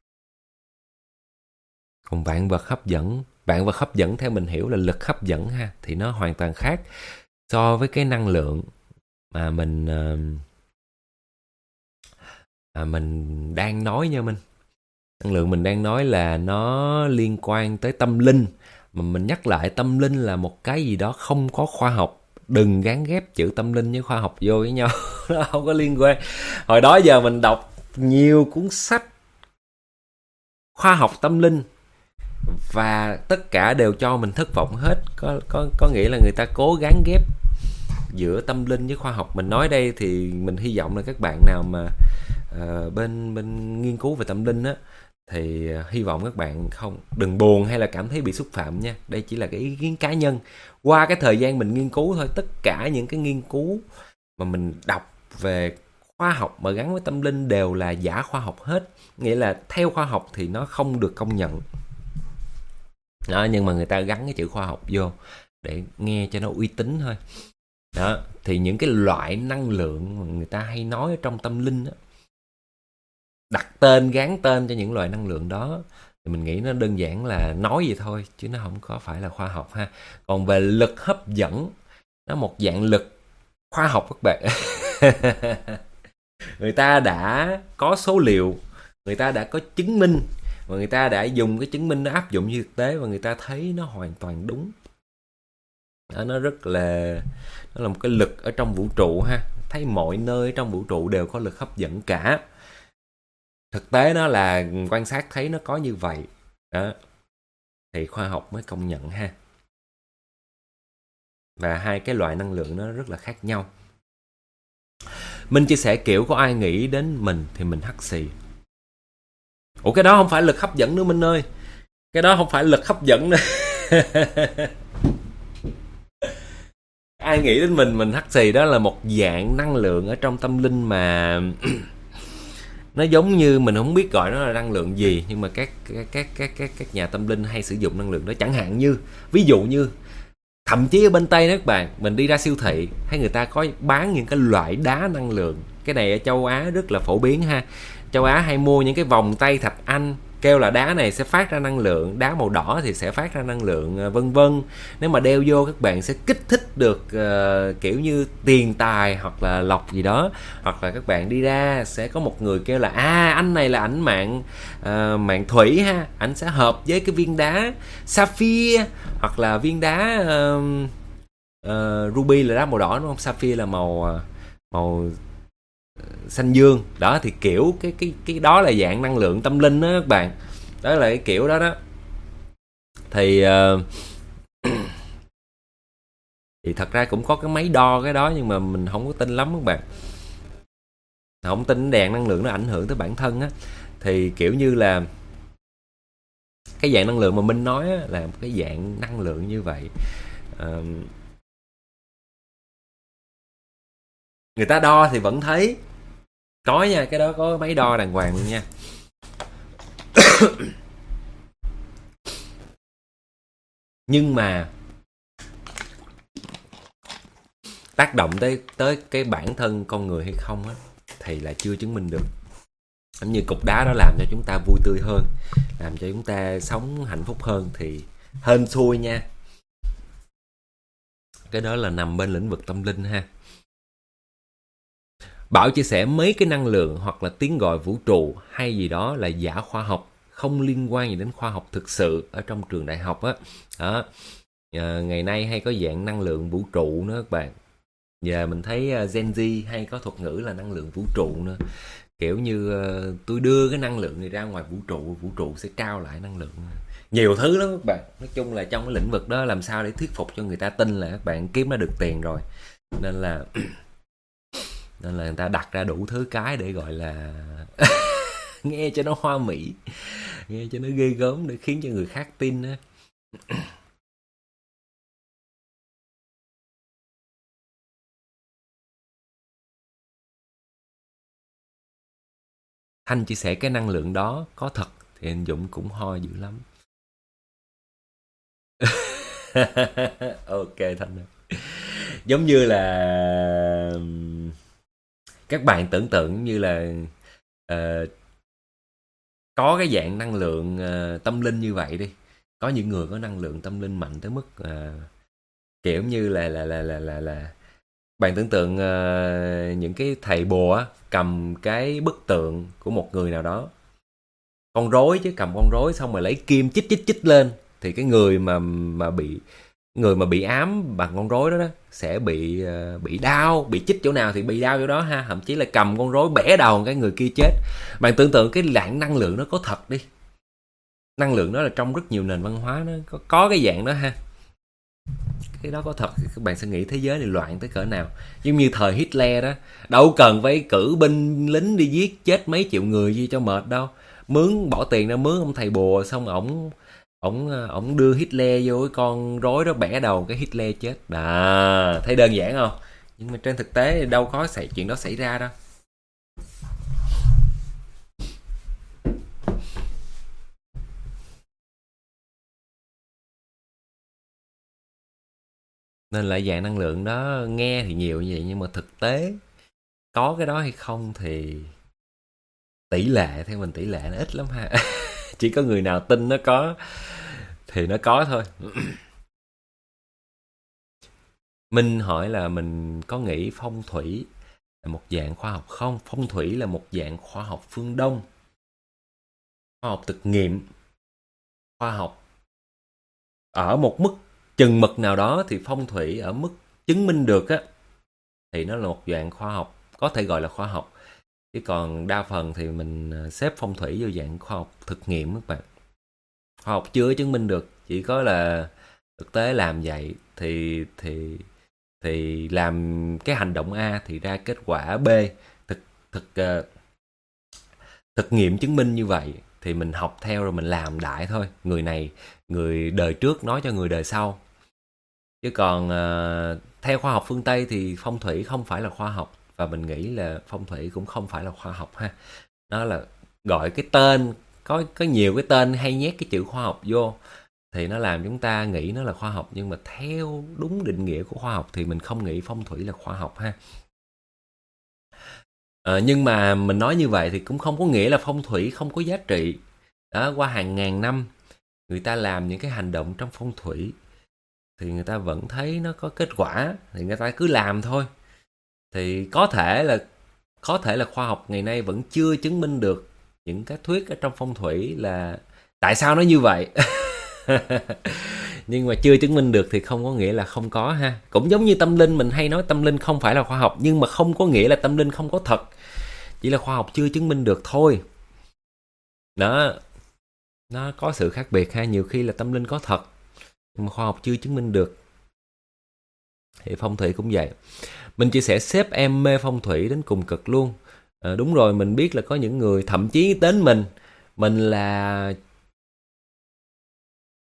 Còn vạn vật hấp dẫn theo mình hiểu là lực hấp dẫn ha, thì nó hoàn toàn khác so với cái năng lượng mà mình đang nói nha Minh. Năng lượng mình đang nói là nó liên quan tới tâm linh. Mà mình nhắc lại, tâm linh là một cái gì đó không có khoa học. Đừng gán ghép chữ tâm linh với khoa học vô với nhau. Nó không có liên quan. Hồi đó giờ mình đọc nhiều cuốn sách khoa học tâm linh và tất cả đều cho mình thất vọng hết. Có nghĩa là người ta cố gắng ghép giữa tâm linh với khoa học. Mình nói đây thì mình hy vọng là các bạn nào mà bên nghiên cứu về tâm linh á, thì hy vọng các bạn đừng buồn hay là cảm thấy bị xúc phạm nha. Đây chỉ là cái ý kiến cá nhân qua cái thời gian mình nghiên cứu thôi. Tất cả những cái nghiên cứu mà mình đọc về khoa học mà gắn với tâm linh đều là giả khoa học hết. Nghĩa là theo khoa học thì nó không được công nhận đó, nhưng mà người ta gắn cái chữ khoa học vô để nghe cho nó uy tín thôi. Đó, thì những cái loại năng lượng mà người ta hay nói ở trong tâm linh đó, đặt tên, gán tên cho những loại năng lượng đó, thì mình nghĩ nó đơn giản là nói vậy thôi, chứ nó không có phải là khoa học ha. Còn về lực hấp dẫn, nó một dạng lực khoa học các bạn. Người ta đã có số liệu, người ta đã có chứng minh, và người ta đã dùng cái chứng minh nó áp dụng như thực tế, và người ta thấy nó hoàn toàn đúng. Đó, nó là một cái lực ở trong vũ trụ ha. Thấy mọi nơi trong vũ trụ đều có lực hấp dẫn cả. Thực tế nó là quan sát thấy nó có như vậy đó, thì khoa học mới công nhận ha. Và hai cái loại năng lượng nó rất là khác nhau. Mình chia sẻ kiểu có ai nghĩ đến mình thì mình hắt xì. Ủa cái đó không phải lực hấp dẫn nữa Minh ơi. Cái đó không phải lực hấp dẫn nữa. Ai nghĩ đến mình hắt xì, đó là một dạng năng lượng ở trong tâm linh mà nó giống như, mình không biết gọi nó là năng lượng gì, nhưng mà các nhà tâm linh hay sử dụng năng lượng đó. Chẳng hạn như, ví dụ như thậm chí ở bên Tây đó các bạn, mình đi ra siêu thị thấy người ta có bán những cái loại đá năng lượng. Cái này ở châu Á rất là phổ biến ha. Châu Á hay mua những cái vòng tay thạch anh, kêu là đá này sẽ phát ra năng lượng, đá màu đỏ thì sẽ phát ra năng lượng, vân vân. Nếu mà đeo vô các bạn sẽ kích thích được kiểu như tiền tài hoặc là lộc gì đó. Hoặc là các bạn đi ra sẽ có một người kêu là anh này là ảnh mạng thủy ha, ảnh sẽ hợp với cái viên đá sapphire, hoặc là viên đá ruby là đá màu đỏ đúng không, sapphire là màu xanh dương đó. Thì kiểu cái đó là dạng năng lượng tâm linh đó các bạn. Đó là cái kiểu đó đó. Thì thì thật ra cũng có cái máy đo cái đó, nhưng mà mình không có tin lắm các bạn. Không tin đèn năng lượng nó ảnh hưởng tới bản thân á. Thì kiểu như là Cái dạng năng lượng mà Minh nói á, là một cái dạng năng lượng như vậy. Người ta đo thì vẫn thấy có nha, cái đó có máy đo đàng hoàng luôn nha. Nhưng mà tác động tới cái bản thân con người hay không á thì là chưa chứng minh được. Giống như cục đá đó làm cho chúng ta vui tươi hơn, làm cho chúng ta sống hạnh phúc hơn thì hên xui nha. Cái đó là nằm bên lĩnh vực tâm linh ha. Bảo chia sẻ mấy cái năng lượng hoặc là tiếng gọi vũ trụ hay gì đó là giả khoa học, không liên quan gì đến khoa học thực sự ở trong trường đại học á. Đó. Ngày nay hay có dạng năng lượng vũ trụ nữa các bạn. Giờ mình thấy Gen Z hay có thuật ngữ là năng lượng vũ trụ nữa. Kiểu như tôi đưa cái năng lượng này ra ngoài vũ trụ sẽ trao lại năng lượng. Nhiều thứ lắm các bạn. Nói chung là trong cái lĩnh vực đó làm sao để thuyết phục cho người ta tin là các bạn kiếm ra được tiền rồi. Nên là người ta đặt ra đủ thứ cái để gọi là nghe cho nó hoa mỹ, nghe cho nó ghê gớm để khiến cho người khác tin á. Thanh chia sẻ cái năng lượng đó có thật thì anh Dũng cũng ho dữ lắm. Ok Thanh. Giống như là các bạn tưởng tượng như là có cái dạng năng lượng tâm linh như vậy đi. Có những người có năng lượng tâm linh mạnh tới mức kiểu như là bạn tưởng tượng những cái thầy bùa á, cầm cái bức tượng của một người nào đó, con rối chứ, cầm con rối xong rồi lấy kim chích lên thì cái người mà bị ám bằng con rối đó, sẽ bị đau, bị chích chỗ nào thì bị đau chỗ đó ha, thậm chí là cầm con rối bẻ đầu cái người kia chết. Bạn tưởng tượng cái dạng năng lượng nó có thật đi. Năng lượng đó là trong rất nhiều nền văn hóa nó có cái dạng đó ha. Cái đó có thật thì các bạn sẽ nghĩ thế giới này loạn tới cỡ nào. Giống như thời Hitler đó, đâu cần phải cử binh lính đi giết chết mấy triệu người gì cho mệt đâu. Bỏ tiền ra mướn ông thầy bùa, xong ổng đưa Hitler vô cái con rối đó, bẻ đầu cái Hitler chết. Thấy đơn giản không? Nhưng mà trên thực tế đâu có chuyện đó xảy ra đâu. Nên là dạng năng lượng đó nghe thì nhiều như vậy, nhưng mà thực tế có cái đó hay không thì tỷ lệ, theo mình tỷ lệ nó ít lắm ha. Chỉ có người nào tin nó có thì nó có thôi. Minh hỏi là mình có nghĩ phong thủy là một dạng khoa học không? Phong thủy là một dạng khoa học phương Đông, khoa học thực nghiệm, khoa học ở một mức chừng mực nào đó thì phong thủy ở mức chứng minh được á thì nó là một dạng khoa học, có thể gọi là khoa học. Chứ còn đa phần thì mình xếp phong thủy vô dạng khoa học thực nghiệm các bạn. Khoa học chưa chứng minh được, chỉ có là thực tế làm vậy thì làm cái hành động A thì ra kết quả B, thực nghiệm chứng minh như vậy thì mình học theo rồi mình làm đại thôi. Người đời trước nói cho người đời sau. Chứ còn theo khoa học phương Tây thì phong thủy không phải là khoa học, và mình nghĩ là phong thủy cũng không phải là khoa học ha. Nó là gọi cái tên, có nhiều cái tên hay nhét cái chữ khoa học vô thì nó làm chúng ta nghĩ nó là khoa học, nhưng mà theo đúng định nghĩa của khoa học thì mình không nghĩ phong thủy là khoa học ha. Nhưng mà mình nói như vậy thì cũng không có nghĩa là phong thủy không có giá trị. Đó, qua hàng ngàn năm người ta làm những cái hành động trong phong thủy thì người ta vẫn thấy nó có kết quả thì người ta cứ làm thôi. Thì có thể là khoa học ngày nay vẫn chưa chứng minh được những cái thuyết ở trong phong thủy là tại sao nó như vậy. Nhưng mà chưa chứng minh được thì không có nghĩa là không có ha. Cũng giống như tâm linh, mình hay nói tâm linh không phải là khoa học, nhưng mà không có nghĩa là tâm linh không có thật, chỉ là khoa học chưa chứng minh được thôi. Đó, nó có sự khác biệt ha. Nhiều khi là tâm linh có thật nhưng mà khoa học chưa chứng minh được. Thì phong thủy cũng vậy. Mình chia sẻ sếp em mê phong thủy đến cùng cực luôn. Đúng rồi, mình biết là có những người thậm chí đến mình là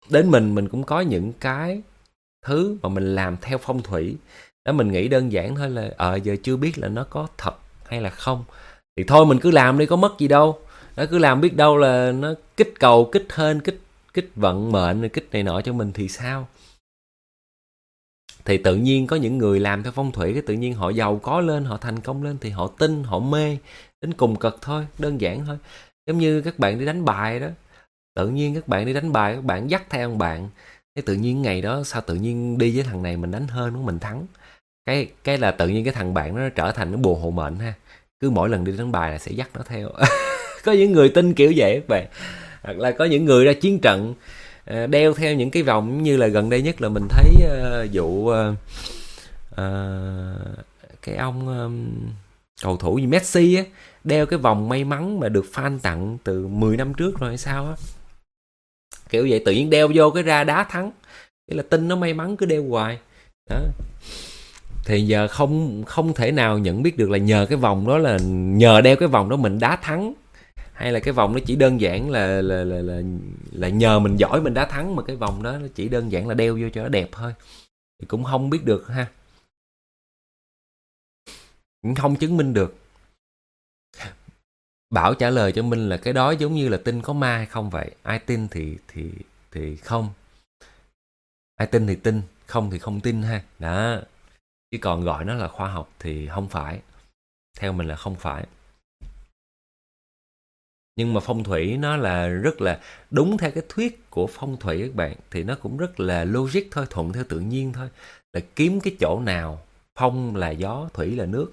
đến mình cũng có những cái thứ mà mình làm theo phong thủy đó. Mình nghĩ đơn giản thôi là giờ chưa biết là nó có thật hay là không, thì thôi mình cứ làm đi, có mất gì đâu. Nó cứ làm, biết đâu là nó kích cầu, kích hên, kích vận mệnh, kích này nọ cho mình thì sao. Thì tự nhiên có những người làm theo phong thủy, cái tự nhiên họ giàu có lên, họ thành công lên, thì họ tin, họ mê đến cùng cực thôi, đơn giản thôi. Giống như các bạn đi đánh bài đó, tự nhiên các bạn đi đánh bài, các bạn dắt theo ông bạn, cái tự nhiên ngày đó sao tự nhiên đi với thằng này mình đánh hên, mình thắng, cái là tự nhiên cái thằng bạn nó trở thành nó bùa hộ mệnh ha. Cứ mỗi lần đi đánh bài là sẽ dắt nó theo. Có những người tin kiểu vậy các bạn. Hoặc là có những người ra chiến trận đeo theo những cái vòng, như là gần đây nhất là mình thấy vụ cái ông cầu thủ gì Messi á, đeo cái vòng may mắn mà được fan tặng từ 10 năm trước rồi hay sao á, kiểu vậy. Tự nhiên đeo vô cái ra đá thắng, cái là tin nó may mắn, cứ đeo hoài đó. Thì giờ không thể nào nhận biết được là nhờ cái vòng đó, là nhờ đeo cái vòng đó mình đá thắng, hay là cái vòng nó chỉ đơn giản là nhờ mình giỏi mình đá thắng, mà cái vòng đó nó chỉ đơn giản là đeo vô cho nó đẹp thôi, thì cũng không biết được ha, cũng không chứng minh được. Bảo trả lời cho Minh là cái đó giống như là tin có ma hay không vậy. Ai tin thì không, ai tin thì tin, không thì không tin ha. Đó. Chứ còn gọi nó là khoa học thì không phải. Theo mình là không phải. Nhưng mà phong thủy nó là rất là đúng theo cái thuyết của phong thủy các bạn, thì nó cũng rất là logic thôi, thuận theo tự nhiên thôi. Là kiếm cái chỗ nào phong là gió, thủy là nước,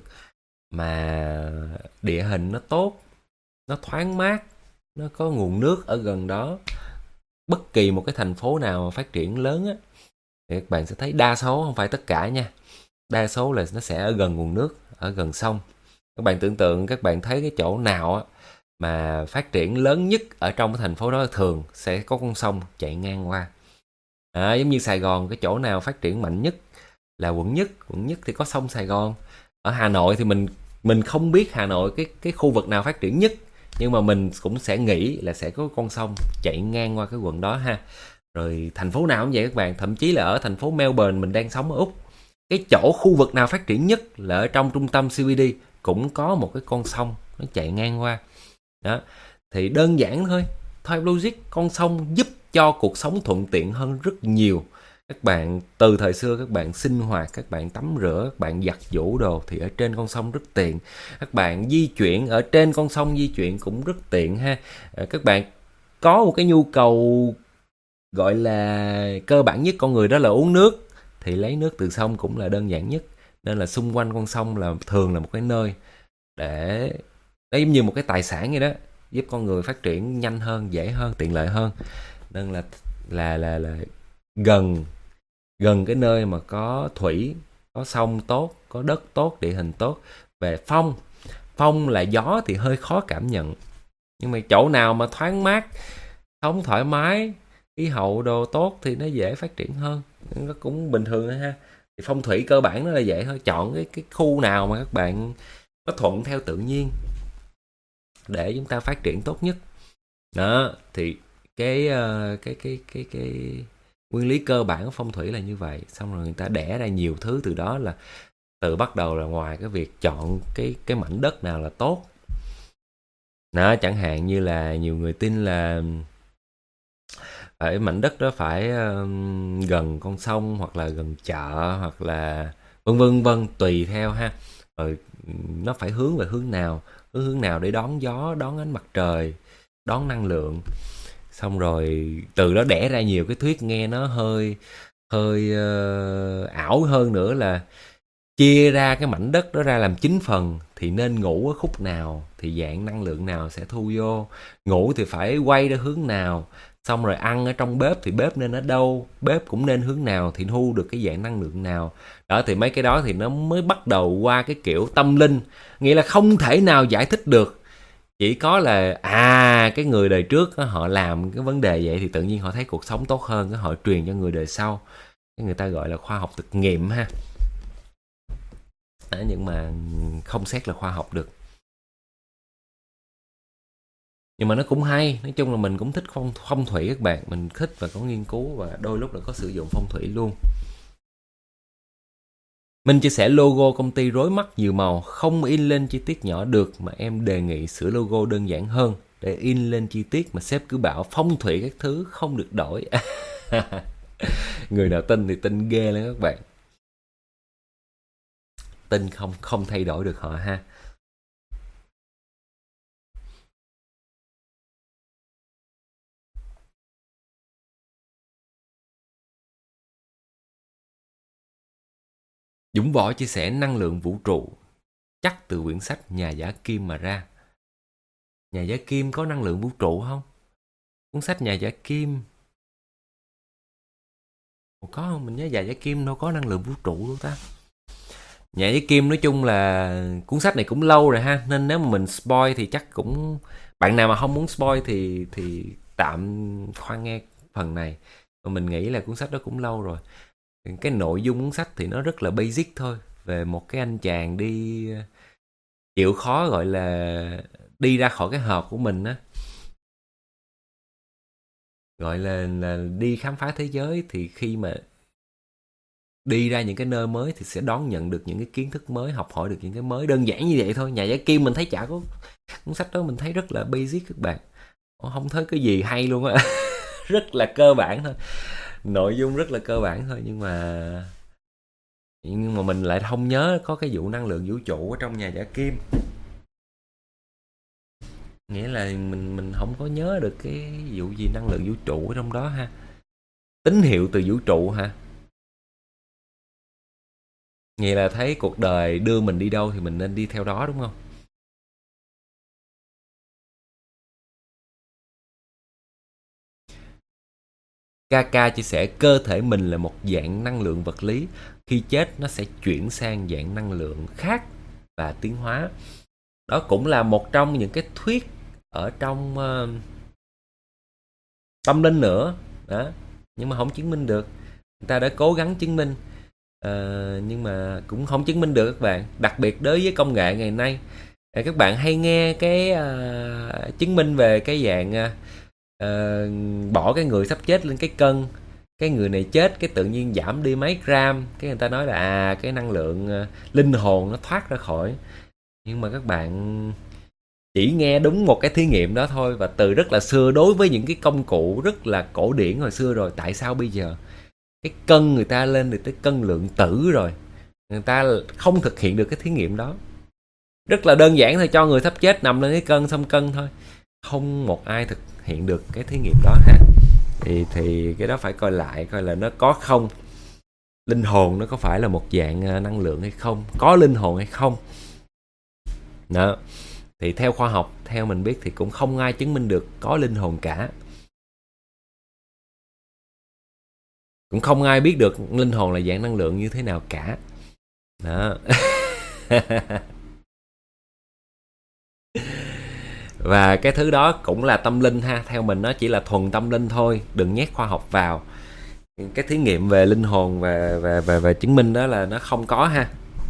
mà địa hình nó tốt, nó thoáng mát, nó có nguồn nước ở gần đó. Bất kỳ một cái thành phố nào mà phát triển lớn á, thì các bạn sẽ thấy đa số, không phải tất cả nha, đa số là nó sẽ ở gần nguồn nước, ở gần sông. Các bạn tưởng tượng, các bạn thấy cái chỗ nào á mà phát triển lớn nhất ở trong cái thành phố đó, thường sẽ có con sông chạy ngang qua. Giống như Sài Gòn, cái chỗ nào phát triển mạnh nhất là quận nhất thì có sông Sài Gòn. Ở Hà Nội thì mình không biết Hà Nội cái khu vực nào phát triển nhất, nhưng mà mình cũng sẽ nghĩ là sẽ có con sông chạy ngang qua cái quận đó ha. Rồi thành phố nào cũng vậy các bạn, thậm chí là ở thành phố Melbourne mình đang sống ở Úc, cái chỗ khu vực nào phát triển nhất là ở trong trung tâm CBD cũng có một cái con sông nó chạy ngang qua đó. Thì đơn giản thôi, theo logic, con sông giúp cho cuộc sống thuận tiện hơn rất nhiều. Các bạn từ thời xưa các bạn sinh hoạt, các bạn tắm rửa, các bạn giặt giũ đồ thì ở trên con sông rất tiện. Các bạn di chuyển ở trên con sông, di chuyển cũng rất tiện ha. Các bạn có một cái nhu cầu gọi là cơ bản nhất con người, đó là uống nước, thì lấy nước từ sông cũng là đơn giản nhất. Nên là xung quanh con sông là thường là một cái nơi để nó giống như một cái tài sản vậy đó, giúp con người phát triển nhanh hơn, dễ hơn, tiện lợi hơn. Nên là gần gần cái nơi mà có thủy, có sông tốt, có đất tốt, địa hình tốt. Về phong là gió thì hơi khó cảm nhận, nhưng mà chỗ nào mà thoáng mát, sống thoải mái, khí hậu đồ tốt thì nó dễ phát triển hơn. Nó cũng bình thường thôi ha. Thì phong thủy cơ bản nó là vậy thôi, chọn cái khu nào mà các bạn nó thuận theo tự nhiên để chúng ta phát triển tốt nhất. Đó, thì cái nguyên lý cơ bản của phong thủy là như vậy. Xong rồi người ta đẻ ra nhiều thứ từ đó, là từ bắt đầu là ngoài cái việc chọn cái mảnh đất nào là tốt. Đó, chẳng hạn như là nhiều người tin là ở mảnh đất đó phải gần con sông, hoặc là gần chợ, hoặc là vân, tùy theo ha. Rồi nó phải hướng về hướng nào để đón gió, đón ánh mặt trời, đón năng lượng. Xong rồi từ đó đẻ ra nhiều cái thuyết nghe nó hơi ảo hơn nữa, là chia ra cái mảnh đất đó ra làm 9 phần, thì nên ngủ ở khúc nào, thì dạng năng lượng nào sẽ thu vô. Ngủ thì phải quay ra hướng nào, xong rồi ăn ở trong bếp thì bếp nên ở đâu, bếp cũng nên hướng nào thì thu được cái dạng năng lượng nào. Đó, thì mấy cái đó thì nó mới bắt đầu qua cái kiểu tâm linh, nghĩa là không thể nào giải thích được. Chỉ có là cái người đời trước họ làm cái vấn đề vậy thì tự nhiên họ thấy cuộc sống tốt hơn, họ truyền cho người đời sau. Người ta gọi là khoa học thực nghiệm ha. Nhưng mà không xét là khoa học được. Nhưng mà nó cũng hay, nói chung là mình cũng thích phong thủy các bạn, mình thích và có nghiên cứu và đôi lúc là có sử dụng phong thủy luôn. Minh chia sẻ logo công ty rối mắt nhiều màu, không in lên chi tiết nhỏ được, mà em đề nghị sửa logo đơn giản hơn để in lên chi tiết, mà sếp cứ bảo phong thủy các thứ không được đổi. Người nào tin thì tin ghê lên các bạn. Tin không thay đổi được họ ha. Dũng Võ chia sẻ năng lượng vũ trụ chắc từ quyển sách Nhà giả kim mà ra. Nhà giả kim có năng lượng vũ trụ không? Cuốn sách Nhà giả kim có không? Mình nhớ Nhà giả kim đâu có năng lượng vũ trụ đâu ta. Nhà giả kim nói chung là cuốn sách này cũng lâu rồi ha, nên nếu mà mình spoil thì chắc cũng, bạn nào mà không muốn spoil thì tạm khoan nghe phần này. Mà mình nghĩ là cuốn sách đó cũng lâu rồi. Cái nội dung cuốn sách thì nó rất là basic thôi, về một cái anh chàng đi chịu khó, gọi là đi ra khỏi cái hộp của mình á, gọi là đi khám phá thế giới. Thì khi mà đi ra những cái nơi mới thì sẽ đón nhận được những cái kiến thức mới, học hỏi được những cái mới, đơn giản như vậy thôi. Nhà giả kim mình thấy chả có, cuốn sách đó mình thấy rất là basic các bạn, không thấy cái gì hay luôn á. Rất là cơ bản thôi, nội dung rất là cơ bản thôi, nhưng mà mình lại không nhớ có cái vụ năng lượng vũ trụ ở trong Nhà giả kim. Nghĩa là mình không có nhớ được cái vụ gì năng lượng vũ trụ ở trong đó ha. Tín hiệu từ vũ trụ hả? Nghĩa là thấy cuộc đời đưa mình đi đâu thì mình nên đi theo đó đúng không? Kaka chia sẻ cơ thể mình là một dạng năng lượng vật lý, khi chết nó sẽ chuyển sang dạng năng lượng khác và tiến hóa. Đó cũng là một trong những cái thuyết ở trong tâm linh nữa đó, nhưng mà không chứng minh được. Người ta đã cố gắng chứng minh, nhưng mà cũng không chứng minh được các bạn. Đặc biệt đối với công nghệ ngày nay, các bạn hay nghe cái chứng minh về cái dạng bỏ cái người sắp chết lên cái cân, cái người này chết cái tự nhiên giảm đi mấy gram, cái người ta nói là cái năng lượng linh hồn nó thoát ra khỏi. Nhưng mà các bạn chỉ nghe đúng một cái thí nghiệm đó thôi, và từ rất là xưa, đối với những cái công cụ rất là cổ điển hồi xưa rồi, tại sao bây giờ cái cân người ta lên được tới cân lượng tử rồi, người ta không thực hiện được cái thí nghiệm đó? Rất là đơn giản thôi, cho người sắp chết nằm lên cái cân xong cân thôi, không một ai thực hiện được cái thí nghiệm đó ha. Thì cái đó phải coi lại, coi là nó có không, linh hồn nó có phải là một dạng năng lượng hay không, có linh hồn hay không đó. Thì theo khoa học, theo mình biết thì cũng không ai chứng minh được có linh hồn cả, cũng không ai biết được linh hồn là dạng năng lượng như thế nào cả đó. Và cái thứ đó cũng là tâm linh ha, theo mình nó chỉ là thuần tâm linh thôi, đừng nhét khoa học vào. Cái thí nghiệm về linh hồn và chứng minh đó là nó không có ha.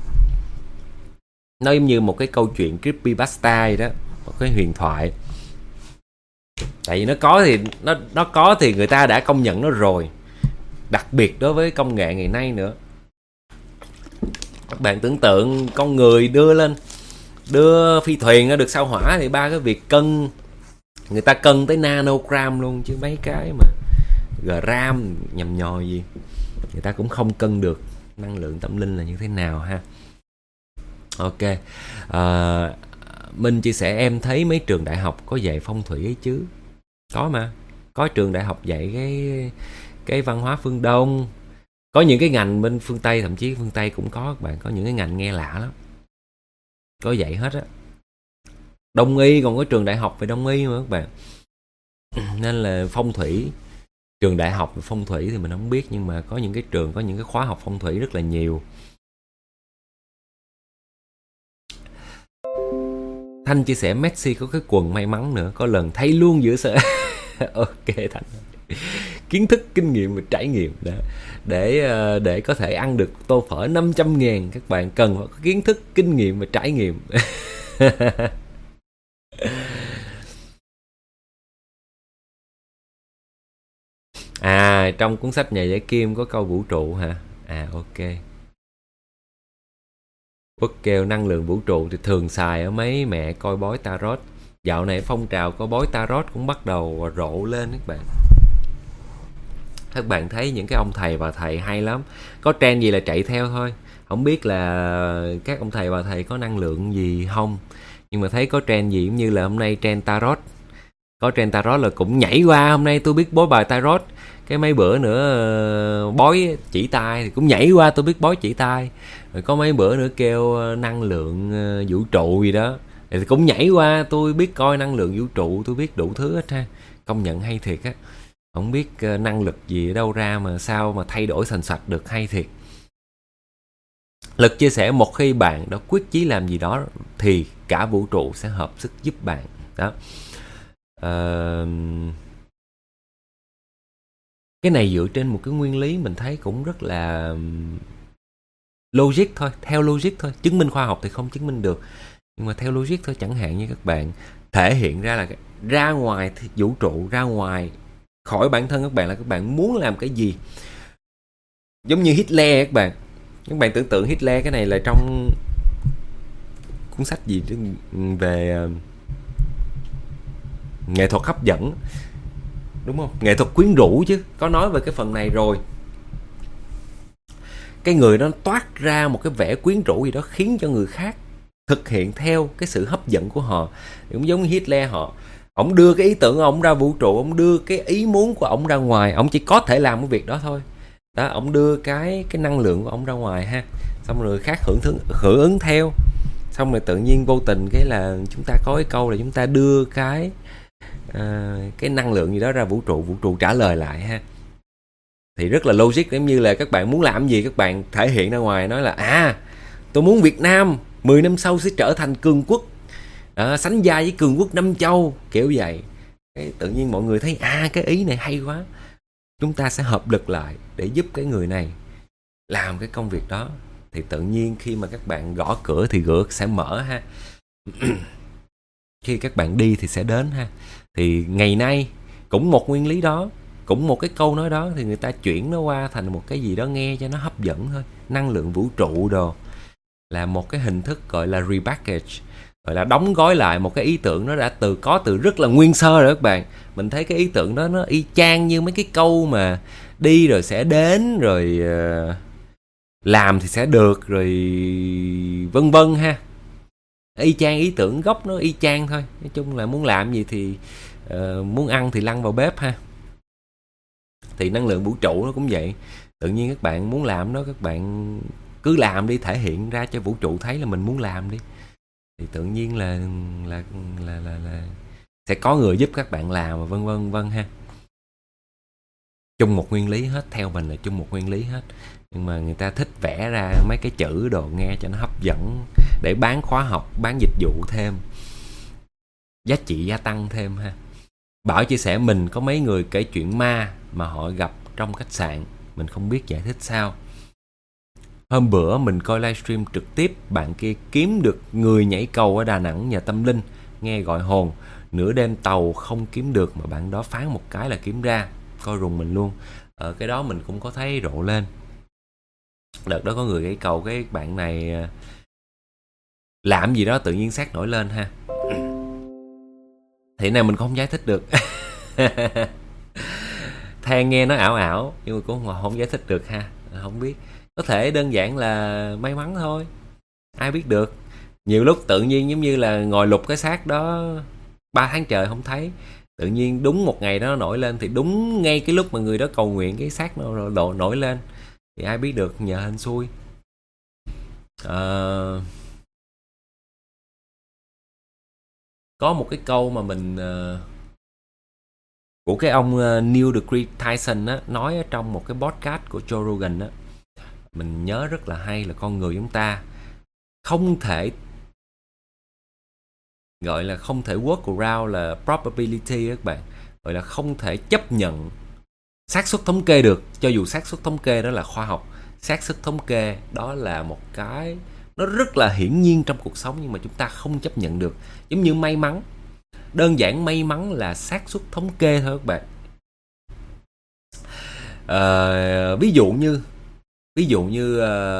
Nó giống như một cái câu chuyện creepypasta vậy đó, một cái huyền thoại. Tại vì nó có thì nó có thì người ta đã công nhận nó rồi, đặc biệt đối với công nghệ ngày nay nữa. Các bạn tưởng tượng con người đưa phi thuyền được sao hỏa thì ba cái việc cân, người ta cân tới nanogram luôn, chứ mấy cái mà gram nhầm nhò gì người ta cũng không cân được năng lượng tâm linh là như thế nào ha. Ok, Minh chia sẻ em thấy mấy trường đại học có dạy phong thủy ấy chứ? Có mà, có trường đại học dạy cái văn hóa phương Đông, có những cái ngành bên phương Tây, thậm chí phương Tây cũng có các bạn, có những cái ngành nghe lạ lắm, có dạy hết á. Đông y còn có trường đại học về đông y mà các bạn. Nên là phong thủy, trường đại học về phong thủy thì mình không biết, nhưng mà có những cái trường có những cái khóa học phong thủy rất là nhiều. Thanh chia sẻ Messi có cái quần may mắn nữa, có lần thấy luôn giữa sở. Ok Thanh, kiến thức, kinh nghiệm và trải nghiệm đó. Để có thể ăn được tô phở 500.000, các bạn cần phải có kiến thức, kinh nghiệm và trải nghiệm. Trong cuốn sách Nhà Giải Kim có câu vũ trụ hả? Ok. Quốc kêu năng lượng vũ trụ thì thường xài ở mấy mẹ coi bói tarot. Dạo này phong trào coi bói tarot cũng bắt đầu rộ lên các bạn. Các bạn thấy những cái ông thầy bà thầy hay lắm. Có trend gì là chạy theo thôi. Không biết là các ông thầy bà thầy có năng lượng gì không. Nhưng mà thấy có trend gì cũng như là hôm nay trend tarot. Có trend tarot là cũng nhảy qua. Hôm nay tôi biết bói bài tarot. Cái mấy bữa nữa bói chỉ tay thì cũng nhảy qua tôi biết bói chỉ tay. Rồi có mấy bữa nữa kêu năng lượng vũ trụ gì đó thì cũng nhảy qua tôi biết coi năng lượng vũ trụ, tôi biết đủ thứ hết ha. Công nhận hay thiệt á. Không biết năng lực gì ở đâu ra mà sao mà thay đổi sành sạch được, hay thiệt. Lực chia sẻ một khi bạn đã quyết chí làm gì đó thì cả vũ trụ sẽ hợp sức giúp bạn đó. Cái này dựa trên một cái nguyên lý mình thấy cũng rất là logic thôi, theo logic thôi. Chứng minh khoa học thì không chứng minh được, nhưng mà theo logic thôi. Chẳng hạn như các bạn thể hiện ra là ra ngoài vũ trụ, ra ngoài khỏi bản thân các bạn là các bạn muốn làm cái gì. Giống như Hitler các bạn tưởng tượng Hitler, cái này là trong cuốn sách gì về nghệ thuật hấp dẫn, đúng không? Nghệ thuật quyến rũ chứ, có nói về cái phần này rồi. Cái người đó toát ra một cái vẻ quyến rũ gì đó khiến cho người khác thực hiện theo cái sự hấp dẫn của họ. Cũng giống như Hitler, ông đưa cái ý tưởng của ông ra vũ trụ, ông đưa cái ý muốn của ông ra ngoài, ông chỉ có thể làm cái việc đó thôi. Đó, ông đưa cái năng lượng của ông ra ngoài ha. Xong rồi khác hưởng ứng theo. Xong rồi tự nhiên vô tình cái là chúng ta có cái câu là chúng ta đưa cái năng lượng gì đó ra vũ trụ trả lời lại ha. Thì rất là logic, giống như là các bạn muốn làm gì các bạn thể hiện ra ngoài, nói là tôi muốn Việt Nam 10 năm sau sẽ trở thành cường quốc, sánh vai với cường quốc Nam Châu, kiểu vậy. Cái tự nhiên mọi người thấy cái ý này hay quá, chúng ta sẽ hợp lực lại để giúp cái người này làm cái công việc đó. Thì tự nhiên khi mà các bạn gõ cửa thì cửa sẽ mở ha. Khi các bạn đi thì sẽ đến ha. Thì ngày nay cũng một nguyên lý đó, cũng một cái câu nói đó, thì người ta chuyển nó qua thành một cái gì đó nghe cho nó hấp dẫn thôi. Năng lượng vũ trụ đồ là một cái hình thức gọi là repackage, gọi là đóng gói lại một cái ý tưởng nó đã có từ rất là nguyên sơ rồi các bạn. Mình thấy cái ý tưởng đó nó y chang như mấy cái câu mà đi rồi sẽ đến, rồi làm thì sẽ được, rồi vân vân ha. Y chang, ý tưởng gốc nó y chang thôi. Nói chung là muốn làm gì thì muốn ăn thì lăn vào bếp ha. Thì năng lượng vũ trụ nó cũng vậy. Tự nhiên các bạn muốn làm đó, các bạn cứ làm đi, thể hiện ra cho vũ trụ thấy là mình muốn làm đi. Thì tự nhiên là sẽ có người giúp các bạn làm, vân vân ha. Chung một nguyên lý hết, theo mình là chung một nguyên lý hết. Nhưng mà người ta thích vẽ ra mấy cái chữ đồ nghe cho nó hấp dẫn để bán khóa học, bán dịch vụ thêm, giá trị gia tăng thêm ha. Bảo chia sẻ mình có mấy người kể chuyện ma mà họ gặp trong khách sạn, mình không biết giải thích sao. Hôm bữa mình coi livestream trực tiếp, bạn kia kiếm được người nhảy cầu ở Đà Nẵng nhờ tâm linh, nghe gọi hồn. Nửa đêm tàu không kiếm được mà bạn đó phán một cái là kiếm ra, coi rùng mình luôn. Ở cái đó mình cũng có thấy rộ lên. Đợt đó có người nhảy cầu, cái bạn này làm gì đó tự nhiên xác nổi lên ha. Thì này mình không giải thích được. Than nghe nó ảo ảo nhưng mà cũng không giải thích được ha. Không biết, có thể đơn giản là may mắn thôi, ai biết được. Nhiều lúc tự nhiên giống như là ngồi lục cái xác đó 3 tháng trời không thấy, tự nhiên đúng một ngày đó nó nổi lên, thì đúng ngay cái lúc mà người đó cầu nguyện cái xác nó nổi lên, thì ai biết được, nhờ hên xui. Có một cái câu mà mình của cái ông Neil deGrasse Tyson á, nói ở trong một cái podcast của Joe Rogan á, mình nhớ rất là hay, là con người chúng ta không thể gọi là không thể work around là probability các bạn, gọi là không thể chấp nhận xác suất thống kê được. Cho dù xác suất thống kê đó là khoa học, xác suất thống kê đó là một cái nó rất là hiển nhiên trong cuộc sống, nhưng mà chúng ta không chấp nhận được. Giống như may mắn, đơn giản may mắn là xác suất thống kê thôi các bạn. Ví dụ như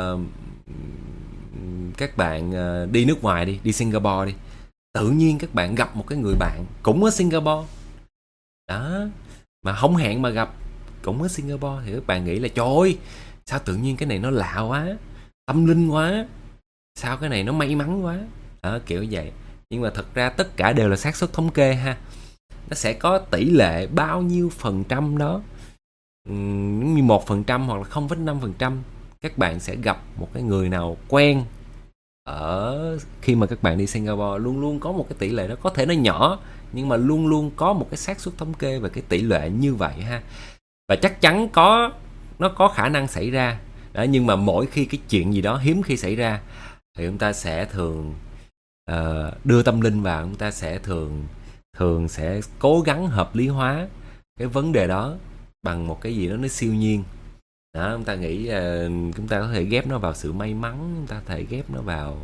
các bạn đi nước ngoài đi Singapore đi, tự nhiên các bạn gặp một cái người bạn cũng ở Singapore đó, mà không hẹn mà gặp, cũng ở Singapore, thì các bạn nghĩ là trời ơi, sao tự nhiên cái này nó lạ quá, tâm linh quá, sao cái này nó may mắn quá đó, kiểu vậy. Nhưng mà thật ra tất cả đều là xác suất thống kê ha. Nó sẽ có tỷ lệ bao nhiêu phần trăm đó, như 1% hoặc là 0,5%, các bạn sẽ gặp một cái người nào quen ở khi mà các bạn đi Singapore. Luôn luôn có một cái tỷ lệ đó, có thể nó nhỏ nhưng mà luôn luôn có một cái xác suất thống kê về cái tỷ lệ như vậy ha. Và chắc chắn nó có khả năng xảy ra đó, nhưng mà mỗi khi cái chuyện gì đó hiếm khi xảy ra thì chúng ta sẽ thường đưa tâm linh vào, chúng ta sẽ thường sẽ cố gắng hợp lý hóa cái vấn đề đó bằng một cái gì đó nó siêu nhiên đó. Chúng ta nghĩ chúng ta có thể ghép nó vào sự may mắn, chúng ta có thể ghép nó vào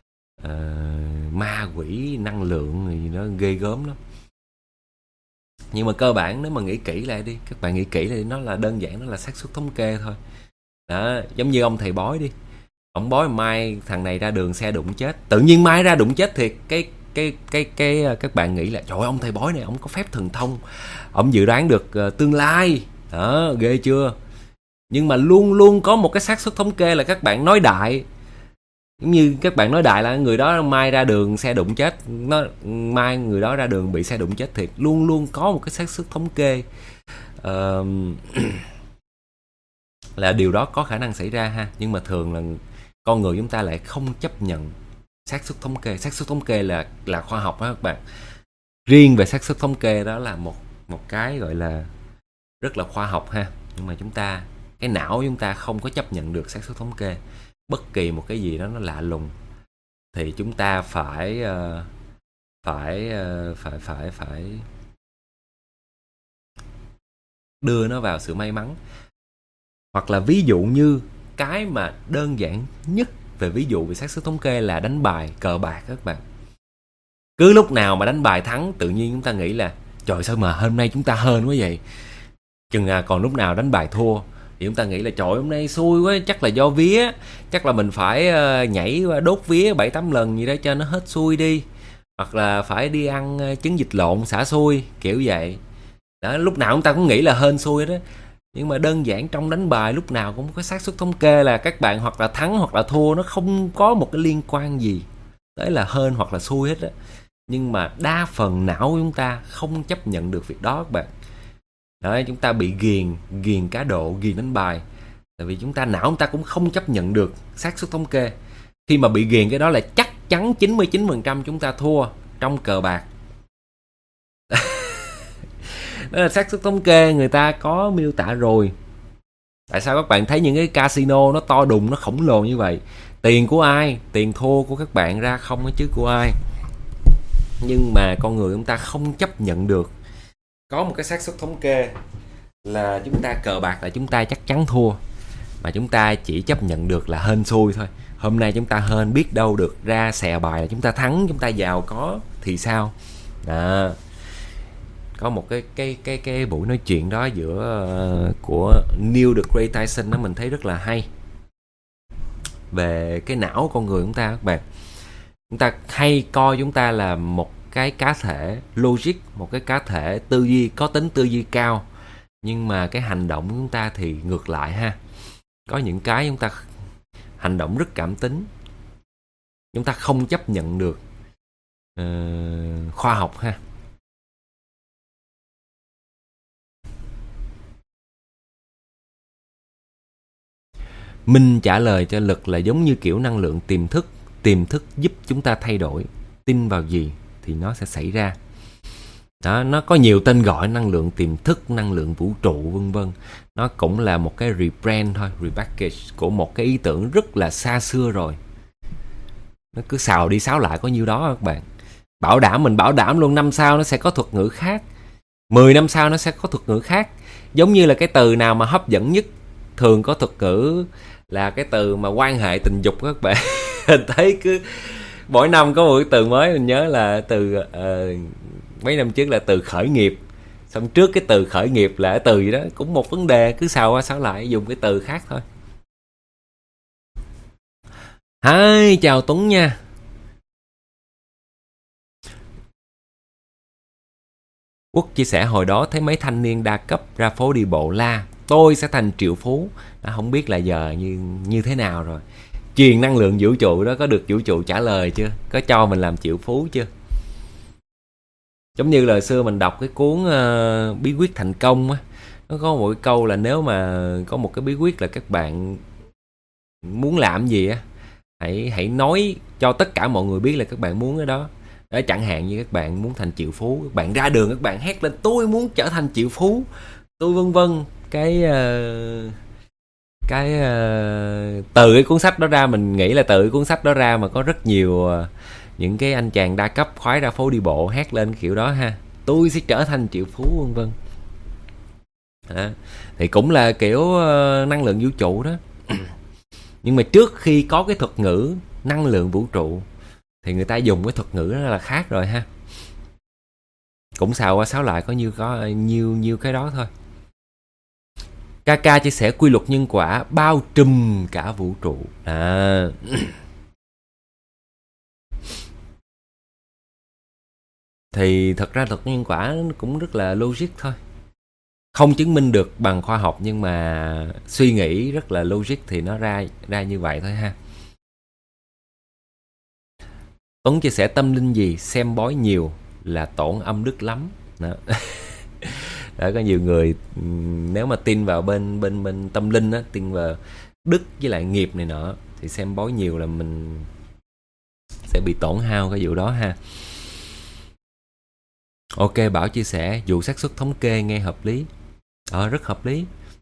ma quỷ, năng lượng gì đó ghê gớm lắm. Nhưng mà cơ bản nếu mà nghĩ kỹ lại đi, các bạn nghĩ kỹ lại đi, nó là đơn giản, nó là xác suất thống kê thôi đó. Giống như ông thầy bói đi, ông bói mai thằng này ra đường xe đụng chết, tự nhiên mai ra đụng chết thiệt, cái các bạn nghĩ là trời ơi, ông thầy bói này ông có phép thần thông, ông dự đoán được tương lai đó, ghê chưa. Nhưng mà luôn luôn có một cái xác suất thống kê là các bạn nói đại, giống như các bạn nói đại là người đó mai ra đường xe đụng chết, mai người đó ra đường bị xe đụng chết thiệt. Luôn luôn có một cái xác suất thống kê là điều đó có khả năng xảy ra ha. Nhưng mà thường là con người chúng ta lại không chấp nhận xác suất thống kê. Xác suất thống kê là khoa học đó các bạn. Riêng về xác suất thống kê đó là một cái gọi là rất là khoa học ha. Nhưng mà cái não chúng ta không có chấp nhận được xác suất thống kê. Bất kỳ một cái gì đó nó lạ lùng thì chúng ta phải đưa nó vào sự may mắn. Hoặc là ví dụ như cái mà đơn giản nhất về ví dụ về xác suất thống kê là đánh bài, cờ bạc các bạn. Cứ lúc nào mà đánh bài thắng, tự nhiên chúng ta nghĩ là trời, sao mà hôm nay chúng ta hên quá vậy. Còn lúc nào đánh bài thua thì chúng ta nghĩ là trời, hôm nay xui quá, chắc là do vía, chắc là mình phải nhảy qua đốt vía 7-8 lần gì đó cho nó hết xui đi, hoặc là phải đi ăn trứng vịt lộn xả xui, kiểu vậy đó. Lúc nào chúng ta cũng nghĩ là hên xui đó. Nhưng mà đơn giản trong đánh bài lúc nào cũng có xác suất thống kê là các bạn hoặc là thắng hoặc là thua, nó không có một cái liên quan gì tới là hên hoặc là xui hết á. Nhưng mà đa phần não của chúng ta không chấp nhận được việc đó các bạn. Đó, chúng ta bị ghiền cá độ, ghiền đánh bài. Tại vì não chúng ta cũng không chấp nhận được xác suất thống kê. Khi mà bị ghiền cái đó là chắc chắn 99% chúng ta thua trong cờ bạc. Đó là xác suất thống kê, người ta có miêu tả rồi. Tại sao các bạn thấy những cái casino nó to đùng, nó khổng lồ như vậy? Tiền của ai? Tiền thua của các bạn ra không chứ của ai? Nhưng mà con người chúng ta không chấp nhận được có một cái xác suất thống kê là chúng ta cờ bạc là chúng ta chắc chắn thua, mà chúng ta chỉ chấp nhận được là hên xui thôi. Hôm nay chúng ta hên, biết đâu được ra xè bài là chúng ta thắng, chúng ta giàu có thì sao đó. Có một cái buổi nói chuyện đó giữa của Neil deGrasse Tyson đó, mình thấy rất là hay về cái não con người chúng ta các bạn. Chúng ta hay coi chúng ta là một cái cá thể logic, một cái cá thể tư duy, có tính tư duy cao. Nhưng mà cái hành động của chúng ta thì ngược lại ha. Có những cái chúng ta hành động rất cảm tính, chúng ta không chấp nhận được khoa học ha. Minh trả lời cho Lực là giống như kiểu năng lượng tiềm thức giúp chúng ta thay đổi. Tin vào gì thì nó sẽ xảy ra. Đó, nó có nhiều tên gọi, năng lượng tiềm thức, năng lượng vũ trụ vân vân. Nó cũng là một cái rebrand thôi, repackage của một cái ý tưởng rất là xa xưa rồi. Nó cứ xào đi xáo lại có nhiêu đó các bạn. Mình bảo đảm luôn, 5 sau nó sẽ có thuật ngữ khác, 10 năm sau nó sẽ có thuật ngữ khác. Giống như là cái từ nào mà hấp dẫn nhất thường có thuật ngữ là cái từ mà quan hệ tình dục các bạn. Thấy cứ mỗi năm có một cái từ mới. Mình nhớ là từ mấy năm trước là từ khởi nghiệp, Xong trước cái từ khởi nghiệp là cái từ gì đó cũng một vấn đề, cứ xào qua xào lại dùng cái từ khác thôi. Hi, chào Tuấn nha. Quốc chia sẻ hồi đó thấy mấy thanh niên đa cấp ra phố đi bộ la tôi sẽ thành triệu phú. Không biết là giờ như thế nào rồi. Truyền năng lượng vũ trụ đó có được vũ trụ trả lời chưa? Có cho mình làm triệu phú chưa? Giống như là xưa mình đọc cái cuốn bí quyết thành công á, nó có một cái câu là nếu mà có một cái bí quyết là các bạn muốn làm gì á, hãy nói cho tất cả mọi người biết là các bạn muốn cái đó. Đó, chẳng hạn như các bạn muốn thành triệu phú, các bạn ra đường các bạn hét lên tôi muốn trở thành triệu phú, tôi vân vân. Từ cái cuốn sách đó ra, mình nghĩ là từ cái cuốn sách đó ra mà có rất nhiều những cái anh chàng đa cấp khoái ra phố đi bộ hét lên kiểu đó ha, tôi sẽ trở thành triệu phú vân vân. Thì cũng là kiểu năng lượng vũ trụ đó. Nhưng mà trước khi có cái thuật ngữ năng lượng vũ trụ thì người ta dùng cái thuật ngữ đó là khác rồi ha. Cũng xào qua xáo lại có nhiêu cái đó thôi. Kaka chia sẻ quy luật nhân quả bao trùm cả vũ trụ. Thì thật ra luật nhân quả cũng rất là logic thôi. Không chứng minh được bằng khoa học nhưng mà suy nghĩ rất là logic thì nó ra như vậy thôi ha. Tuấn chia sẻ tâm linh gì xem bói nhiều là tổn âm đức lắm. Đó. Đã có nhiều người nếu mà tin vào bên tâm linh á, tin vào đức với lại nghiệp này nọ thì xem bói nhiều là mình sẽ bị tổn hao cái vụ đó ha. Ok, Bảo chia sẻ dù xác suất thống kê nghe hợp lý. Rất hợp lý.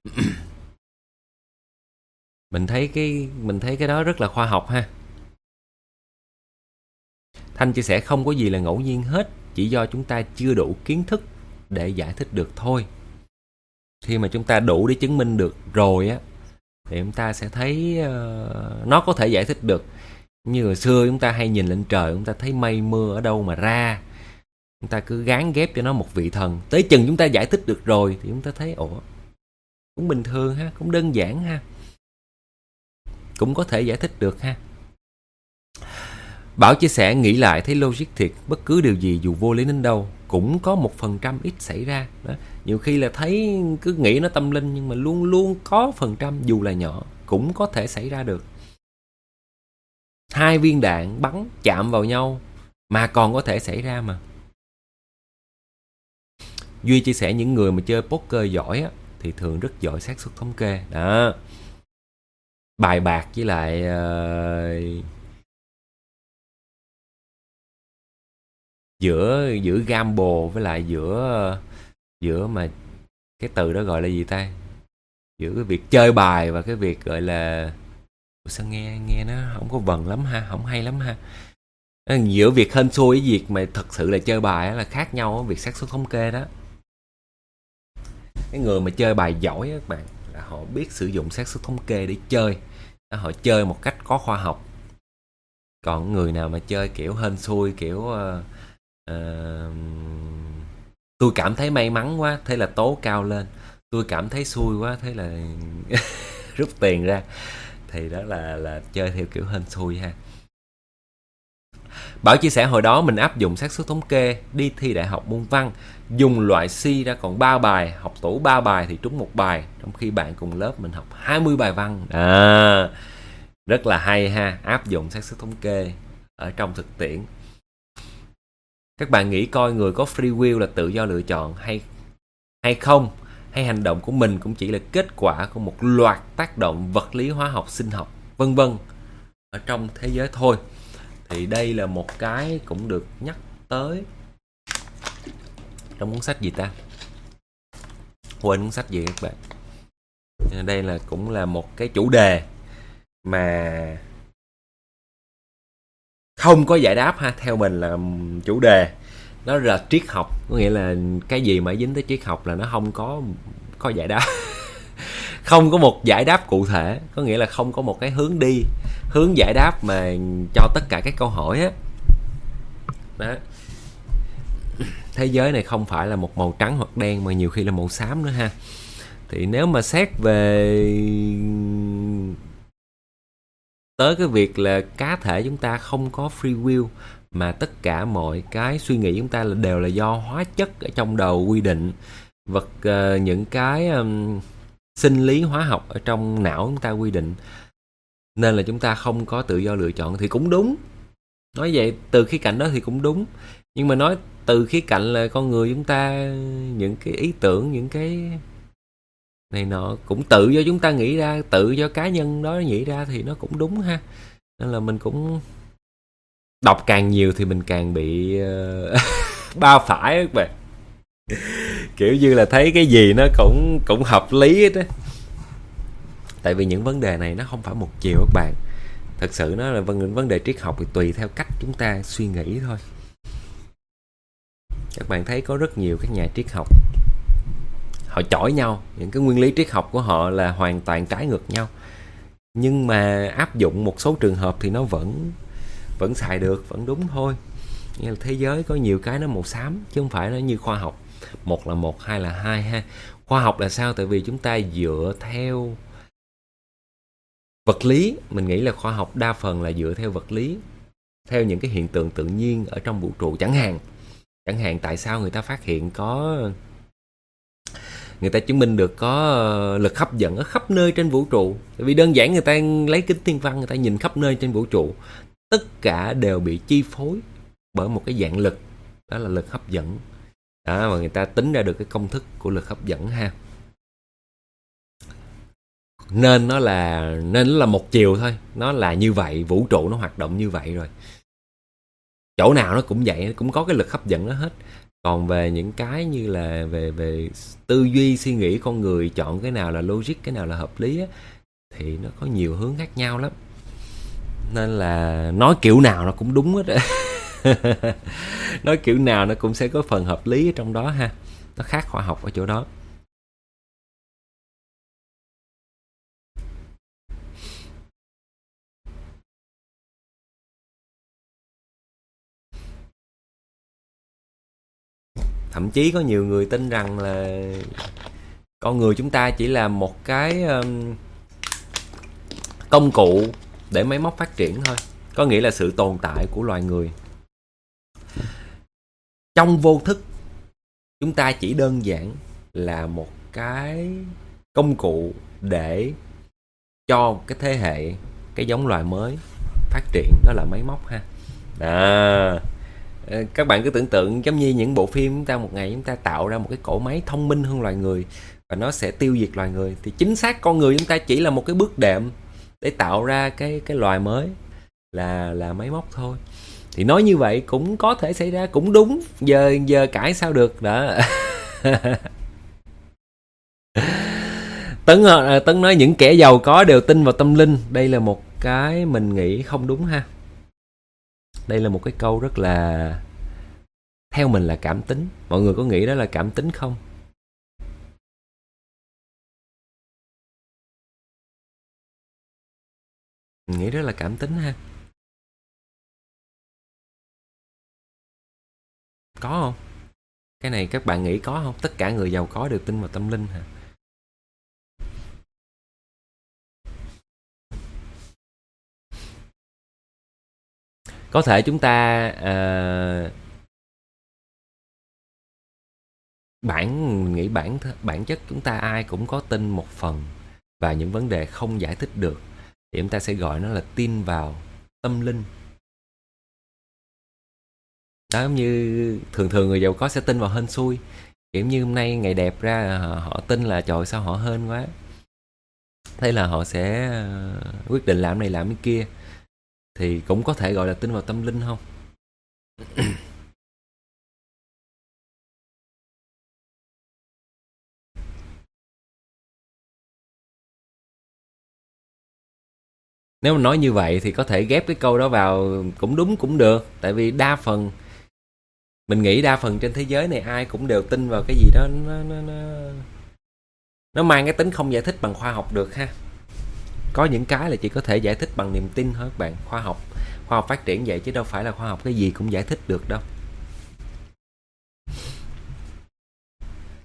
Mình thấy cái đó rất là khoa học ha. Thanh chia sẻ không có gì là ngẫu nhiên hết, chỉ do chúng ta chưa đủ kiến thức để giải thích được thôi. Khi mà chúng ta đủ để chứng minh được rồi á thì chúng ta sẽ thấy nó có thể giải thích được. Như hồi xưa chúng ta hay nhìn lên trời, chúng ta thấy mây mưa ở đâu mà ra, chúng ta cứ gán ghép cho nó một vị thần. Tới chừng chúng ta giải thích được rồi thì chúng ta thấy cũng bình thường ha, cũng đơn giản ha, cũng có thể giải thích được ha. Bảo chia sẻ nghĩ lại thấy logic thiệt, bất cứ điều gì dù vô lý đến đâu cũng có 1% ít xảy ra đó. Nhiều khi là thấy cứ nghĩ nó tâm linh nhưng mà luôn luôn có phần trăm dù là nhỏ cũng có thể xảy ra được. 2 viên đạn bắn chạm vào nhau mà còn có thể xảy ra mà. Duy chia sẻ những người mà chơi poker giỏi á, thì thường rất giỏi xác suất thống kê đó. Bài bạc với lại giữa gamble với lại giữa mà cái từ đó gọi là gì ta, giữa cái việc chơi bài và cái việc gọi là sao nghe nó không có vần lắm ha, không hay lắm ha. Giữa việc hên xui với việc mà thật sự là chơi bài là khác nhau, việc xác suất thống kê đó. Cái người mà chơi bài giỏi các bạn là họ biết sử dụng xác suất thống kê để chơi, họ chơi một cách có khoa học. Còn người nào mà chơi kiểu hên xui, kiểu tôi cảm thấy may mắn quá thế là tố cao lên, tôi cảm thấy xui quá thế là rút tiền ra, thì đó là chơi theo kiểu hên xui ha. Bảo chia sẻ hồi đó mình áp dụng xác suất thống kê đi thi đại học môn văn, dùng loại C ra còn 3 bài, học tủ 3 bài thì trúng 1 bài, trong khi bạn cùng lớp mình học 20 bài văn. Rất là hay ha, áp dụng xác suất thống kê ở trong thực tiễn. Các bạn nghĩ coi người có free will là tự do lựa chọn hay không, hay hành động của mình cũng chỉ là kết quả của một loạt tác động vật lý, hóa học, sinh học vân vân ở trong thế giới thôi. Thì đây là một cái cũng được nhắc tới trong cuốn sách gì ta, quên cuốn sách gì các bạn. Đây là cũng là một cái chủ đề mà không có giải đáp ha, theo mình là chủ đề nó là triết học, có nghĩa là cái gì mà dính tới triết học là nó không có giải đáp. Không có một giải đáp cụ thể, có nghĩa là không có một cái hướng giải đáp mà cho tất cả các câu hỏi á. Đó. thế giới này không phải là một màu trắng hoặc đen mà nhiều khi là màu xám nữa ha. Thì nếu mà xét về tới cái việc là cá thể chúng ta không có free will, mà tất cả mọi cái suy nghĩ chúng ta đều là do hóa chất ở trong đầu quy định, những cái sinh lý hóa học ở trong não chúng ta quy định, nên là chúng ta không có tự do lựa chọn thì cũng đúng. Nói vậy từ khía cạnh đó thì cũng đúng, nhưng mà nói từ khía cạnh là con người chúng ta, những cái ý tưởng, những cái này nọ cũng tự do chúng ta nghĩ ra, tự do cá nhân đó nghĩ ra thì nó cũng đúng ha. Nên là mình cũng đọc càng nhiều thì mình càng bị ba phải các bạn. Kiểu như là thấy cái gì nó cũng hợp lý hết á. Tại vì những vấn đề này nó không phải một chiều các bạn. Thật sự nó là vấn đề triết học thì tùy theo cách chúng ta suy nghĩ thôi. Các bạn thấy có rất nhiều các nhà triết học họ chọi nhau, những cái nguyên lý triết học của họ là hoàn toàn trái ngược nhau, nhưng mà áp dụng một số trường hợp thì nó vẫn xài được, vẫn đúng thôi. Nghĩa là thế giới có nhiều cái nó màu xám chứ không phải nó như khoa học, một là một, hai là hai ha. Khoa học là sao? Tại vì chúng ta dựa theo vật lý, mình nghĩ là khoa học đa phần là dựa theo vật lý, theo những cái hiện tượng tự nhiên ở trong vũ trụ. Chẳng hạn tại sao người ta phát hiện người ta chứng minh được có lực hấp dẫn ở khắp nơi trên vũ trụ. Tại vì đơn giản người ta lấy kính thiên văn, người ta nhìn khắp nơi trên vũ trụ, tất cả đều bị chi phối bởi một cái dạng lực, đó là lực hấp dẫn đó, mà người ta tính ra được cái công thức của lực hấp dẫn ha. Nên nó là một chiều thôi, nó là như vậy, vũ trụ nó hoạt động như vậy rồi, chỗ nào nó cũng vậy, nó cũng có cái lực hấp dẫn đó hết. Còn về những cái như là về tư duy suy nghĩ con người, chọn cái nào là logic, cái nào là hợp lý á, thì nó có nhiều hướng khác nhau lắm. Nên là nói kiểu nào nó cũng đúng hết. Nói kiểu nào nó cũng sẽ có phần hợp lý ở trong đó ha. Nó khác khoa học ở chỗ đó. Thậm chí có nhiều người tin rằng là con người chúng ta chỉ là một cái công cụ để máy móc phát triển thôi. Có nghĩa là sự tồn tại của loài người trong vô thức, chúng ta chỉ đơn giản là một cái công cụ để cho cái thế hệ, cái giống loài mới phát triển, đó là máy móc ha. Các bạn cứ tưởng tượng giống như những bộ phim, chúng ta một ngày chúng ta tạo ra một cái cỗ máy thông minh hơn loài người và nó sẽ tiêu diệt loài người, thì chính xác con người chúng ta chỉ là một cái bước đệm để tạo ra cái loài mới là máy móc thôi. Thì nói như vậy cũng có thể xảy ra, cũng đúng, giờ cãi sao được đó. Tấn nói những kẻ giàu có đều tin vào tâm linh. Đây là một cái mình nghĩ không đúng ha. Đây là một cái câu rất là, theo mình là cảm tính. Mọi người có nghĩ đó là cảm tính không? Mình nghĩ đó là cảm tính ha. Có không? Cái này các bạn nghĩ có không? Tất cả người giàu có đều tin vào tâm linh hả? Có thể chúng ta bản chất chúng ta ai cũng có tin một phần, và những vấn đề không giải thích được thì chúng ta sẽ gọi nó là tin vào tâm linh. Đó, giống như thường người giàu có sẽ tin vào hên xui, kiểu như hôm nay ngày đẹp ra họ tin là trời sao họ hên quá, thế là họ sẽ quyết định làm này làm cái kia, thì cũng có thể gọi là tin vào tâm linh không? Nếu mà nói như vậy thì có thể ghép cái câu đó vào cũng đúng cũng được. Tại vì đa phần, mình nghĩ đa phần trên thế giới này ai cũng đều tin vào cái gì đó nó mang cái tính không giải thích bằng khoa học được ha. Có những cái là chỉ có thể giải thích bằng niềm tin thôi các bạn. Khoa học phát triển vậy chứ đâu phải là khoa học cái gì cũng giải thích được đâu.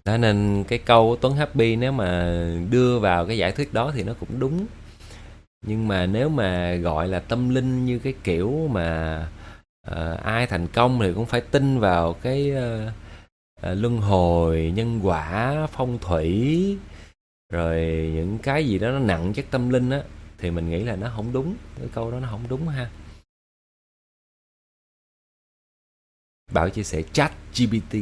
Đó, nên cái câu của Tuấn Happy nếu mà đưa vào cái giải thuyết đó thì nó cũng đúng. Nhưng mà nếu mà gọi là tâm linh như cái kiểu mà ai thành công thì cũng phải tin vào cái luân hồi, nhân quả, phong thủy, rồi những cái gì đó nó nặng chất tâm linh á, thì mình nghĩ là nó không đúng. Cái câu đó nó không đúng ha. Bảo chia sẻ chat GPT.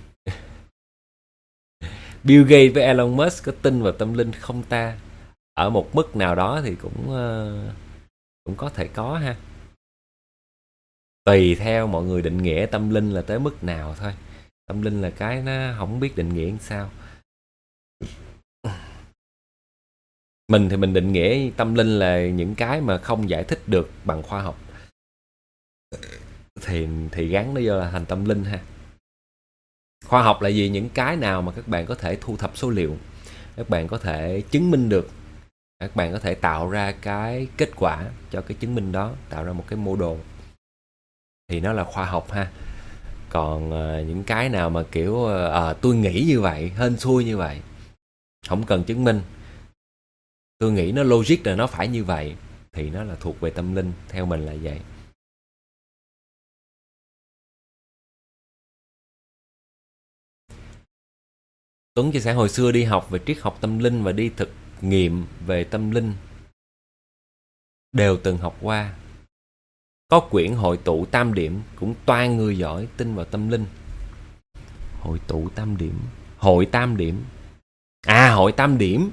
Bill Gates với Elon Musk có tin vào tâm linh không ta? Ở một mức nào đó thì cũng có thể có ha. Tùy theo mọi người định nghĩa tâm linh là tới mức nào thôi. Tâm linh là cái nó không biết định nghĩa làm sao. Mình thì mình định nghĩa tâm linh là những cái mà không giải thích được bằng khoa học, thì gắn nó vô là thành tâm linh ha. Khoa học là gì? Những cái nào mà các bạn có thể thu thập số liệu, các bạn có thể chứng minh được, các bạn có thể tạo ra cái kết quả cho cái chứng minh đó, tạo ra một cái mô đồ, thì nó là khoa học ha. Còn những cái nào mà kiểu tôi nghĩ như vậy, hên xui như vậy, không cần chứng minh, tôi nghĩ nó logic là nó phải như vậy, thì nó là thuộc về tâm linh. Theo mình là vậy. Tuấn chia sẻ hồi xưa đi học về triết học tâm linh và đi thực nghiệm về tâm linh đều từng học qua. Có quyển hội tụ tam điểm cũng toàn người giỏi tin vào tâm linh. Hội tụ tam điểm, hội tam điểm, hội tam điểm.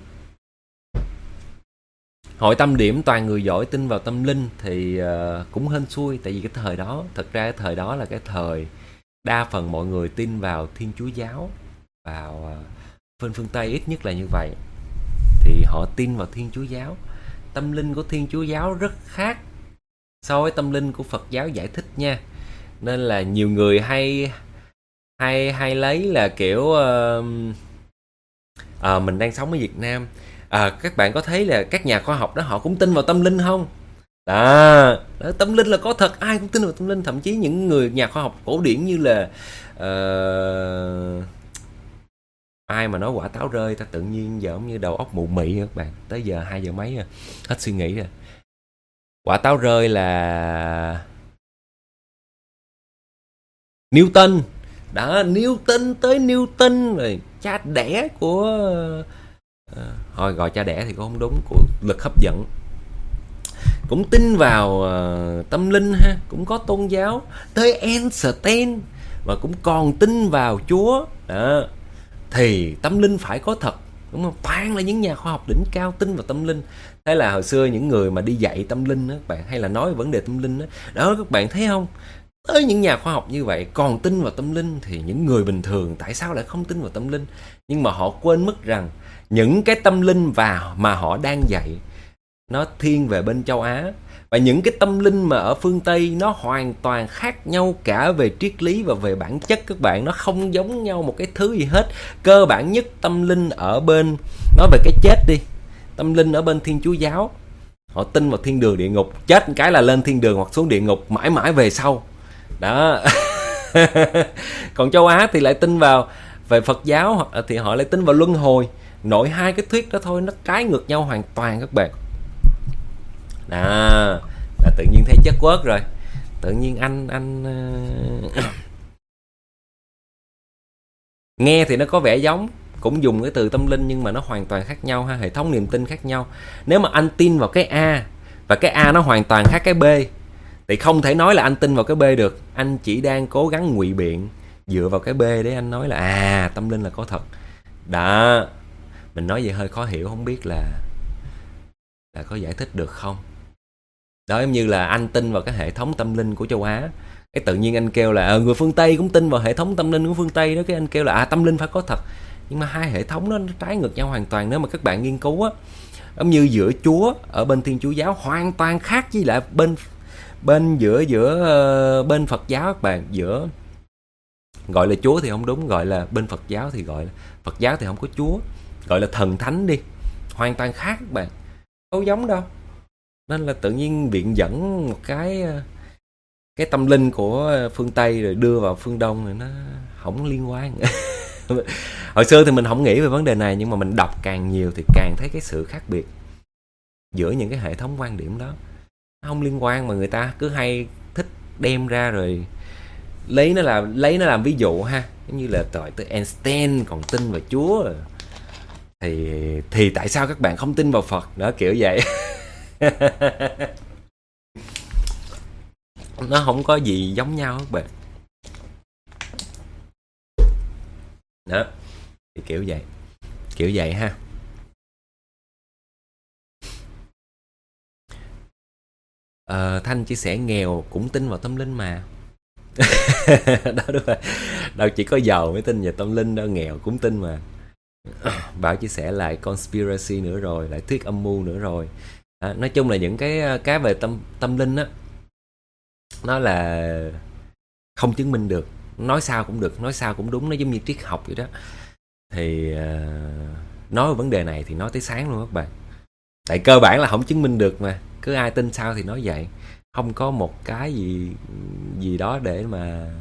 Hội tam điểm toàn người giỏi tin vào tâm linh thì cũng hên xui. Tại vì cái thời đó, thật ra cái thời đó là cái thời đa phần mọi người tin vào Thiên Chúa giáo, vào phương Tây ít nhất là như vậy, thì họ tin vào Thiên Chúa giáo. Tâm linh của Thiên Chúa giáo rất khác so với tâm linh của Phật giáo giải thích nha. Nên là nhiều người hay lấy là kiểu mình đang sống ở Việt Nam, các bạn có thấy là các nhà khoa học đó họ cũng tin vào tâm linh không? Đó, tâm linh là có thật, ai cũng tin vào tâm linh. Thậm chí những người nhà khoa học cổ điển như là ai mà nói quả táo rơi, ta tự nhiên giống như đầu óc mụ mị các bạn. Tới giờ 2 giờ mấy rồi, hết suy nghĩ rồi. Quả táo rơi là Newton. Đó, Newton tới Newton rồi, cha đẻ của thôi gọi cha đẻ thì cũng không đúng, của lực hấp dẫn. Cũng tin vào tâm linh ha, cũng có tôn giáo. Tới Einstein và cũng còn tin vào Chúa. Đó, thì tâm linh phải có thật, đúng không? Toàn là những nhà khoa học đỉnh cao tin vào tâm linh. Thế là hồi xưa những người mà đi dạy tâm linh đó, các bạn, hay là nói về vấn đề tâm linh đó, đó các bạn thấy không? Tới những nhà khoa học như vậy còn tin vào tâm linh, thì những người bình thường tại sao lại không tin vào tâm linh? Nhưng mà họ quên mất rằng những cái tâm linh mà họ đang dạy nó thiên về bên châu Á, và những cái tâm linh mà ở phương Tây nó hoàn toàn khác nhau cả về triết lý và về bản chất các bạn. Nó không giống nhau một cái thứ gì hết. Cơ bản nhất, tâm linh ở bên, nói về cái chết đi, tâm linh ở bên Thiên Chúa giáo họ tin vào thiên đường địa ngục, chết cái là lên thiên đường hoặc xuống địa ngục mãi mãi về sau đó. Còn châu Á thì lại tin vào về Phật giáo, hoặc thì họ lại tin vào luân hồi. Nội hai cái thuyết đó thôi, nó trái ngược nhau hoàn toàn các bạn. Đó, là tự nhiên thấy chất quớt rồi. Tự nhiên anh nghe thì nó có vẻ giống, cũng dùng cái từ tâm linh nhưng mà nó hoàn toàn khác nhau ha, hệ thống niềm tin khác nhau. Nếu mà anh tin vào cái A và cái A nó hoàn toàn khác cái B thì không thể nói là anh tin vào cái B được. Anh chỉ đang cố gắng ngụy biện dựa vào cái B để anh nói là tâm linh là có thật. Đó, mình nói vậy hơi khó hiểu, không biết là có giải thích được không. Đó, giống như là anh tin vào cái hệ thống tâm linh của châu Á, cái tự nhiên anh kêu là người phương Tây cũng tin vào hệ thống tâm linh của phương Tây đó, cái anh kêu là tâm linh phải có thật. Nhưng mà hai hệ thống nó trái ngược nhau hoàn toàn. Nếu mà các bạn nghiên cứu á, giống như giữa Chúa ở bên Thiên Chúa giáo hoàn toàn khác với lại bên bên Phật giáo các bạn. Giữa gọi là Chúa thì không đúng, gọi là bên Phật giáo thì gọi là Phật giáo thì không có Chúa, gọi là thần thánh đi, hoàn toàn khác các bạn, đâu giống đâu. Nên là tự nhiên viện dẫn một cái tâm linh của phương Tây rồi đưa vào phương Đông rồi nó không liên quan. Hồi xưa thì mình không nghĩ về vấn đề này, nhưng mà mình đọc càng nhiều thì càng thấy cái sự khác biệt giữa những cái hệ thống quan điểm đó. Nó không liên quan mà người ta cứ hay thích đem ra rồi lấy nó làm ví dụ ha, giống như là tới Einstein còn tin vào Chúa thì tại sao các bạn không tin vào Phật đó, kiểu vậy. Nó không có gì giống nhau các bạn đó, thì kiểu vậy ha. Thanh chia sẻ nghèo cũng tin vào tâm linh mà. Đó đúng rồi, đâu chỉ có giàu mới tin vào tâm linh đâu, nghèo cũng tin mà. Bảo chia sẻ lại conspiracy nữa rồi, lại thuyết âm mưu nữa rồi. Nói chung là những cái về tâm linh á, nó là không chứng minh được, nói sao cũng được, nói sao cũng đúng, nó giống như triết học vậy đó. Thì nói về vấn đề này thì nói tới sáng luôn các bạn, tại cơ bản là không chứng minh được mà, cứ ai tin sao thì nói vậy, không có một cái gì đó để mà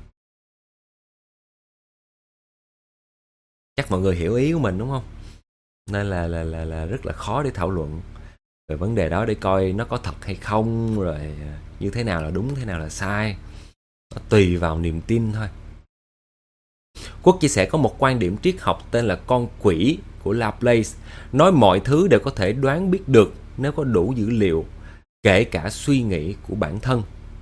chắc mọi người hiểu ý của mình đúng không, nên là rất là khó để thảo luận về vấn đề đó, để coi nó có thật hay không, rồi như thế nào là đúng, thế nào là sai, nó tùy vào niềm tin thôi. Quốc chia sẻ có một quan điểm triết học tên là con quỷ của Laplace, nói mọi thứ đều có thể đoán biết được nếu có đủ dữ liệu, kể cả suy nghĩ của bản thân.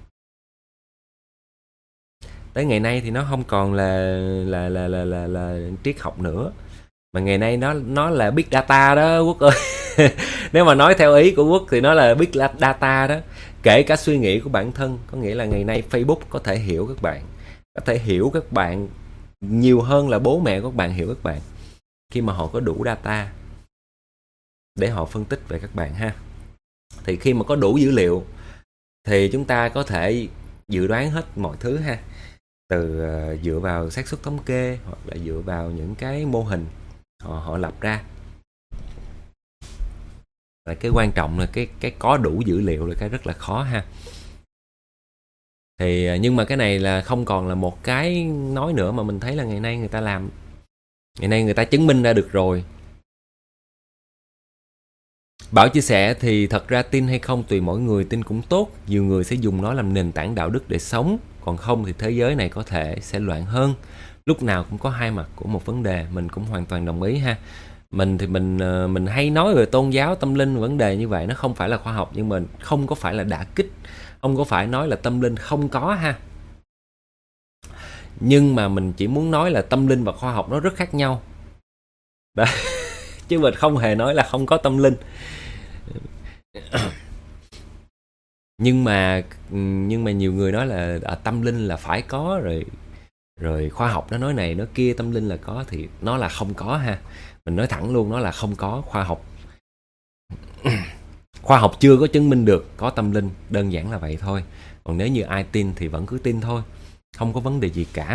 Tới ngày nay thì nó không còn là triết học nữa, mà ngày nay nó là big data đó Quốc ơi. Nếu mà nói theo ý của Quốc thì nó là big data đó, kể cả suy nghĩ của bản thân. Có nghĩa là ngày nay Facebook có thể hiểu các bạn, có thể hiểu các bạn nhiều hơn là bố mẹ của các bạn hiểu các bạn, khi mà họ có đủ data để họ phân tích về các bạn ha. Thì khi mà có đủ dữ liệu thì chúng ta có thể dự đoán hết mọi thứ ha, từ dựa vào xác suất thống kê hoặc là dựa vào những cái mô hình họ lập ra. Và cái quan trọng là cái có đủ dữ liệu là cái rất là khó ha. Thì nhưng mà cái này là không còn là một cái nói nữa, mà mình thấy là ngày nay người ta làm, ngày nay người ta chứng minh ra được rồi. Bảo chia sẻ thì thật ra tin hay không tùy mỗi người, tin cũng tốt, nhiều người sẽ dùng nó làm nền tảng đạo đức để sống, còn không thì thế giới này có thể sẽ loạn hơn. Lúc nào cũng có hai mặt của một vấn đề, mình cũng hoàn toàn đồng ý ha. Mình thì mình hay nói về tôn giáo, tâm linh, vấn đề như vậy nó không phải là khoa học, nhưng mình không có phải là đả kích, không có phải nói là tâm linh không có ha. Nhưng mà mình chỉ muốn nói là tâm linh và khoa học nó rất khác nhau đó. Chứ mình không hề nói là không có tâm linh. nhưng mà nhiều người nói là tâm linh là phải có, rồi khoa học nó nói này nói kia, tâm linh là có, thì nó là không có ha. Mình nói thẳng luôn, nó là không có. Khoa học chưa có chứng minh được có tâm linh, đơn giản là vậy thôi. Còn nếu như ai tin thì vẫn cứ tin thôi, không có vấn đề gì cả.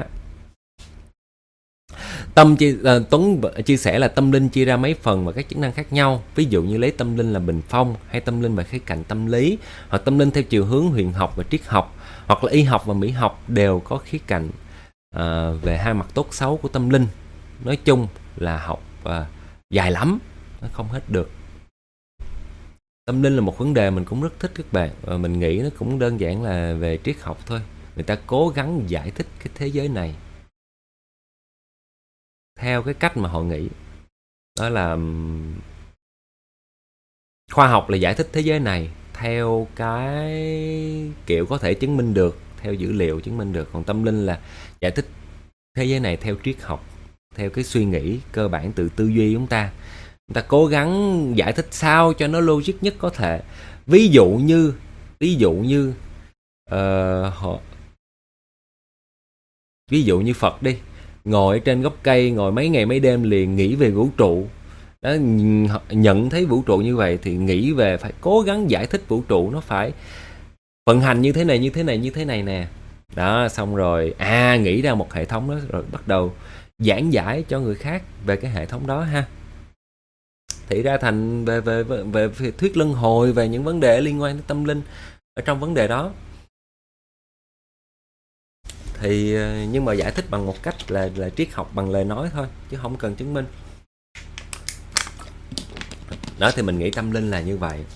Tuấn chia sẻ là tâm linh chia ra mấy phần và các chức năng khác nhau. Ví dụ như lấy tâm linh là bình phong, hay tâm linh về khía cạnh tâm lý, hoặc tâm linh theo chiều hướng huyền học và triết học, hoặc là y học và mỹ học đều có khía cạnh về hai mặt tốt xấu của tâm linh. Nói chung là học dài lắm, nó không hết được. Tâm linh là một vấn đề mình cũng rất thích các bạn, và mình nghĩ nó cũng đơn giản là về triết học thôi. Người ta cố gắng giải thích cái thế giới này theo cái cách mà họ nghĩ. Đó là khoa học là giải thích thế giới này theo cái kiểu có thể chứng minh được, theo dữ liệu chứng minh được. Còn tâm linh là giải thích thế giới này theo triết học, theo cái suy nghĩ cơ bản từ tư duy chúng ta. Người ta cố gắng giải thích sao cho nó logic nhất có thể. Ví dụ như Phật đi, ngồi trên gốc cây, ngồi mấy ngày mấy đêm liền nghĩ về vũ trụ đó, nhận thấy vũ trụ như vậy thì nghĩ về, phải cố gắng giải thích vũ trụ nó phải vận hành như thế này nè đó. Xong rồi nghĩ ra một hệ thống đó, rồi bắt đầu giảng giải cho người khác về cái hệ thống đó ha. Thì ra thành về thuyết luân hồi, về những vấn đề liên quan đến tâm linh ở trong vấn đề đó. Thì nhưng mà giải thích bằng một cách là triết học bằng lời nói thôi, chứ không cần chứng minh. Đó, thì mình nghĩ tâm linh là như vậy.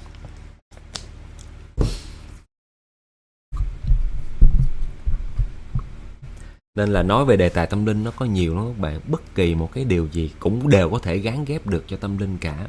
Nên là nói về đề tài tâm linh nó có nhiều lắm các bạn. Bất kỳ một cái điều gì cũng đều có thể gán ghép được cho tâm linh cả.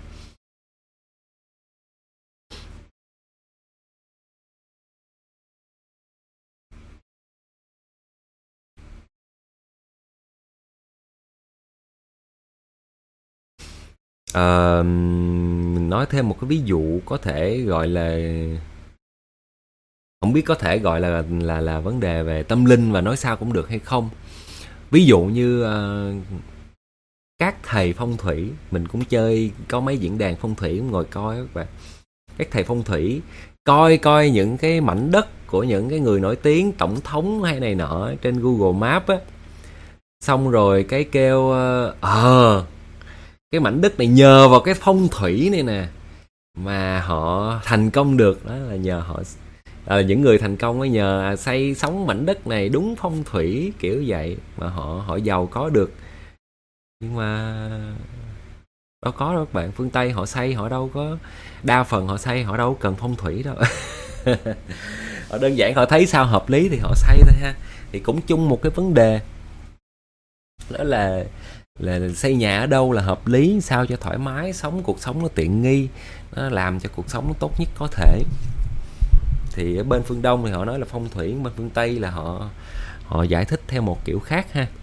Mình nói thêm một cái ví dụ có thể gọi là, không biết có thể gọi là vấn đề về tâm linh và nói sao cũng được hay không. Ví dụ như các thầy phong thủy, mình cũng chơi có mấy diễn đàn phong thủy cũng ngồi coi các bạn. Các thầy phong thủy coi những cái mảnh đất của những cái người nổi tiếng, tổng thống hay này nọ trên Google Maps á, xong rồi cái kêu cái mảnh đất này nhờ vào cái phong thủy này nè mà họ thành công được. Đó là nhờ họ, những người thành công ấy nhờ xây sống mảnh đất này đúng phong thủy kiểu vậy mà họ giàu có được. Nhưng mà đâu có đâu các bạn. Phương Tây họ xây họ đâu có, đa phần họ xây họ đâu cần phong thủy đâu. Họ đơn giản họ thấy sao hợp lý thì họ xây thôi ha. Thì cũng chung một cái vấn đề đó là xây nhà ở đâu là hợp lý, sao cho thoải mái, sống cuộc sống nó tiện nghi, nó làm cho cuộc sống nó tốt nhất có thể. Thì ở bên phương Đông thì họ nói là phong thủy, bên phương Tây là họ giải thích theo một kiểu khác ha.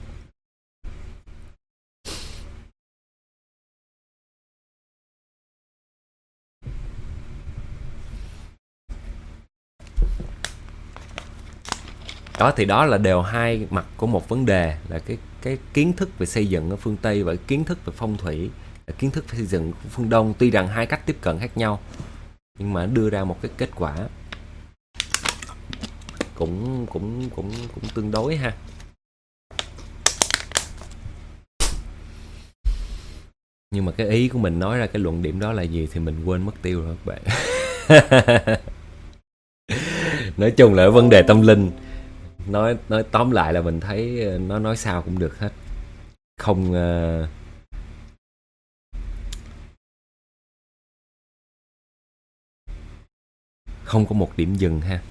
Đó, thì đó là đều hai mặt của một vấn đề, là cái kiến thức về xây dựng ở phương Tây và kiến thức về phong thủy, kiến thức về xây dựng của phương Đông. Tuy rằng hai cách tiếp cận khác nhau nhưng mà đưa ra một cái kết quả cũng tương đối ha. Nhưng mà cái ý của mình nói ra cái luận điểm đó là gì thì mình quên mất tiêu rồi các bạn. Nói chung là vấn đề tâm linh, nói tóm lại là mình thấy nó nói sao cũng được hết, không không có một điểm dừng ha.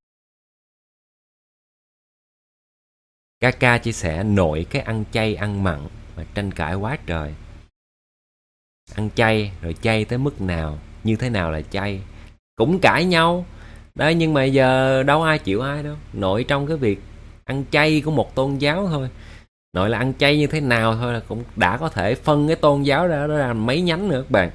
Kaka chia sẻ nội cái ăn chay ăn mặn mà tranh cãi quá trời. Ăn chay rồi chay tới mức nào, như thế nào là chay, cũng cãi nhau đó. Nhưng mà giờ đâu ai chịu ai đâu. Nội trong cái việc ăn chay của một tôn giáo thôi, nội là ăn chay như thế nào thôi là cũng đã có thể phân cái tôn giáo ra đó ra mấy nhánh nữa các bạn.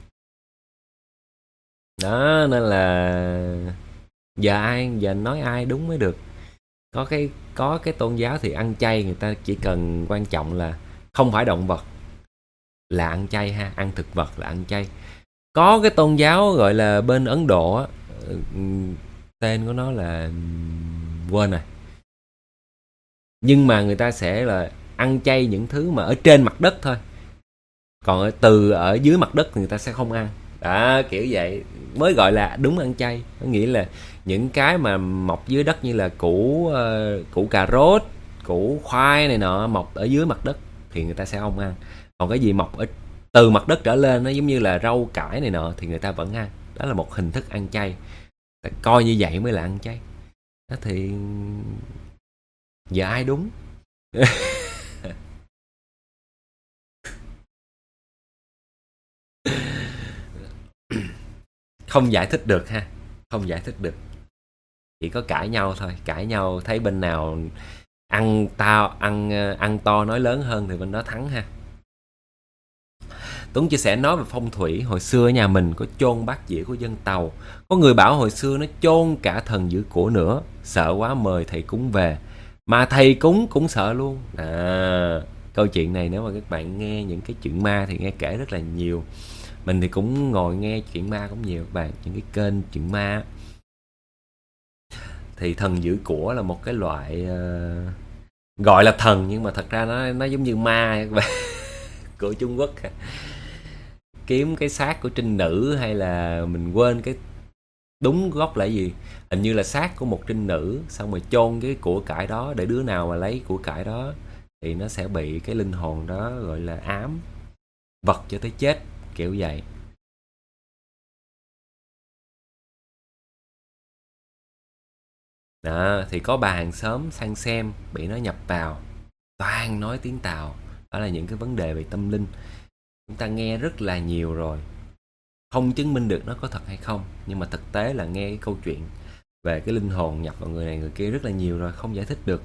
Đó, nên là giờ nói ai đúng mới được. Có cái tôn giáo thì ăn chay người ta chỉ cần quan trọng là không phải động vật là ăn chay ha, ăn thực vật là ăn chay. Có cái tôn giáo gọi là bên Ấn Độ á, tên của nó là quên rồi, nhưng mà người ta sẽ là ăn chay những thứ mà ở trên mặt đất thôi, còn ở dưới mặt đất thì người ta sẽ không ăn. Đó, kiểu vậy mới gọi là đúng ăn chay. Có nghĩa là những cái mà mọc dưới đất như là củ cà rốt, củ khoai này nọ mọc ở dưới mặt đất thì người ta sẽ không ăn. Còn cái gì mọc ở từ mặt đất trở lên, nó giống như là rau cải này nọ thì người ta vẫn ăn. Đó là một hình thức ăn chay, coi như vậy mới là ăn chay. Đó thì giờ ai đúng? Không giải thích được ha, không giải thích được, chỉ có cãi nhau thôi. Cãi nhau thấy bên nào ăn to nói lớn hơn thì bên đó thắng ha. Tuấn chia sẻ nói về phong thủy, hồi xưa nhà mình có chôn bát dĩa của dân Tàu, có người bảo hồi xưa nó chôn cả thần giữ của nữa, sợ quá mời thầy cúng về, mà thầy cúng cũng sợ luôn. Câu chuyện này nếu mà các bạn nghe những cái chuyện ma thì nghe kể rất là nhiều. Mình thì cũng ngồi nghe chuyện ma cũng nhiều các bạn, những cái kênh chuyện ma. Thì thần giữ của là một cái loại gọi là thần nhưng mà thật ra nó giống như ma các bạn. Của Trung Quốc. Kiếm cái xác của trinh nữ hay là mình quên Đúng gốc là gì? Hình như là xác của một trinh nữ, xong rồi chôn cái của cải đó, để đứa nào mà lấy của cải đó thì nó sẽ bị cái linh hồn đó gọi là ám vật cho tới chết, kiểu vậy. Đó, thì có bà hàng xóm sang xem bị nó nhập vào, toàn nói tiếng Tàu. Đó là những cái vấn đề về tâm linh chúng ta nghe rất là nhiều rồi, không chứng minh được nó có thật hay không, nhưng mà thực tế là nghe cái câu chuyện về cái linh hồn nhập vào người này người kia rất là nhiều rồi, không giải thích được.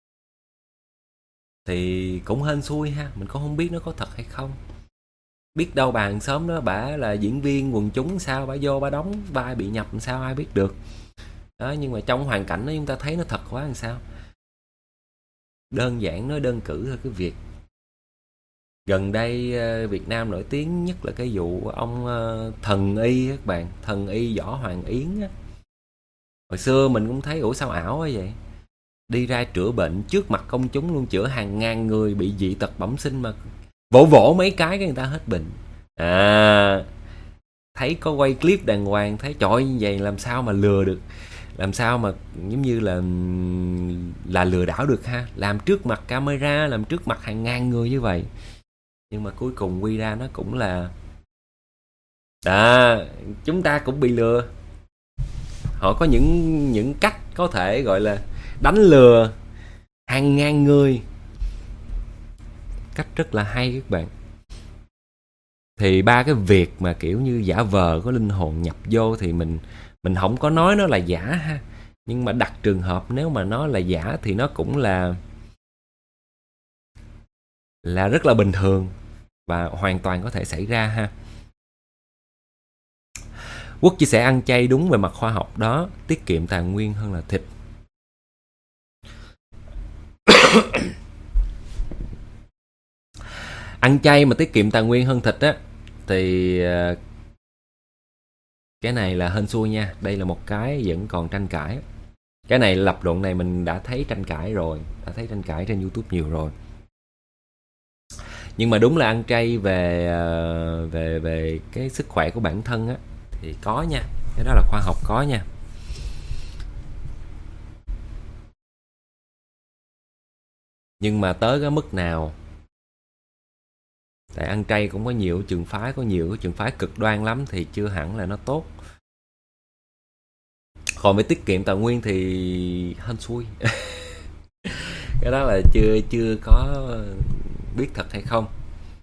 Thì cũng hên xui ha, mình cũng không biết nó có thật hay không. Biết đâu bà hàng xóm đó bả là diễn viên quần chúng sao, bả vô bả đóng vai bị nhập làm sao ai biết được. Đó, nhưng mà trong hoàn cảnh đó chúng ta thấy nó thật quá làm sao. Đơn giản nói đơn cử thôi, cái việc gần đây Việt Nam nổi tiếng nhất là cái vụ ông thần y các bạn, thần y Võ Hoàng Yến á. Hồi xưa mình cũng thấy ủa sao ảo quá vậy, đi ra chữa bệnh trước mặt công chúng luôn, chữa hàng ngàn người bị dị tật bẩm sinh mà vỗ vỗ mấy cái người ta hết bệnh. À, thấy có quay clip đàng hoàng, thấy trời như vậy làm sao mà lừa được, làm sao mà giống như là lừa đảo được ha, làm trước mặt camera, làm trước mặt hàng ngàn người như vậy, nhưng mà cuối cùng quy ra nó cũng là chúng ta cũng bị lừa. Họ có những cách có thể gọi là đánh lừa hàng ngàn người, cách rất là hay các bạn. Thì ba cái việc mà kiểu như giả vờ có linh hồn nhập vô thì mình không có nói nó là giả ha, nhưng mà đặt trường hợp nếu mà nó là giả thì nó cũng là rất là bình thường và hoàn toàn có thể xảy ra ha. Quốc chia sẻ ăn chay đúng về mặt khoa học đó, tiết kiệm tài nguyên hơn là thịt. Ăn chay mà tiết kiệm tài nguyên hơn thịt á thì cái này là hên xui nha. Đây là một cái vẫn còn tranh cãi. Cái này lập luận này mình đã thấy tranh cãi rồi, đã thấy tranh cãi trên YouTube nhiều rồi. Nhưng mà đúng là ăn chay về cái sức khỏe của bản thân á thì có nha, cái đó là khoa học có nha. Nhưng mà tới cái mức nào? Tại ăn chay cũng có nhiều trường phái, có nhiều trường phái cực đoan lắm thì chưa hẳn là nó tốt. Còn về tiết kiệm tài nguyên thì hên xui. Cái đó là chưa có biết thật hay không.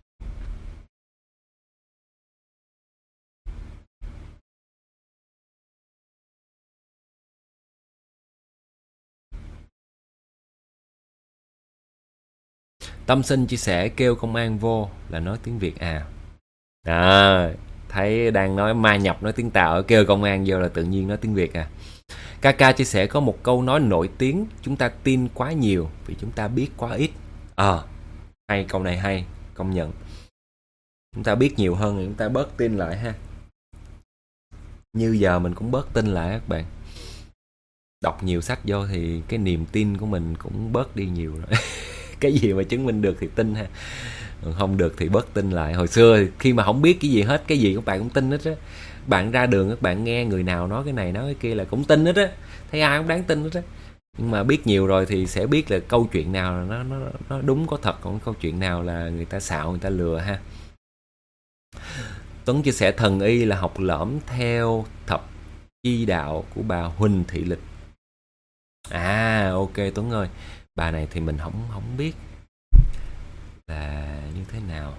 Tâm Sinh chia sẻ kêu công an vô là nói tiếng Việt à. Thấy đang nói ma nhập nói tiếng Tàu, kêu công an vô là tự nhiên nói tiếng Việt à. Kaka chia sẻ có một câu nói nổi tiếng, chúng ta tin quá nhiều vì chúng ta biết quá ít. Hay, câu này hay, công nhận. Chúng ta biết nhiều hơn thì chúng ta bớt tin lại ha. Như giờ mình cũng bớt tin lại các bạn. Đọc nhiều sách vô thì cái niềm tin của mình cũng bớt đi nhiều rồi. Cái gì mà chứng minh được thì tin ha, không được thì bớt tin lại. Hồi xưa khi mà không biết cái gì hết, cái gì các bạn cũng tin hết á. Bạn ra đường các bạn nghe người nào nói cái này nói cái kia là cũng tin hết á, thấy ai cũng đáng tin hết á. Nhưng mà biết nhiều rồi thì sẽ biết là câu chuyện nào là nó đúng có thật, còn câu chuyện nào là người ta xạo, người ta lừa ha. Tuấn chia sẻ thần y là học lỏm theo thập chi đạo của bà Huỳnh Thị Lịch. Ok Tuấn ơi, bà này thì mình không biết là như thế nào.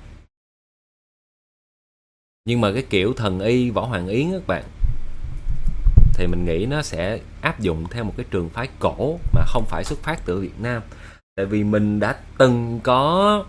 Nhưng mà cái kiểu thần y Võ Hoàng Yến các bạn, thì mình nghĩ nó sẽ áp dụng theo một cái trường phái cổ mà không phải xuất phát từ Việt Nam. Tại vì mình đã từng có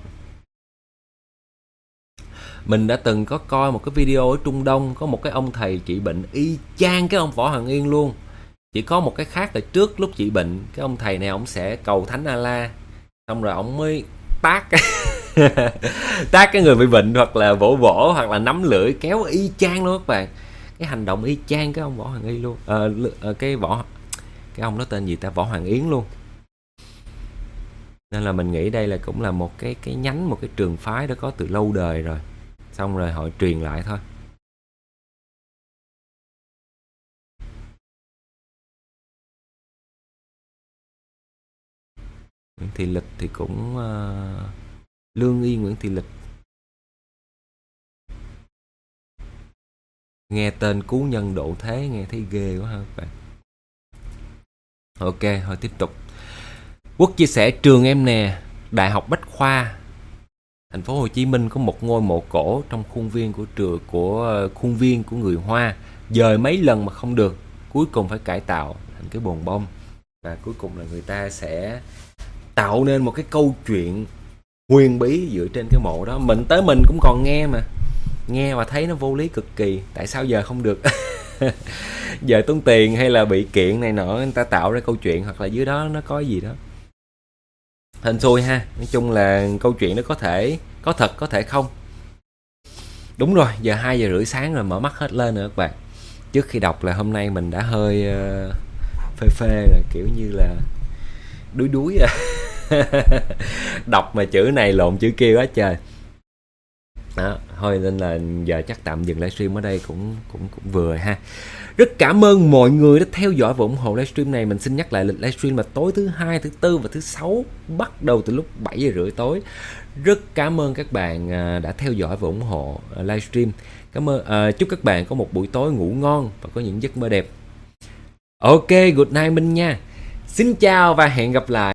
coi một cái video ở Trung Đông, có một cái ông thầy trị bệnh y chang cái ông Võ Hoàng Yến luôn. Chỉ có một cái khác là trước lúc trị bệnh, cái ông thầy này ông sẽ cầu thánh Allah, xong rồi ông mới tát tát cái người bị bệnh, hoặc là vỗ hoặc là nắm lưỡi kéo y chang luôn các bạn. Cái hành động y chang cái ông Võ Hoàng Yến luôn. Cái ông đó tên gì ta, Võ Hoàng Yến luôn. Nên là mình nghĩ đây là cũng là một cái nhánh, một cái trường phái đó có từ lâu đời rồi, xong rồi họ truyền lại thôi. Nguyễn Thị Lịch thì cũng Lương Y Nguyễn Thị Lịch. Nghe tên cứu nhân độ thế nghe thấy ghê quá ha các bạn. Ok, thôi tiếp tục. Quốc chia sẻ trường em nè, Đại học Bách Khoa, thành phố Hồ Chí Minh có một ngôi mộ cổ trong khuôn viên của khuôn viên của người Hoa, dời mấy lần mà không được, cuối cùng phải cải tạo thành cái bồn bông, và cuối cùng là người ta sẽ tạo nên một cái câu chuyện huyền bí dựa trên cái mộ đó. Mình cũng còn nghe và thấy nó vô lý cực kỳ. Tại sao giờ không được? Giờ tốn tiền hay là bị kiện này nọ, người ta tạo ra câu chuyện, hoặc là dưới đó nó có gì đó hên xui ha. Nói chung là câu chuyện đó có thật có thể không. Đúng rồi, giờ 2:30 sáng rồi, mở mắt hết lên rồi các bạn. Trước khi đọc là hôm nay mình đã hơi phê rồi, kiểu như là đuối rồi. Đọc mà chữ này lộn chữ kia quá trời. Đó, thôi nên là giờ chắc tạm dừng livestream ở đây cũng vừa ha. Rất cảm ơn mọi người đã theo dõi và ủng hộ livestream này. Mình xin nhắc lại lịch livestream là tối thứ Hai, thứ Tư và thứ Sáu, bắt đầu từ lúc 7:30 tối. Rất cảm ơn các bạn đã theo dõi và ủng hộ livestream. Chúc các bạn có một buổi tối ngủ ngon và có những giấc mơ đẹp. Ok, good night Minh nha. Xin chào và hẹn gặp lại.